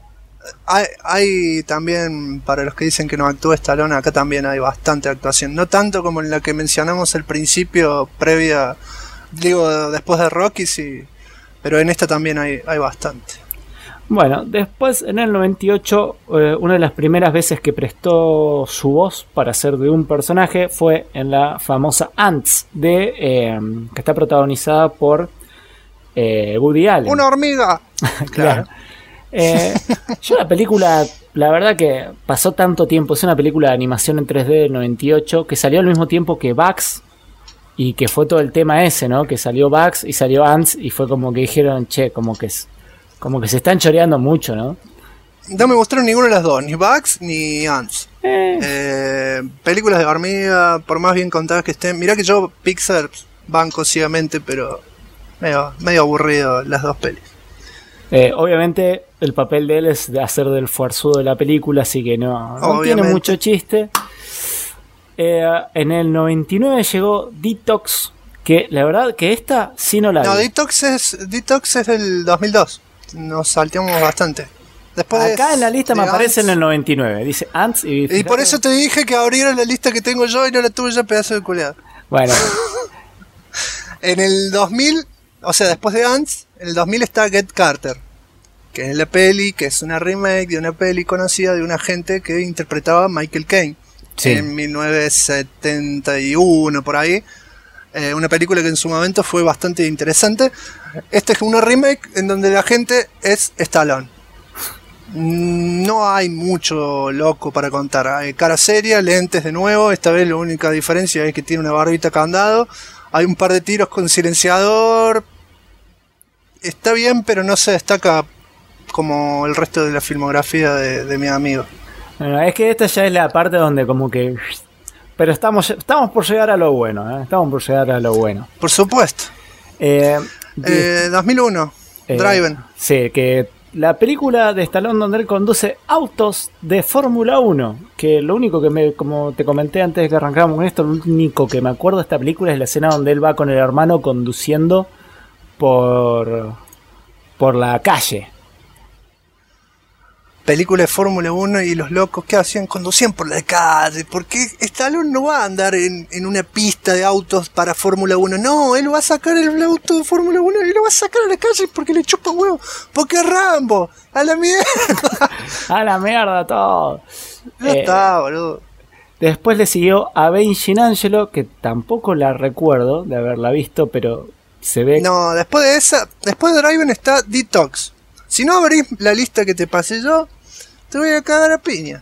Hay también, para los que dicen que no actúa Stallone, acá también hay bastante actuación. No tanto como en la que mencionamos al principio, después de Rocky, sí. Pero en esta también hay bastante. Bueno, después en el 98, una de las primeras veces que prestó su voz para hacer de un personaje fue en la famosa Ants, que está protagonizada por Woody Allen. ¡Una hormiga! Claro. Yo la película, la verdad que pasó tanto tiempo, es una película de animación en 3D del 98, que salió al mismo tiempo que Bugs, y que fue todo el tema ese, ¿no? Que salió Bugs y salió Ants, y fue como que dijeron, che, como que se están choreando mucho, ¿no? No me gustaron ninguno de las dos, ni Bugs ni Ants. Películas de hormiga, por más bien contadas que estén. Mirá que yo Pixar banco ciegamente, pero medio aburrido las dos pelis. Obviamente el papel de él es de hacer del fuerzudo de la película, así que no tiene mucho chiste. En el 99 llegó Detox, que la verdad que esta sí no la vi. No, Detox es del 2002. Nos salteamos bastante. Después acá en la lista me aparece en el 99. Dice Ants y por eso te dije que abrieras la lista que tengo yo y no la tuve ya, pedazo de culiado. Bueno. En el 2000, o sea, después de Ants, en el 2000 está Get Carter, que es la peli, que es una remake de una peli conocida de un agente que interpretaba a Michael Caine. Sí. En 1971, por ahí. Una película que en su momento fue bastante interesante. Esta es una remake en donde la gente es Stallone. No hay mucho loco para contar. Hay cara seria, lentes de nuevo. Esta vez la única diferencia es que tiene una barbita candado. Hay un par de tiros con silenciador. Está bien, pero no se destaca como el resto de la filmografía de mi amigo. Bueno, es que esta ya es la parte donde como que... Pero estamos por llegar a lo bueno, ¿eh? Estamos por llegar a lo bueno. Por supuesto. 2001, Driven. Sí, que la película de Stallone donde él conduce autos de Fórmula 1. Que lo único que como te comenté antes de que arrancáramos con esto, lo único que me acuerdo de esta película es la escena donde él va con el hermano conduciendo por la calle. Película de Fórmula 1 y los locos que hacían, conducían por la calle. Porque Stallone no va a andar en una pista de autos para Fórmula 1. No, él va a sacar el auto de Fórmula 1 y lo va a sacar a la calle porque le chupa huevo. Porque es Rambo. A la mierda. A la mierda todo. No está, boludo. Después le siguió Avenging Angelo, que tampoco la recuerdo de haberla visto, pero se ve... No, después de Driven está Detox. Si no abrís la lista que te pasé yo, te voy a cagar a piña.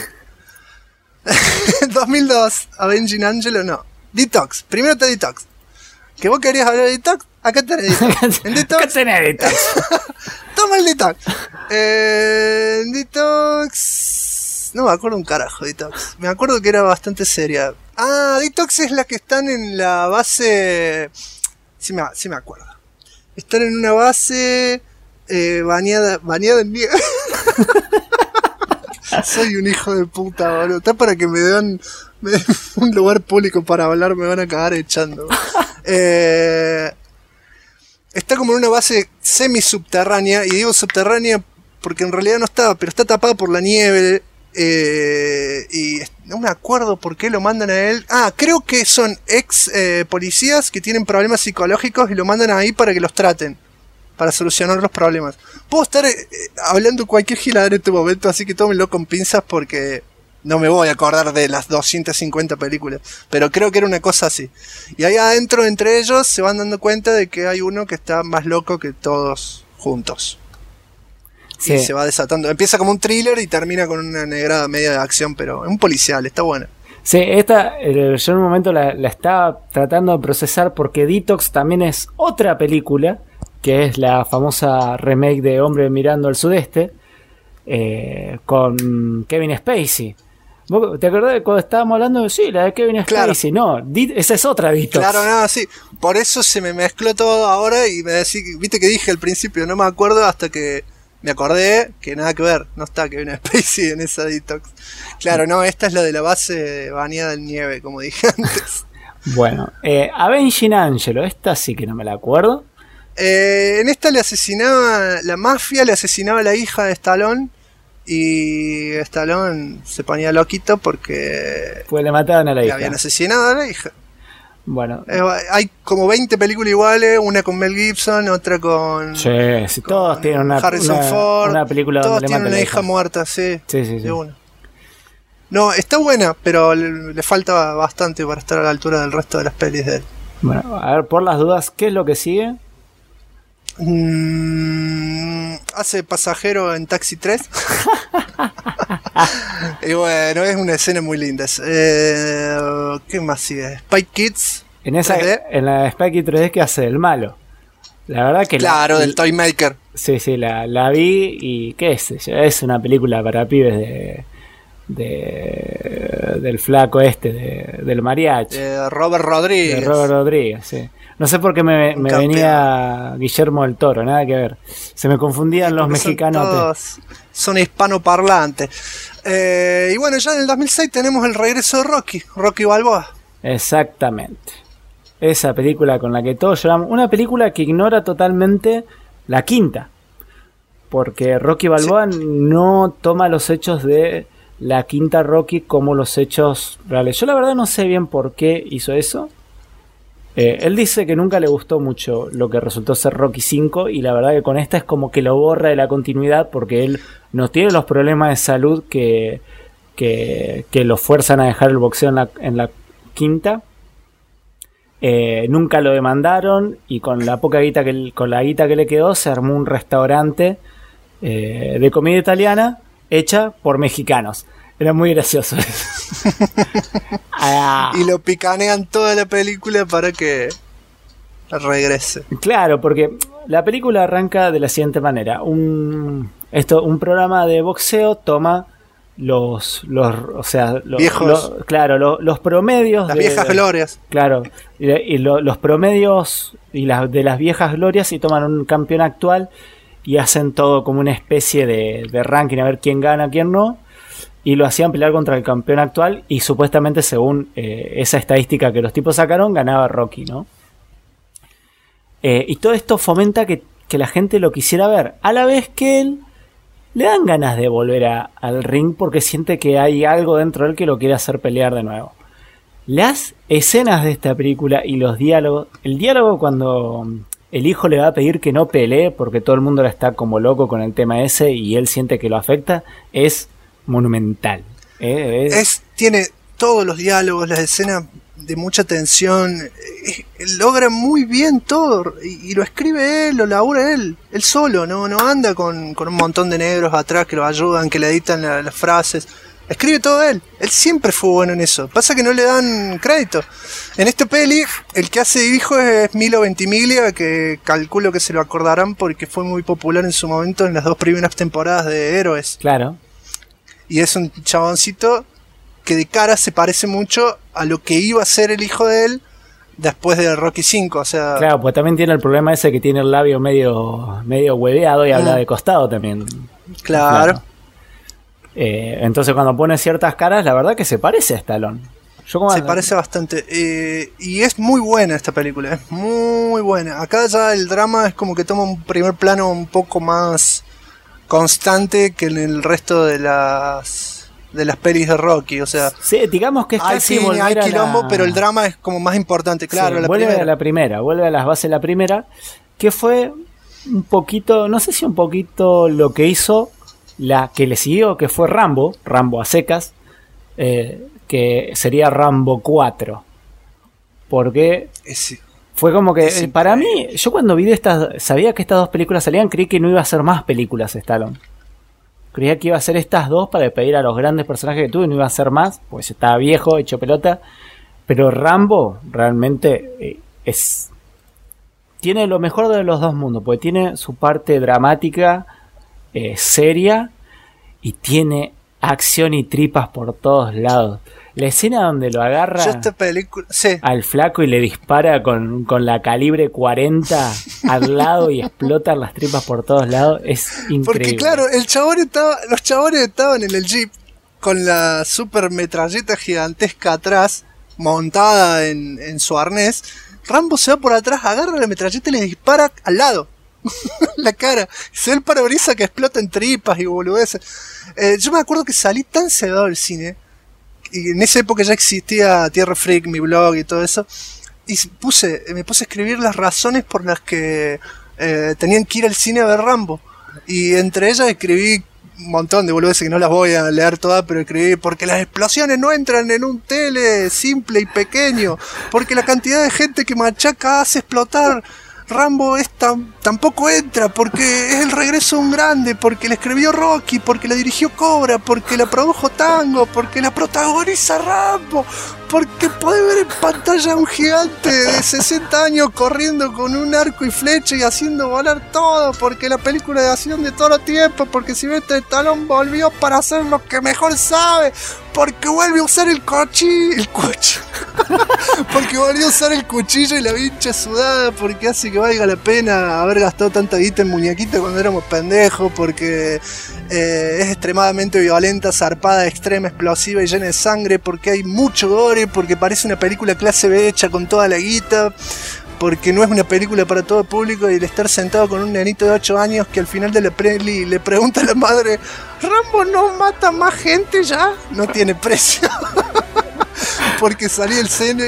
2002, Avenging Angelo, no. Detox, primero está Detox. ¿Que vos querías hablar de Detox? Acá tenés Detox. En Detox. Acá tenés Detox. Toma el Detox. Detox... No me acuerdo un carajo, Detox. Me acuerdo que era bastante seria. Ah, Detox es la que están en la base... Sí me acuerdo. Están en una base... bañada en nieve. Soy un hijo de puta, boludo. Está para que me den un lugar público para hablar, me van a cagar echando. Está como en una base semi-subterránea, y digo subterránea porque en realidad no estaba, pero está tapada por la nieve, y no me acuerdo por qué lo mandan a él. Creo que son ex policías que tienen problemas psicológicos y lo mandan ahí para que los traten, para solucionar los problemas. Puedo estar hablando cualquier gilada en este momento, así que tómenlo con pinzas porque no me voy a acordar de las 250 películas, pero creo que era una cosa así. Y ahí adentro, entre ellos, se van dando cuenta de que hay uno que está más loco que todos juntos. Sí. Y se va desatando. Empieza como un thriller y termina con una negrada media de acción, pero es un policial, está buena. Sí, esta yo en un momento la estaba tratando de procesar porque Detox también es otra película, que es la famosa remake de Hombre mirando al sudeste, con Kevin Spacey. ¿Te acordás de cuando estábamos hablando? Sí, la de Kevin Spacey. Claro. No, esa es otra Detox. Claro, no, sí. Por eso se me mezcló todo ahora y me decís, viste que dije al principio, no me acuerdo hasta que me acordé que nada que ver. No está Kevin Spacey en esa Detox. Claro, no, esta es la de la base bañada en nieve, como dije antes. Bueno, Avenging Angelo, esta sí que no me la acuerdo. En esta la mafia le asesinaba a la hija de Stallone. Y Stallone se ponía loquito porque le mataban a la hija. Le habían asesinado a la hija. Bueno, hay como 20 películas iguales, una con Mel Gibson, otra con... Sí, todos tienen una Ford, una película todos donde tienen una hija muerta, sí. Sí. De una. No, está buena, pero le falta bastante para estar a la altura del resto de las pelis de él. Bueno, a ver, por las dudas, ¿qué es lo que sigue? Hace pasajero en Taxi 3. Y bueno, es una escena muy linda. ¿Qué más sigue? Spy Kids. En la Spy Kids 3D que hace el malo. La verdad que claro, del Toy Maker. Sí, la vi y qué es, es una película para pibes del flaco del mariachi. Robert Rodríguez. De Robert Rodríguez, sí. No sé por qué me venía Guillermo del Toro, nada que ver. Se me confundían los mexicanos. Son hispanoparlantes. Y bueno, ya en el 2006 tenemos el regreso de Rocky Balboa. Exactamente. Esa película con la que todos lloramos. Una película que ignora totalmente la quinta. Porque Rocky Balboa no toma los hechos de la quinta Rocky como los hechos reales. Yo la verdad no sé bien por qué hizo eso. Él dice que nunca le gustó mucho lo que resultó ser Rocky 5 y la verdad que con esta es como que lo borra de la continuidad porque él no tiene los problemas de salud que lo fuerzan a dejar el boxeo en la quinta. Nunca lo demandaron y con la poca guita con la guita que le quedó se armó un restaurante de comida italiana hecha por mexicanos. Era muy gracioso eso. Y lo picanean toda la película para que regrese. Claro, porque la película arranca de la siguiente manera. Un programa de boxeo toma los promedios. Las viejas glorias. Claro, y los promedios de las viejas glorias y toman un campeón actual y hacen todo como una especie de ranking a ver quién gana, quién no. Y lo hacían pelear contra el campeón actual y supuestamente según esa estadística que los tipos sacaron ganaba Rocky, ¿no? Y todo esto fomenta que la gente lo quisiera ver, a la vez que él le dan ganas de volver al ring porque siente que hay algo dentro de él que lo quiere hacer pelear de nuevo. Las escenas de esta película y los diálogos, el diálogo cuando el hijo le va a pedir que no pelee porque todo el mundo la está como loco con el tema ese y él siente que lo afecta, es monumental. Tiene todos los diálogos, las escenas de mucha tensión, logra muy bien todo y lo escribe él, lo labura él solo, no anda con un montón de negros atrás que lo ayudan, que le editan las frases. Escribe todo él siempre fue bueno en eso. Pasa que no le dan crédito. En este peli, el que hace hijo es Milo Ventimiglia, que calculo que se lo acordarán porque fue muy popular en su momento en las 2 primeras temporadas de Héroes. Claro. Y es un chaboncito que de cara se parece mucho a lo que iba a ser el hijo de él después de Rocky 5, o sea... Claro, pues también tiene el problema ese que tiene el labio medio hueveado y habla de costado también. Claro. Entonces cuando pone ciertas caras, la verdad que se parece a Stallone. Se parece bastante. Y es muy buena esta película, es muy buena. Acá ya el drama es como que toma un primer plano un poco más constante que en el resto de las pelis de Rocky. O sea, sí, digamos que es casi hay quilombo, pero el drama es como más importante, claro. Sí, vuelve a las bases de la primera, que fue un poquito, no sé si un poquito lo que hizo la que le siguió, que fue Rambo a secas, que sería Rambo 4, porque fue como que para mí, yo cuando vi sabía que estas dos películas salían, creí que no iba a ser más películas Stallone, creía que iba a ser estas dos para despedir a los grandes personajes que tuvo y no iba a ser más, pues estaba viejo, hecho pelota, pero Rambo realmente tiene lo mejor de los dos mundos, porque tiene su parte dramática, seria, y tiene acción y tripas por todos lados. La escena donde lo agarra al flaco y le dispara con la calibre 40 al lado y explotan las tripas por todos lados es increíble. Porque claro, los chabones estaban en el jeep con la super metralleta gigantesca atrás, montada en su arnés. Rambo se va por atrás, agarra la metralleta y le dispara al lado. La cara. Se ve el parabrisas que explota en tripas y boludeces. Yo me acuerdo que salí tan cebado del cine. Y en esa época ya existía Tierra Freak, mi blog y todo eso. Y me puse a escribir las razones por las que tenían que ir al cine a ver Rambo. Y entre ellas escribí un montón de boludeces que no las voy a leer todas, pero escribí porque las explosiones no entran en un tele simple y pequeño, porque la cantidad de gente que machaca hace explotar. Rambo tampoco entra, porque es el regreso de un grande, porque la escribió Rocky, porque la dirigió Cobra, porque la produjo Tango, porque la protagoniza Rambo, porque podés ver en pantalla a un gigante de 60 años corriendo con un arco y flecha y haciendo volar todo, porque la película de acción de todo el tiempo, porque Sylvester Stallone volvió para hacer lo que mejor sabe, porque vuelve a usar el cuchillo porque volvió a usar el cuchillo y la vincha sudada, porque hace que valga la pena haber gastado tanta guita en muñequitos cuando éramos pendejos, porque es extremadamente violenta, zarpada, extrema, explosiva y llena de sangre, porque hay mucho gore, porque parece una película clase B hecha con toda la guita, porque no es una película para todo público, y el estar sentado con un nenito de 8 años que al final de la peli le pregunta a la madre: ¿Rambo no mata más gente ya? No tiene precio. Porque salí del cine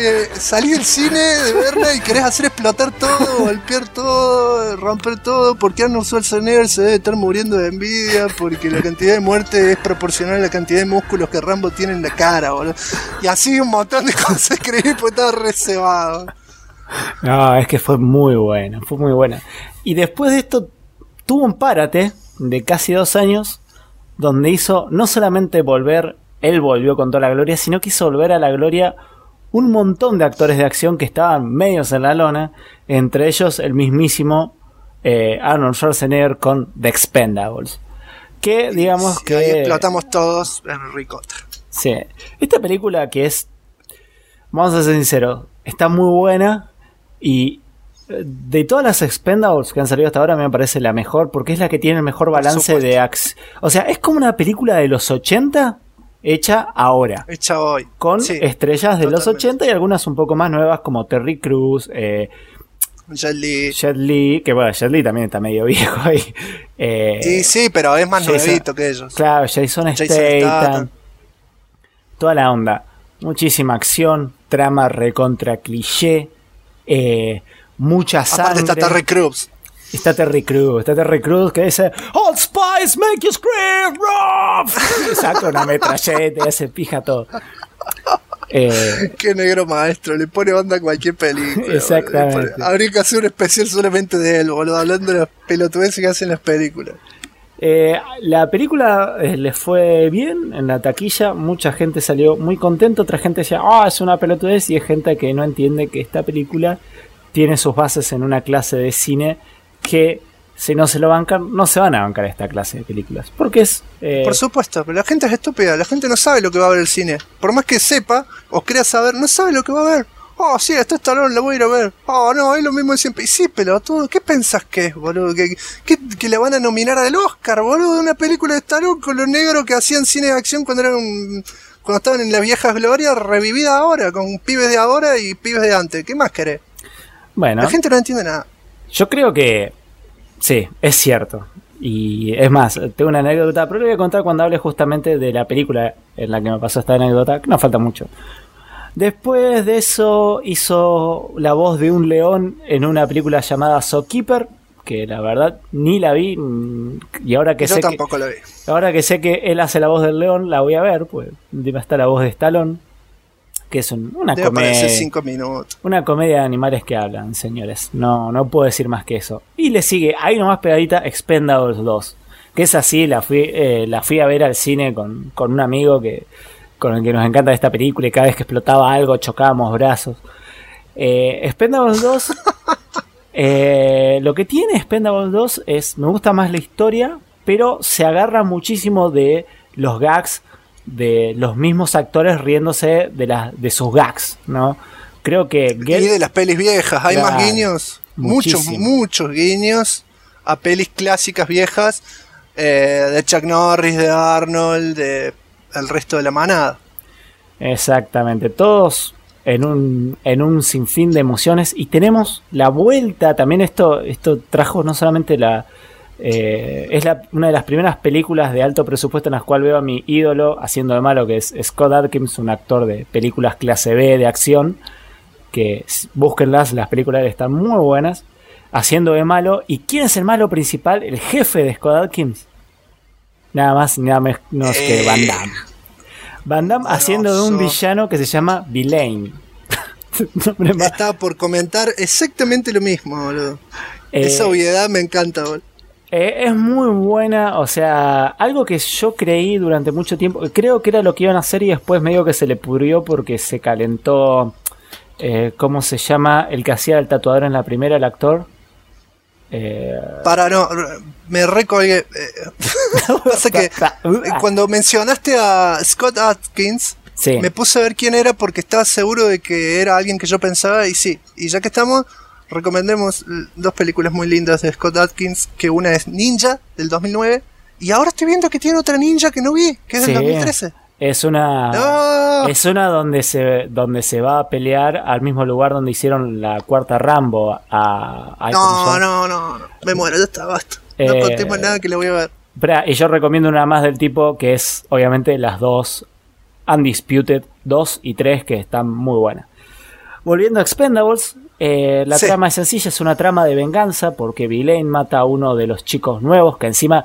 de verla y querés hacer explotar todo, golpear todo, romper todo, porque Arnold Schwarzenegger se debe estar muriendo de envidia, porque la cantidad de muerte es proporcional a la cantidad de músculos que Rambo tiene en la cara, boludo. Y así un montón de cosas escribí porque estaba recebado. No, es que fue muy buena. Y después de esto tuvo un párate de casi 2 años, donde hizo no solamente él volvió con toda la gloria, sino que hizo volver a la gloria un montón de actores de acción que estaban medios en la lona, entre ellos el mismísimo Arnold Schwarzenegger con The Expendables. Que digamos que... Ahí explotamos todos en ricota. Sí, esta película que vamos a ser sinceros, está muy buena, y de todas las Expendables que han salido hasta ahora me parece la mejor, porque es la que tiene el mejor balance de acción. O sea, es como una película de los 80 hecha ahora. Hecha hoy. Con estrellas de los 80 y algunas un poco más nuevas como Terry Crews, Jet Li, que bueno, Jet Li también está medio viejo ahí. Sí, pero es más nuevito que ellos. Claro, Jason Statham. Toda la onda. Muchísima acción, trama recontra cliché, mucha sangre. Aparte está Terry Crews que dice Old Spice make you scream, rough. Saca una metralleta y hace pija todo. Qué negro maestro, le pone onda a cualquier película. Exactamente. Habría que hacer un especial solamente de él, boludo, hablando de las pelotudeces que hacen las películas. La película le fue bien en la taquilla, mucha gente salió muy contenta, otra gente decía, es una pelotudez, y hay gente que no entiende que esta película tiene sus bases en una clase de cine que si no se lo bancan, no se van a bancar esta clase de películas, porque es... Por supuesto, pero la gente es estúpida, la gente no sabe lo que va a ver el cine, por más que sepa o crea saber, no sabe lo que va a ver. Sí, está Stallone, la voy a ir a ver. No, es lo mismo de siempre. Y sí, pelotudo, ¿qué pensás que es, boludo? ¿Que le van a nominar al Oscar, boludo? Una película de Stallone con los negros que hacían cine de acción cuando cuando estaban en la vieja gloria, revivida ahora, con pibes de ahora y pibes de antes. ¿Qué más querés? Bueno, la gente no entiende nada. Yo creo que sí, es cierto. Y es más, tengo una anécdota, pero le voy a contar cuando hable justamente de la película en la que me pasó esta anécdota, que no falta mucho. Después de eso hizo la voz de un león en una película llamada Zookeeper, que la verdad ni la vi, y ahora que yo tampoco la vi. Ahora que sé que él hace la voz del león, la voy a ver, pues encima está la voz de Stallone, que es una comedia. 5 minutos. Una comedia de animales que hablan, señores. No puedo decir más que eso. Y le sigue, ahí nomás pegadita, Expendables 2. Que es así, la fui a ver al cine con un amigo con el que nos encanta esta película, y cada vez que explotaba algo chocábamos brazos. Expendables 2, lo que tiene Expendables 2 es, me gusta más la historia, pero se agarra muchísimo de los gags de los mismos actores riéndose de sus gags, ¿no? Creo que... Y de las pelis viejas, hay más guiños, muchísimo. muchos guiños a pelis clásicas viejas, de Chuck Norris, de Arnold, de el resto de la manada. Exactamente, todos en un sinfín de emociones, y tenemos la vuelta, también esto trajo no solamente es una de las primeras películas de alto presupuesto en las cuales veo a mi ídolo haciendo de malo, que es Scott Adkins, un actor de películas clase B de acción, que búsquenlas, las películas están muy buenas, haciendo de malo. ¿Y quién es el malo principal? El jefe de Scott Adkins, nada más y nada menos que Van Damme. Van Damme haciendo de un villano que se llama Villain. Estaba por comentar exactamente lo mismo, boludo. Esa obviedad me encanta, boludo. Es muy buena, o sea, algo que yo creí durante mucho tiempo, creo que era lo que iban a hacer, y después medio que se le pudrió porque se calentó, ¿cómo se llama? El que hacía el tatuador en la primera, el actor. Me recolgué. Pasa que cuando mencionaste a Scott Adkins, sí, me puse a ver quién era porque estaba seguro de que era alguien que yo pensaba, y sí, y ya que estamos, recomendemos dos películas muy lindas de Scott Adkins, que una es Ninja, del 2009, y ahora estoy viendo que tiene otra Ninja que no vi, que es del 2013. Es una donde se va a pelear al mismo lugar donde hicieron la cuarta Rambo. No, me muero, ya está, basta. No contemos nada, que le voy a ver. Y yo recomiendo una más del tipo, que es obviamente las dos Undisputed 2 y 3, que están muy buenas. Volviendo a Expendables, la trama es sencilla, es una trama de venganza, porque Villain mata a uno de los chicos nuevos, que encima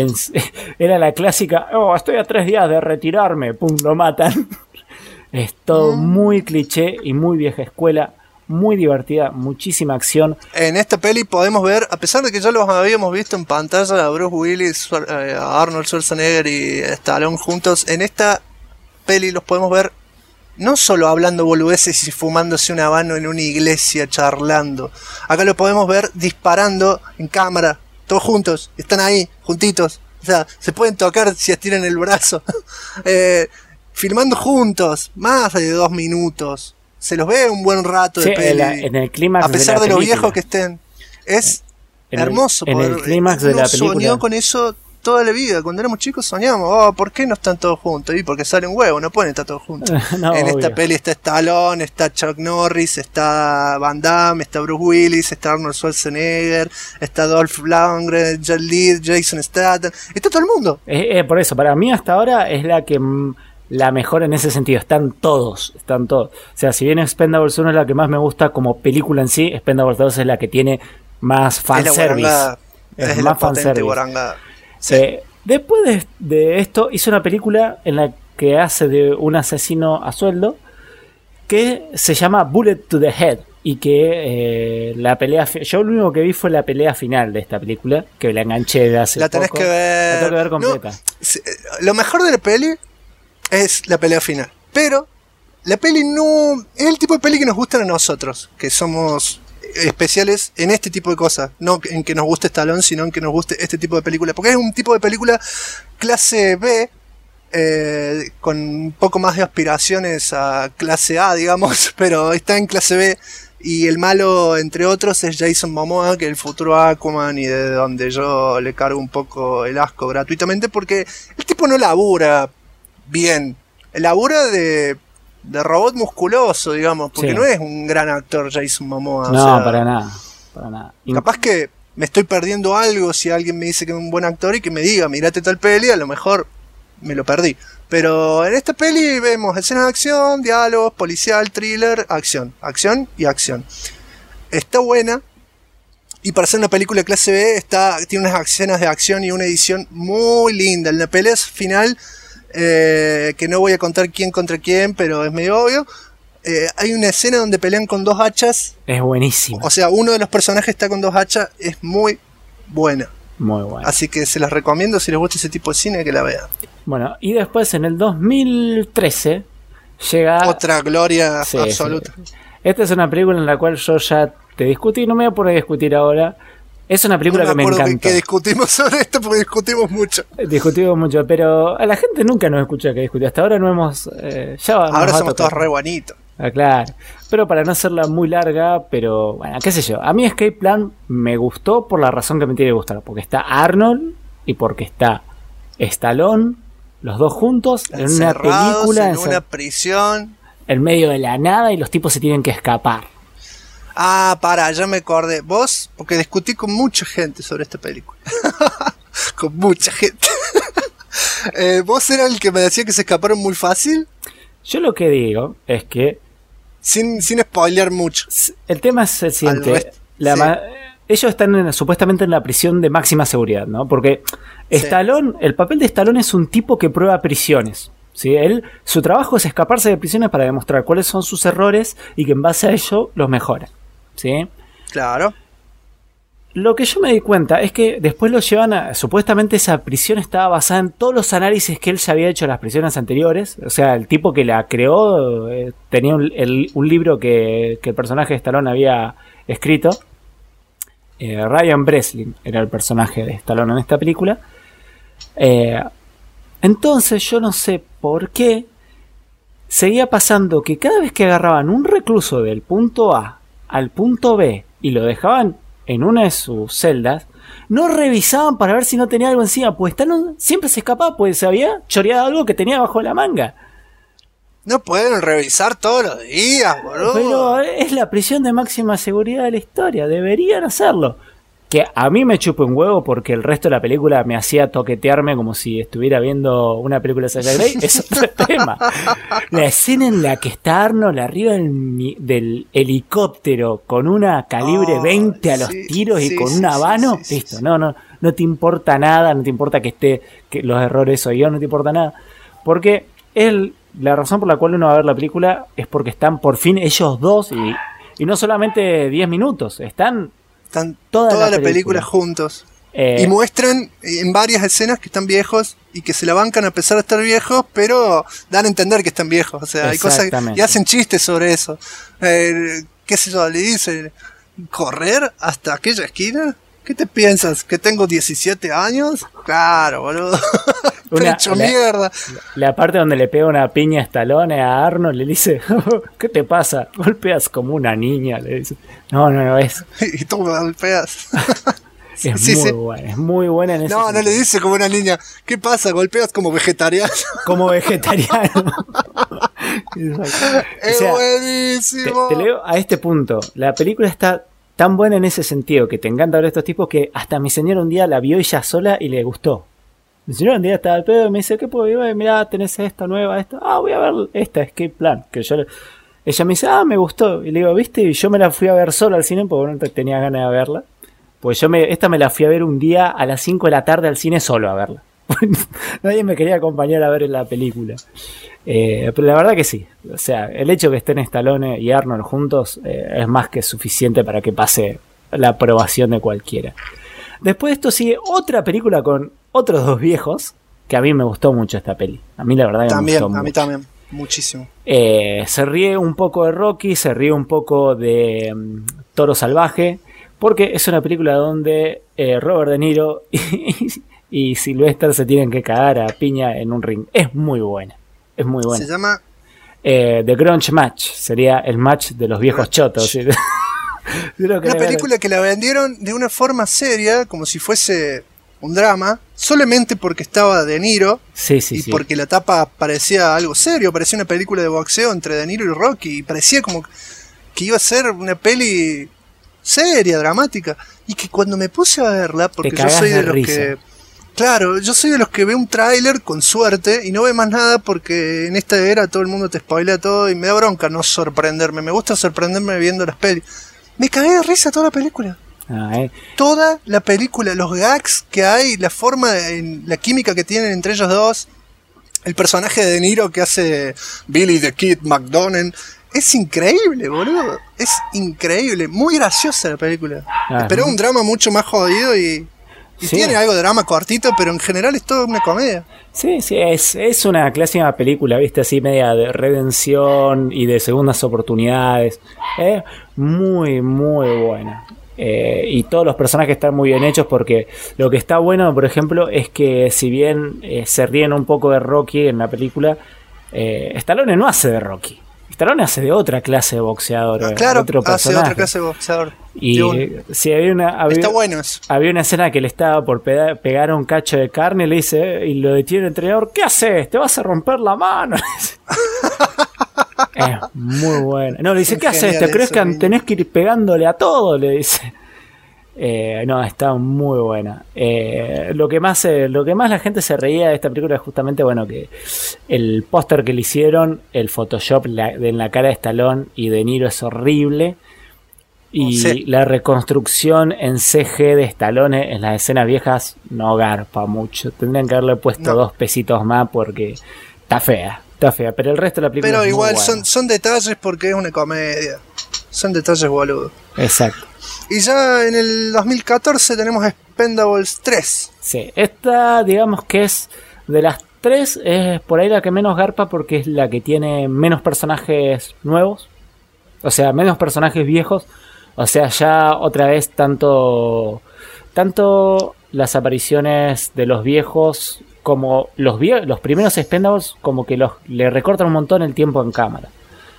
era la clásica, estoy a 3 días de retirarme, pum, lo matan. Es todo muy cliché y muy vieja escuela, muy divertida, muchísima acción. En esta peli podemos ver, a pesar de que ya los habíamos visto en pantalla, a Bruce Willis, a Arnold Schwarzenegger y Stallone juntos, en esta peli los podemos ver no solo hablando boludeces y fumándose un habano en una iglesia charlando. Acá lo podemos ver disparando en cámara, todos juntos, están ahí, juntitos. O sea, se pueden tocar si estiran el brazo. Filmando juntos, más de 2 minutos. Se los ve un buen rato de peli. En el clímax, a pesar de lo viejos que estén. Es hermoso. En el clímax de la película. Soñó con eso toda la vida. Cuando éramos chicos soñamos, ¿por qué no están todos juntos? Y porque sale un huevo, no pueden estar todos juntos. No, en obvio. esta peli está Stallone, está Chuck Norris, está Van Damme, está Bruce Willis, está Arnold Schwarzenegger, está Dolph Lundgren, Jet Li, Jason Statham, está todo el mundo. Por eso, para mí hasta ahora es la mejor en ese sentido. Están todos. O sea, si bien Expendables 1 es la que más me gusta como película en sí, Expendables 2 es la que tiene más fanservice. Es más fanservice. Sí. Después de esto hizo una película en la que hace de un asesino a sueldo, que se llama Bullet to the Head, y que la pelea, yo lo único que vi fue la pelea final de esta película, que la enganché de hace poco. La tenés que ver. La tengo que ver completa. Lo mejor de la peli es la pelea final, pero la peli no es el tipo de peli que nos gustan a nosotros, que somos especiales en este tipo de cosas, no en que nos guste Stallone, sino en que nos guste este tipo de película, porque es un tipo de película clase B, con un poco más de aspiraciones a clase A, digamos, pero está en clase B, y el malo, entre otros, es Jason Momoa, que es el futuro Aquaman, y de donde yo le cargo un poco el asco gratuitamente, porque el tipo no labura bien labura de robot musculoso, digamos, porque Sí. no es un gran actor Jason Momoa. No, o sea, para nada. Para nada. capaz que me estoy perdiendo algo si alguien me dice que es un buen actor y que me diga, mirate tal peli, a lo mejor me lo perdí. Pero en esta peli vemos escenas de acción, diálogos, policial, thriller, acción y acción. Está buena. Y para ser una película de clase B, tiene unas escenas de acción y una edición muy linda. En la pelea final, que no voy a contar quién contra quién, pero es medio obvio. Hay una escena donde pelean con 2 hachas. Es buenísimo. O sea, uno de los personajes está con 2 hachas. Es muy buena. Muy bueno. Así que se las recomiendo si les gusta ese tipo de cine que la vean. Bueno, y después en el 2013 llega... Otra gloria Sí, absoluta. sí. Esta es una película en la cual yo ya te discutí, no me voy a poner a discutir ahora. Es una película No que me acuerdo encantó. que discutimos sobre esto porque discutimos mucho. Discutimos mucho, pero a la gente nunca nos escucha que discutir. Hasta ahora no hemos... Ahora somos todos re bonitos. Ah, claro. Pero para no hacerla muy larga, pero bueno, qué sé yo. A mí Escape Plan me gustó por la razón que me tiene que gustar. Porque está Arnold y porque está Stallone, los dos juntos, en una Encerrados película, en una prisión. en medio de la nada y los tipos se tienen que escapar. Ah, ya me acordé. Vos, porque discutí con mucha gente sobre esta película. Con mucha gente. Vos eras el que me decía que se escaparon muy fácil. Yo lo que digo es que Sin spoilear mucho. el tema es el siguiente. resto, Ellos están supuestamente en la prisión de máxima seguridad, ¿no? Porque Sí. Stallone, el papel de Stallone es un tipo que prueba prisiones. ¿Sí? Su trabajo es escaparse de prisiones para demostrar cuáles son sus errores y que en base a ello los mejora. ¿Sí? Claro. Lo que yo me di cuenta es que después lo llevan a... Supuestamente esa prisión estaba basada en todos los análisis que él ya había hecho en las prisiones anteriores. O sea, el tipo que la creó tenía un libro que el personaje de Stallone había escrito. Ryan Breslin era el personaje de Stallone en esta película. Entonces yo no sé por qué seguía pasando que cada vez que agarraban un recluso del punto A al punto B y lo dejaban en una de sus celdas, no revisaban para ver si no tenía algo encima, pues Stallone siempre se escapaba, pues se había choreado algo que tenía bajo la manga. No pueden revisar todos los días, boludo. Pero es la prisión de máxima seguridad de la historia, deberían hacerlo. Que a mí me chupa un huevo porque el resto de la película me hacía toquetearme como si estuviera viendo una película de Sasha Grey. Es otro tema. La escena en la que está Arnold arriba del helicóptero con una calibre 20 a los tiros y con un habano. Listo, no te importa nada, no te importa que los errores soy yo, no te importa nada. Porque la razón por la cual uno va a ver la película es porque están por fin ellos dos y no solamente 10 minutos, están toda la película juntos. Y muestran en varias escenas que están viejos y que se la bancan a pesar de estar viejos, pero dan a entender que están viejos. O sea, hay cosas y hacen chistes sobre eso. ¿Qué sé yo? Le dicen, ¿correr hasta aquella esquina? ¿Qué te piensas? ¿Que tengo 17 años? Claro, boludo. Mierda. La parte donde le pega una piña a Stallone a Arnold, le dice, ¿qué te pasa? Golpeas como una niña, le dice. No es. Y tú me golpeas. Es muy buena en ese No le dice como una niña. ¿Qué pasa? Golpeas como vegetariano. Como vegetariano. Es buenísimo. Te leo a este punto. La película está tan buena en ese sentido que te encanta ver estos tipos que hasta mi señora un día la vio ella sola y le gustó. Mi señora un día estaba al pedo y me dice, ¿qué puedo ver? Mirá, tenés esta nueva, esta. Voy a ver esta Escape Plan. Ella me dice, me gustó. Y le digo, ¿viste? Y yo me la fui a ver sola al cine porque no tenía ganas de verla. Pues esta me la fui a ver un día a las 5 de la tarde al cine solo a verla. Nadie me quería acompañar a ver la película. Pero la verdad que sí. O sea, el hecho que estén Stallone y Arnold juntos es más que suficiente para que pase la aprobación de cualquiera. Después de esto sigue otra película con otros dos viejos, que a mí me gustó mucho esta peli. A mí la verdad que me gustó mucho. A mí también, muchísimo. Se ríe un poco de Rocky, se ríe un poco de Toro Salvaje, porque es una película donde Robert De Niro y Sylvester se tienen que cagar a piña en un ring. Es muy buena. Es muy buena. Se llama The Grunge Match. Sería el match de los viejos chotos. ¿Sí? Una película que la vendieron de una forma seria, como si fuese un drama, solamente porque estaba De Niro y porque la tapa parecía algo serio, parecía una película de boxeo entre De Niro y Rocky, y parecía como que iba a ser una peli seria, dramática, y que cuando me puse a verla, porque yo soy de los que... Claro, yo soy de los que ve un tráiler con suerte y no ve más nada porque en esta era todo el mundo te spoilea todo y me da bronca no sorprenderme. Me gusta sorprenderme viendo las pelis. Me cagué de risa toda la película. Toda la película, los gags que hay, la forma, la química que tienen entre ellos dos, el personaje de De Niro que hace Billy the Kid McDonald, es increíble, boludo. Es increíble, muy graciosa la película. Pero es un drama mucho más jodido y tiene algo de drama cortito, pero en general es todo una comedia. Sí, es una clásica película, viste, así media de redención y de segundas oportunidades. Muy, muy buena. Y todos los personajes están muy bien hechos porque lo que está bueno, por ejemplo, es que si bien se ríen un poco de Rocky en la película, Stallone no hace de Rocky. Stallone hace de otra clase de boxeador. Claro, otro hace de otra clase de boxeador. Y si está bueno eso. Había una escena que le estaba por pegar un cacho de carne y le dice, y lo detiene el entrenador, ¿qué haces? Te vas a romper la mano. Es muy bueno. No, le dice, ¿qué haces? ¿Te crees que tenés que ir pegándole a todo? Le dice. No, está muy buena. Lo que más la gente se reía de esta película es justamente, bueno, que el póster que le hicieron, el Photoshop en la cara de Stallone y De Niro es horrible. Y la reconstrucción en CG de Stallone en las escenas viejas no garpa mucho. Tendrían que haberle puesto 2 pesitos más porque está fea. Pero el resto de la película pero es igual muy buena. son detalles porque es una comedia. Son detalles boludos. Exacto. Y ya en el 2014 tenemos Expendables 3. Sí, esta digamos que es de las 3, es por ahí la que menos garpa porque es la que tiene menos personajes nuevos. O sea, menos personajes viejos. O sea, ya otra vez tanto las apariciones de los viejos como los primeros Expendables como que le recortan un montón el tiempo en cámara.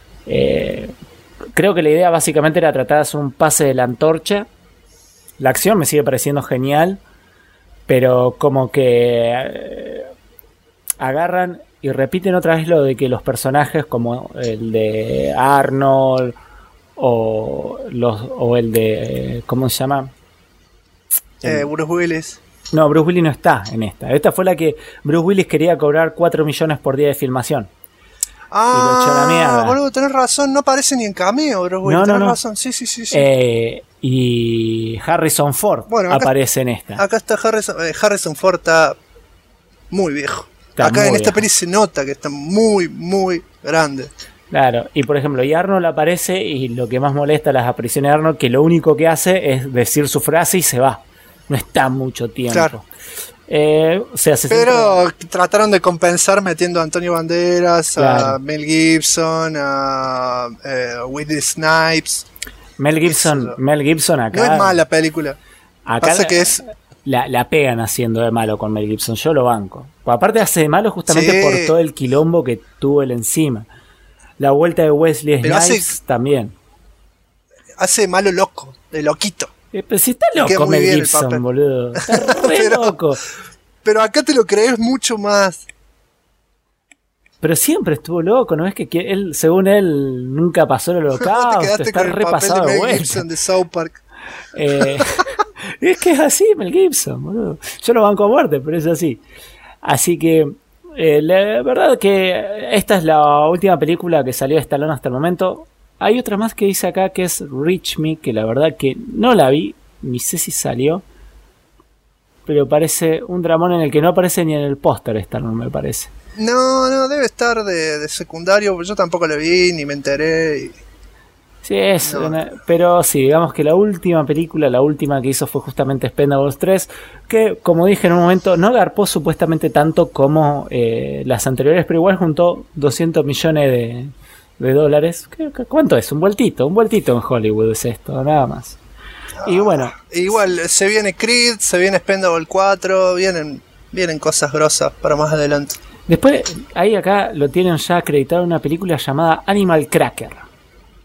Creo que la idea básicamente era tratar de hacer un pase de la antorcha. La acción me sigue pareciendo genial, pero como que agarran y repiten otra vez lo de que los personajes como el de Arnold o el de ¿cómo se llama? Bruce Willis. No, Bruce Willis no está en esta. Esta fue la que Bruce Willis quería cobrar 4 millones por día de filmación. Y lo echó a la mierda. Boludo, tenés razón, no aparece ni en cameo, Bruce Willis. Tenés razón, sí. Y Harrison Ford aparece en esta. Acá está Harrison Ford, está muy viejo. Acá en esta peli se nota que está muy, muy grande. Claro, y por ejemplo, y Arnold aparece y lo que más molesta a las apariciones de Arnold, que lo único que hace es decir su frase y se va. No está mucho tiempo. Claro. Pero trataron de compensar metiendo a Antonio Banderas, claro, a Mel Gibson, a Wesley Snipes. Mel Gibson acá. No es mala película. Acá pasa que es. La pegan haciendo de malo con Mel Gibson. Yo lo banco. Aparte hace de malo justamente por todo el quilombo que tuvo él encima. La vuelta de Wesley Snipes también. Hace de malo loco, de loquito. Pero si está loco Mel Gibson, boludo. Está re loco. Pero acá te lo crees mucho más. Pero siempre estuvo loco, ¿no? Es que él, según él, nunca pasó el holocausto. Está repasado de Mel Gibson de South Park. Es que es así Mel Gibson, boludo. Yo lo banco a muerte, pero es así. Así que la verdad que esta es la última película que salió de Stallone hasta el momento. Hay otra más que dice acá que es Reach Me, que la verdad que no la vi, ni sé si salió, pero parece un dramón en el que no aparece ni en el póster Stallone, me parece. No, debe estar de secundario, yo tampoco lo vi, ni me enteré. Sí, pero sí, digamos que la última película, la última que hizo fue justamente Expendables 3, que como dije en un momento, no garpó supuestamente tanto como las anteriores, pero igual juntó 200 millones de dólares. ¿Cuánto es? Un vueltito en Hollywood es esto, nada más. Y bueno. Igual, se viene Creed, se viene Expendables 4, vienen cosas grosas para más adelante. Después, ahí acá lo tienen ya acreditado en una película llamada Animal Cracker.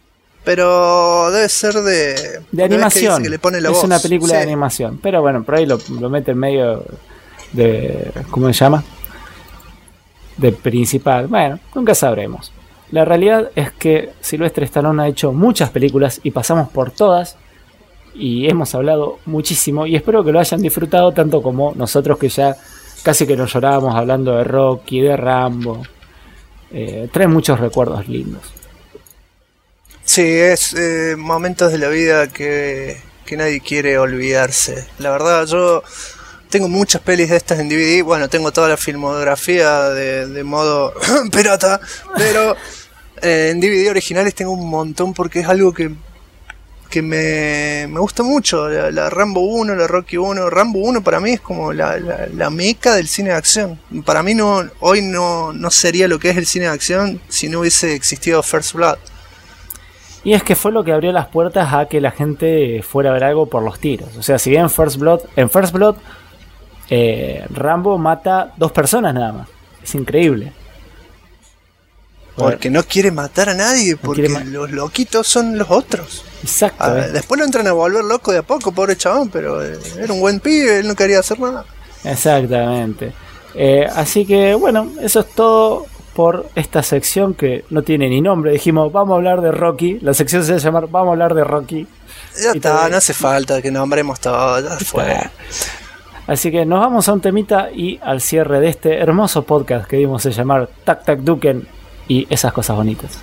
pero debe ser de animación. Que le pone la es voz. Una película de animación, pero bueno, por ahí lo mete en medio de, ¿cómo se llama? De principal. Bueno, nunca sabremos. La realidad es que Sylvester Stallone ha hecho muchas películas y pasamos por todas y hemos hablado muchísimo y espero que lo hayan disfrutado tanto como nosotros, que ya casi que nos llorábamos hablando de Rocky, de Rambo. Trae muchos recuerdos lindos. Sí, es momentos de la vida que nadie quiere olvidarse. La verdad, yo tengo muchas pelis de estas en DVD. Bueno, tengo toda la filmografía de modo pirata, pero en DVD originales tengo un montón porque es algo que me gusta mucho. La Rambo 1, la Rocky 1. Rambo 1 para mí es como la meca del cine de acción. Para mí hoy no sería lo que es el cine de acción si no hubiese existido First Blood. Y es que fue lo que abrió las puertas a que la gente fuera a ver algo por los tiros. O sea, si bien en First Blood Rambo mata 2 personas nada más. Es increíble. Porque no quiere matar a nadie, porque los loquitos son los otros. Exacto. Después lo entran a volver loco de a poco, pobre chabón, pero era un buen pibe, él no quería hacer nada. Exactamente. Así que bueno, eso es todo por esta sección que no tiene ni nombre. Dijimos, vamos a hablar de Rocky. La sección se va a llamar Vamos a hablar de Rocky. Ya está, no hace falta que nombremos todo, ya fue. Así que nos vamos a un temita y al cierre de este hermoso podcast que dimos a llamar Tac Tac Duken y esas cosas bonitas.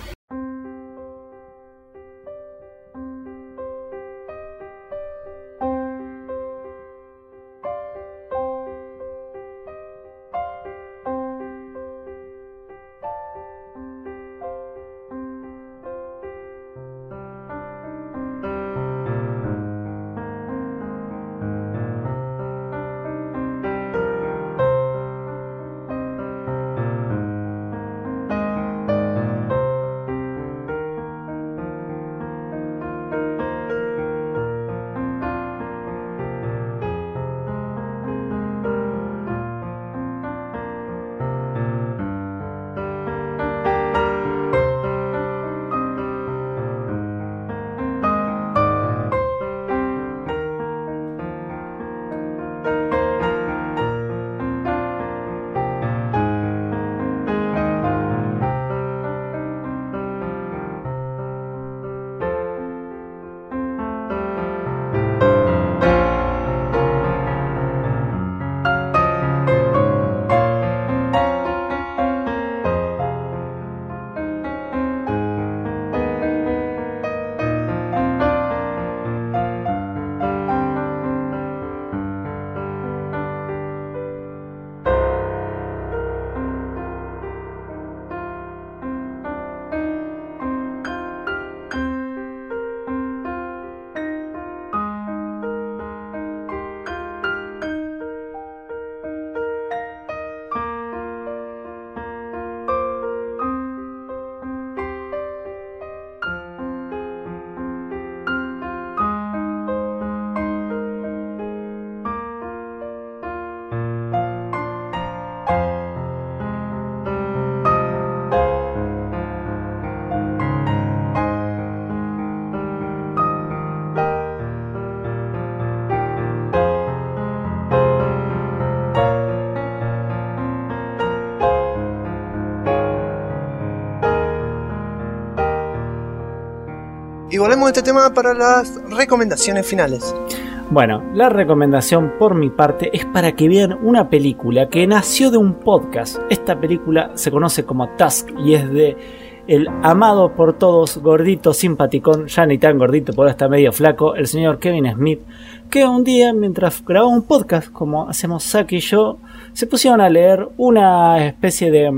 Y volvemos a este tema para las recomendaciones finales. Bueno, la recomendación por mi parte es para que vean una película que nació de un podcast. Esta película se conoce como Tusk y es de el amado por todos, gordito, simpaticón, ya ni tan gordito, porque está medio flaco, el señor Kevin Smith, que un día mientras grababa un podcast, como hacemos Zack y yo, se pusieron a leer una especie de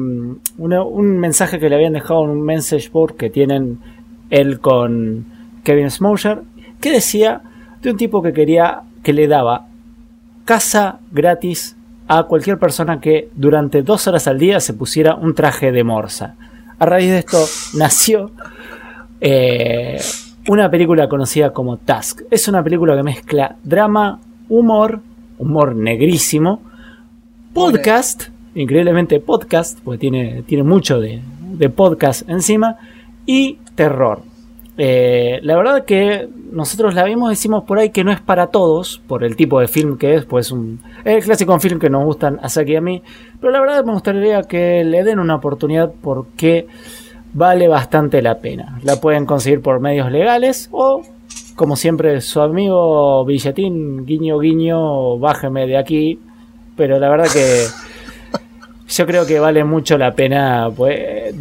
un mensaje que le habían dejado en un message board que tienen él con Kevin Smoger, que decía de un tipo que le daba casa gratis a cualquier persona que durante 2 horas al día se pusiera un traje de morsa. A raíz de esto nació una película conocida como Tusk. Es una película que mezcla drama, humor negrísimo, podcast, increíblemente podcast, porque tiene mucho de podcast encima, y terror. La verdad que nosotros la vimos, decimos por ahí que no es para todos, por el tipo de film que es, pues es el clásico film que nos gustan a Saki y a mí, pero la verdad me gustaría que le den una oportunidad porque vale bastante la pena. La pueden conseguir por medios legales o, como siempre, su amigo Billetín, guiño guiño, bájeme de aquí, pero la verdad que yo creo que vale mucho la pena, pues,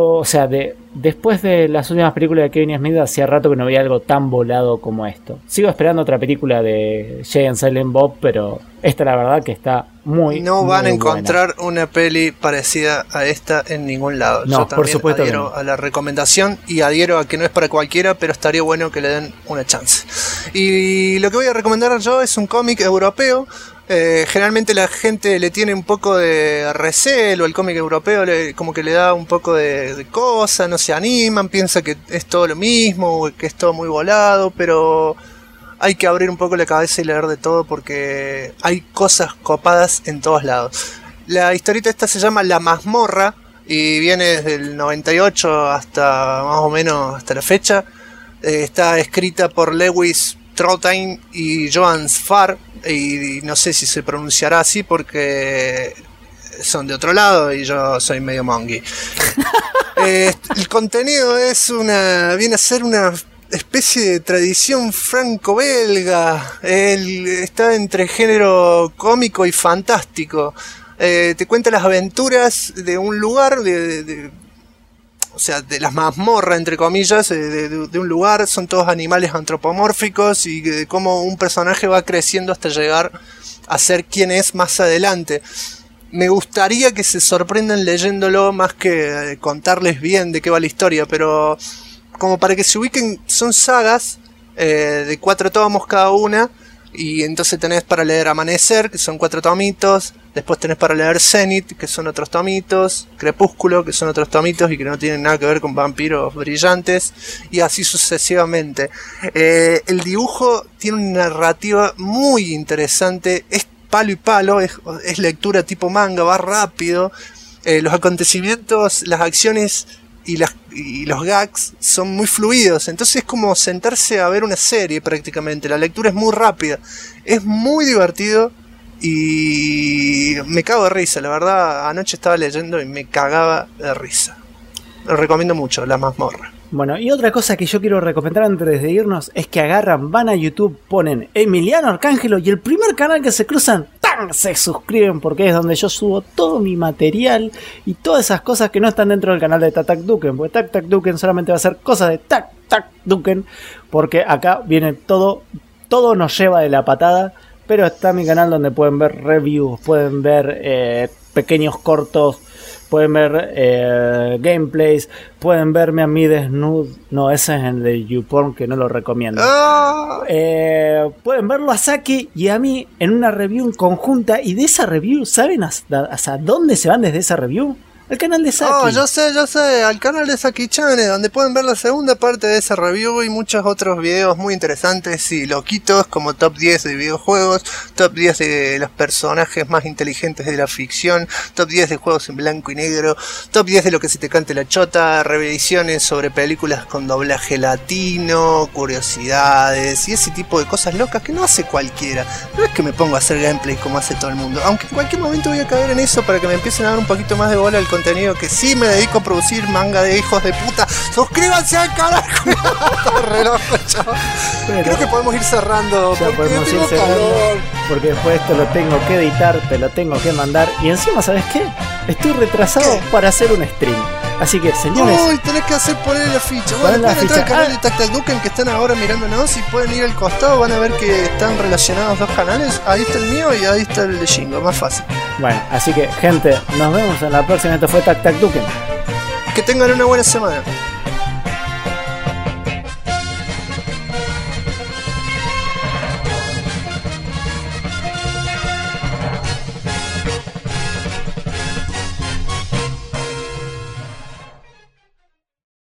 después de las últimas películas de Kevin Smith, hacía rato que no veía algo tan volado como esto. Sigo esperando otra película de Jay and Silent Bob, pero esta la verdad que está muy No van muy a encontrar buena. una peli parecida a esta en ningún lado. No, yo también por supuesto adhiero a la recomendación y adhiero a que no es para cualquiera, pero estaría bueno que le den una chance. Y lo que voy a recomendar yo es un cómic europeo. Generalmente la gente le tiene un poco de recelo al cómic europeo, como que le da un poco de cosa, no se animan, piensa que es todo lo mismo, que es todo muy volado, pero hay que abrir un poco la cabeza y leer de todo porque hay cosas copadas en todos lados. La historieta esta se llama La Mazmorra y viene desde el 98 hasta más o menos hasta la fecha. Está escrita por Lewis Trothain y Johan Sfar, y no sé si se pronunciará así porque son de otro lado y yo soy medio mongi. El contenido viene a ser una especie de tradición franco-belga. Él está entre género cómico y fantástico. Te cuenta las aventuras de un lugar, o sea, de las mazmorras, entre comillas, de un lugar. Son todos animales antropomórficos y de cómo un personaje va creciendo hasta llegar a ser quien es más adelante. Me gustaría que se sorprendan leyéndolo más que contarles bien de qué va la historia, pero como para que se ubiquen, son sagas de 4 tomos cada una, y entonces tenés para leer Amanecer, que son 4 tomitos, después tenés para leer Zenith, que son otros tomitos, Crepúsculo, que son otros tomitos y que no tienen nada que ver con vampiros brillantes, y así sucesivamente. El dibujo tiene una narrativa muy interesante, es palo y palo, es lectura tipo manga, va rápido. Los acontecimientos, las acciones y los gags son muy fluidos, entonces es como sentarse a ver una serie prácticamente. La lectura es muy rápida, es muy divertido y me cago de risa. La verdad, anoche estaba leyendo y me cagaba de risa. Lo recomiendo mucho, La Mazmorra. Bueno, y otra cosa que yo quiero recomendar antes de irnos es que agarran, van a YouTube, ponen Emiliano Arcángelo y el primer canal que se cruzan, ¡tan!, se suscriben, porque es donde yo subo todo mi material y todas esas cosas que no están dentro del canal de Tac Tac Duken, porque Tac Tac Duken solamente va a hacer cosas de Tac Tac Duken, porque acá viene todo nos lleva de la patada, pero está mi canal donde pueden ver reviews, pueden ver pequeños cortos, pueden ver gameplays, pueden verme a mí desnudo. No, ese es el de YouPorn, que no lo recomiendo. Pueden verlo a Saki y a mí en una review conjunta. Y de esa review, ¿saben hasta dónde se van desde esa review? Al canal de Saki. Oh, yo sé, al canal de Saki-chan, donde pueden ver la segunda parte de esa review y muchos otros videos muy interesantes y loquitos, como top 10 de videojuegos, top 10 de los personajes más inteligentes de la ficción, top 10 de juegos en blanco y negro, top 10 de lo que se te cante la chota, revisiones sobre películas con doblaje latino, curiosidades y ese tipo de cosas locas que no hace cualquiera. No es que me pongo a hacer gameplay como hace todo el mundo, aunque en cualquier momento voy a caer en eso para que me empiecen a dar un poquito más de bola al contenido que sí me dedico a producir, manga de hijos de puta. Suscríbanse al canal. Reloj, chaval. Creo que podemos ir cerrando. Ya podemos ir cerrando, porque después esto lo tengo que editar, te lo tengo que mandar y encima, ¿sabes qué? Estoy retrasado para hacer un stream. Así que, señores, uy, tenés que poner la ficha. Bueno, pueden entrar al canal de Tac Tac Duken, que están ahora mirándonos, y pueden ir al costado, van a ver que están relacionados dos canales. Ahí está el mío y ahí está el de Shingo, más fácil. Bueno, así que, gente, nos vemos en la próxima. Esto fue Tac Tac Duken. Que tengan una buena semana.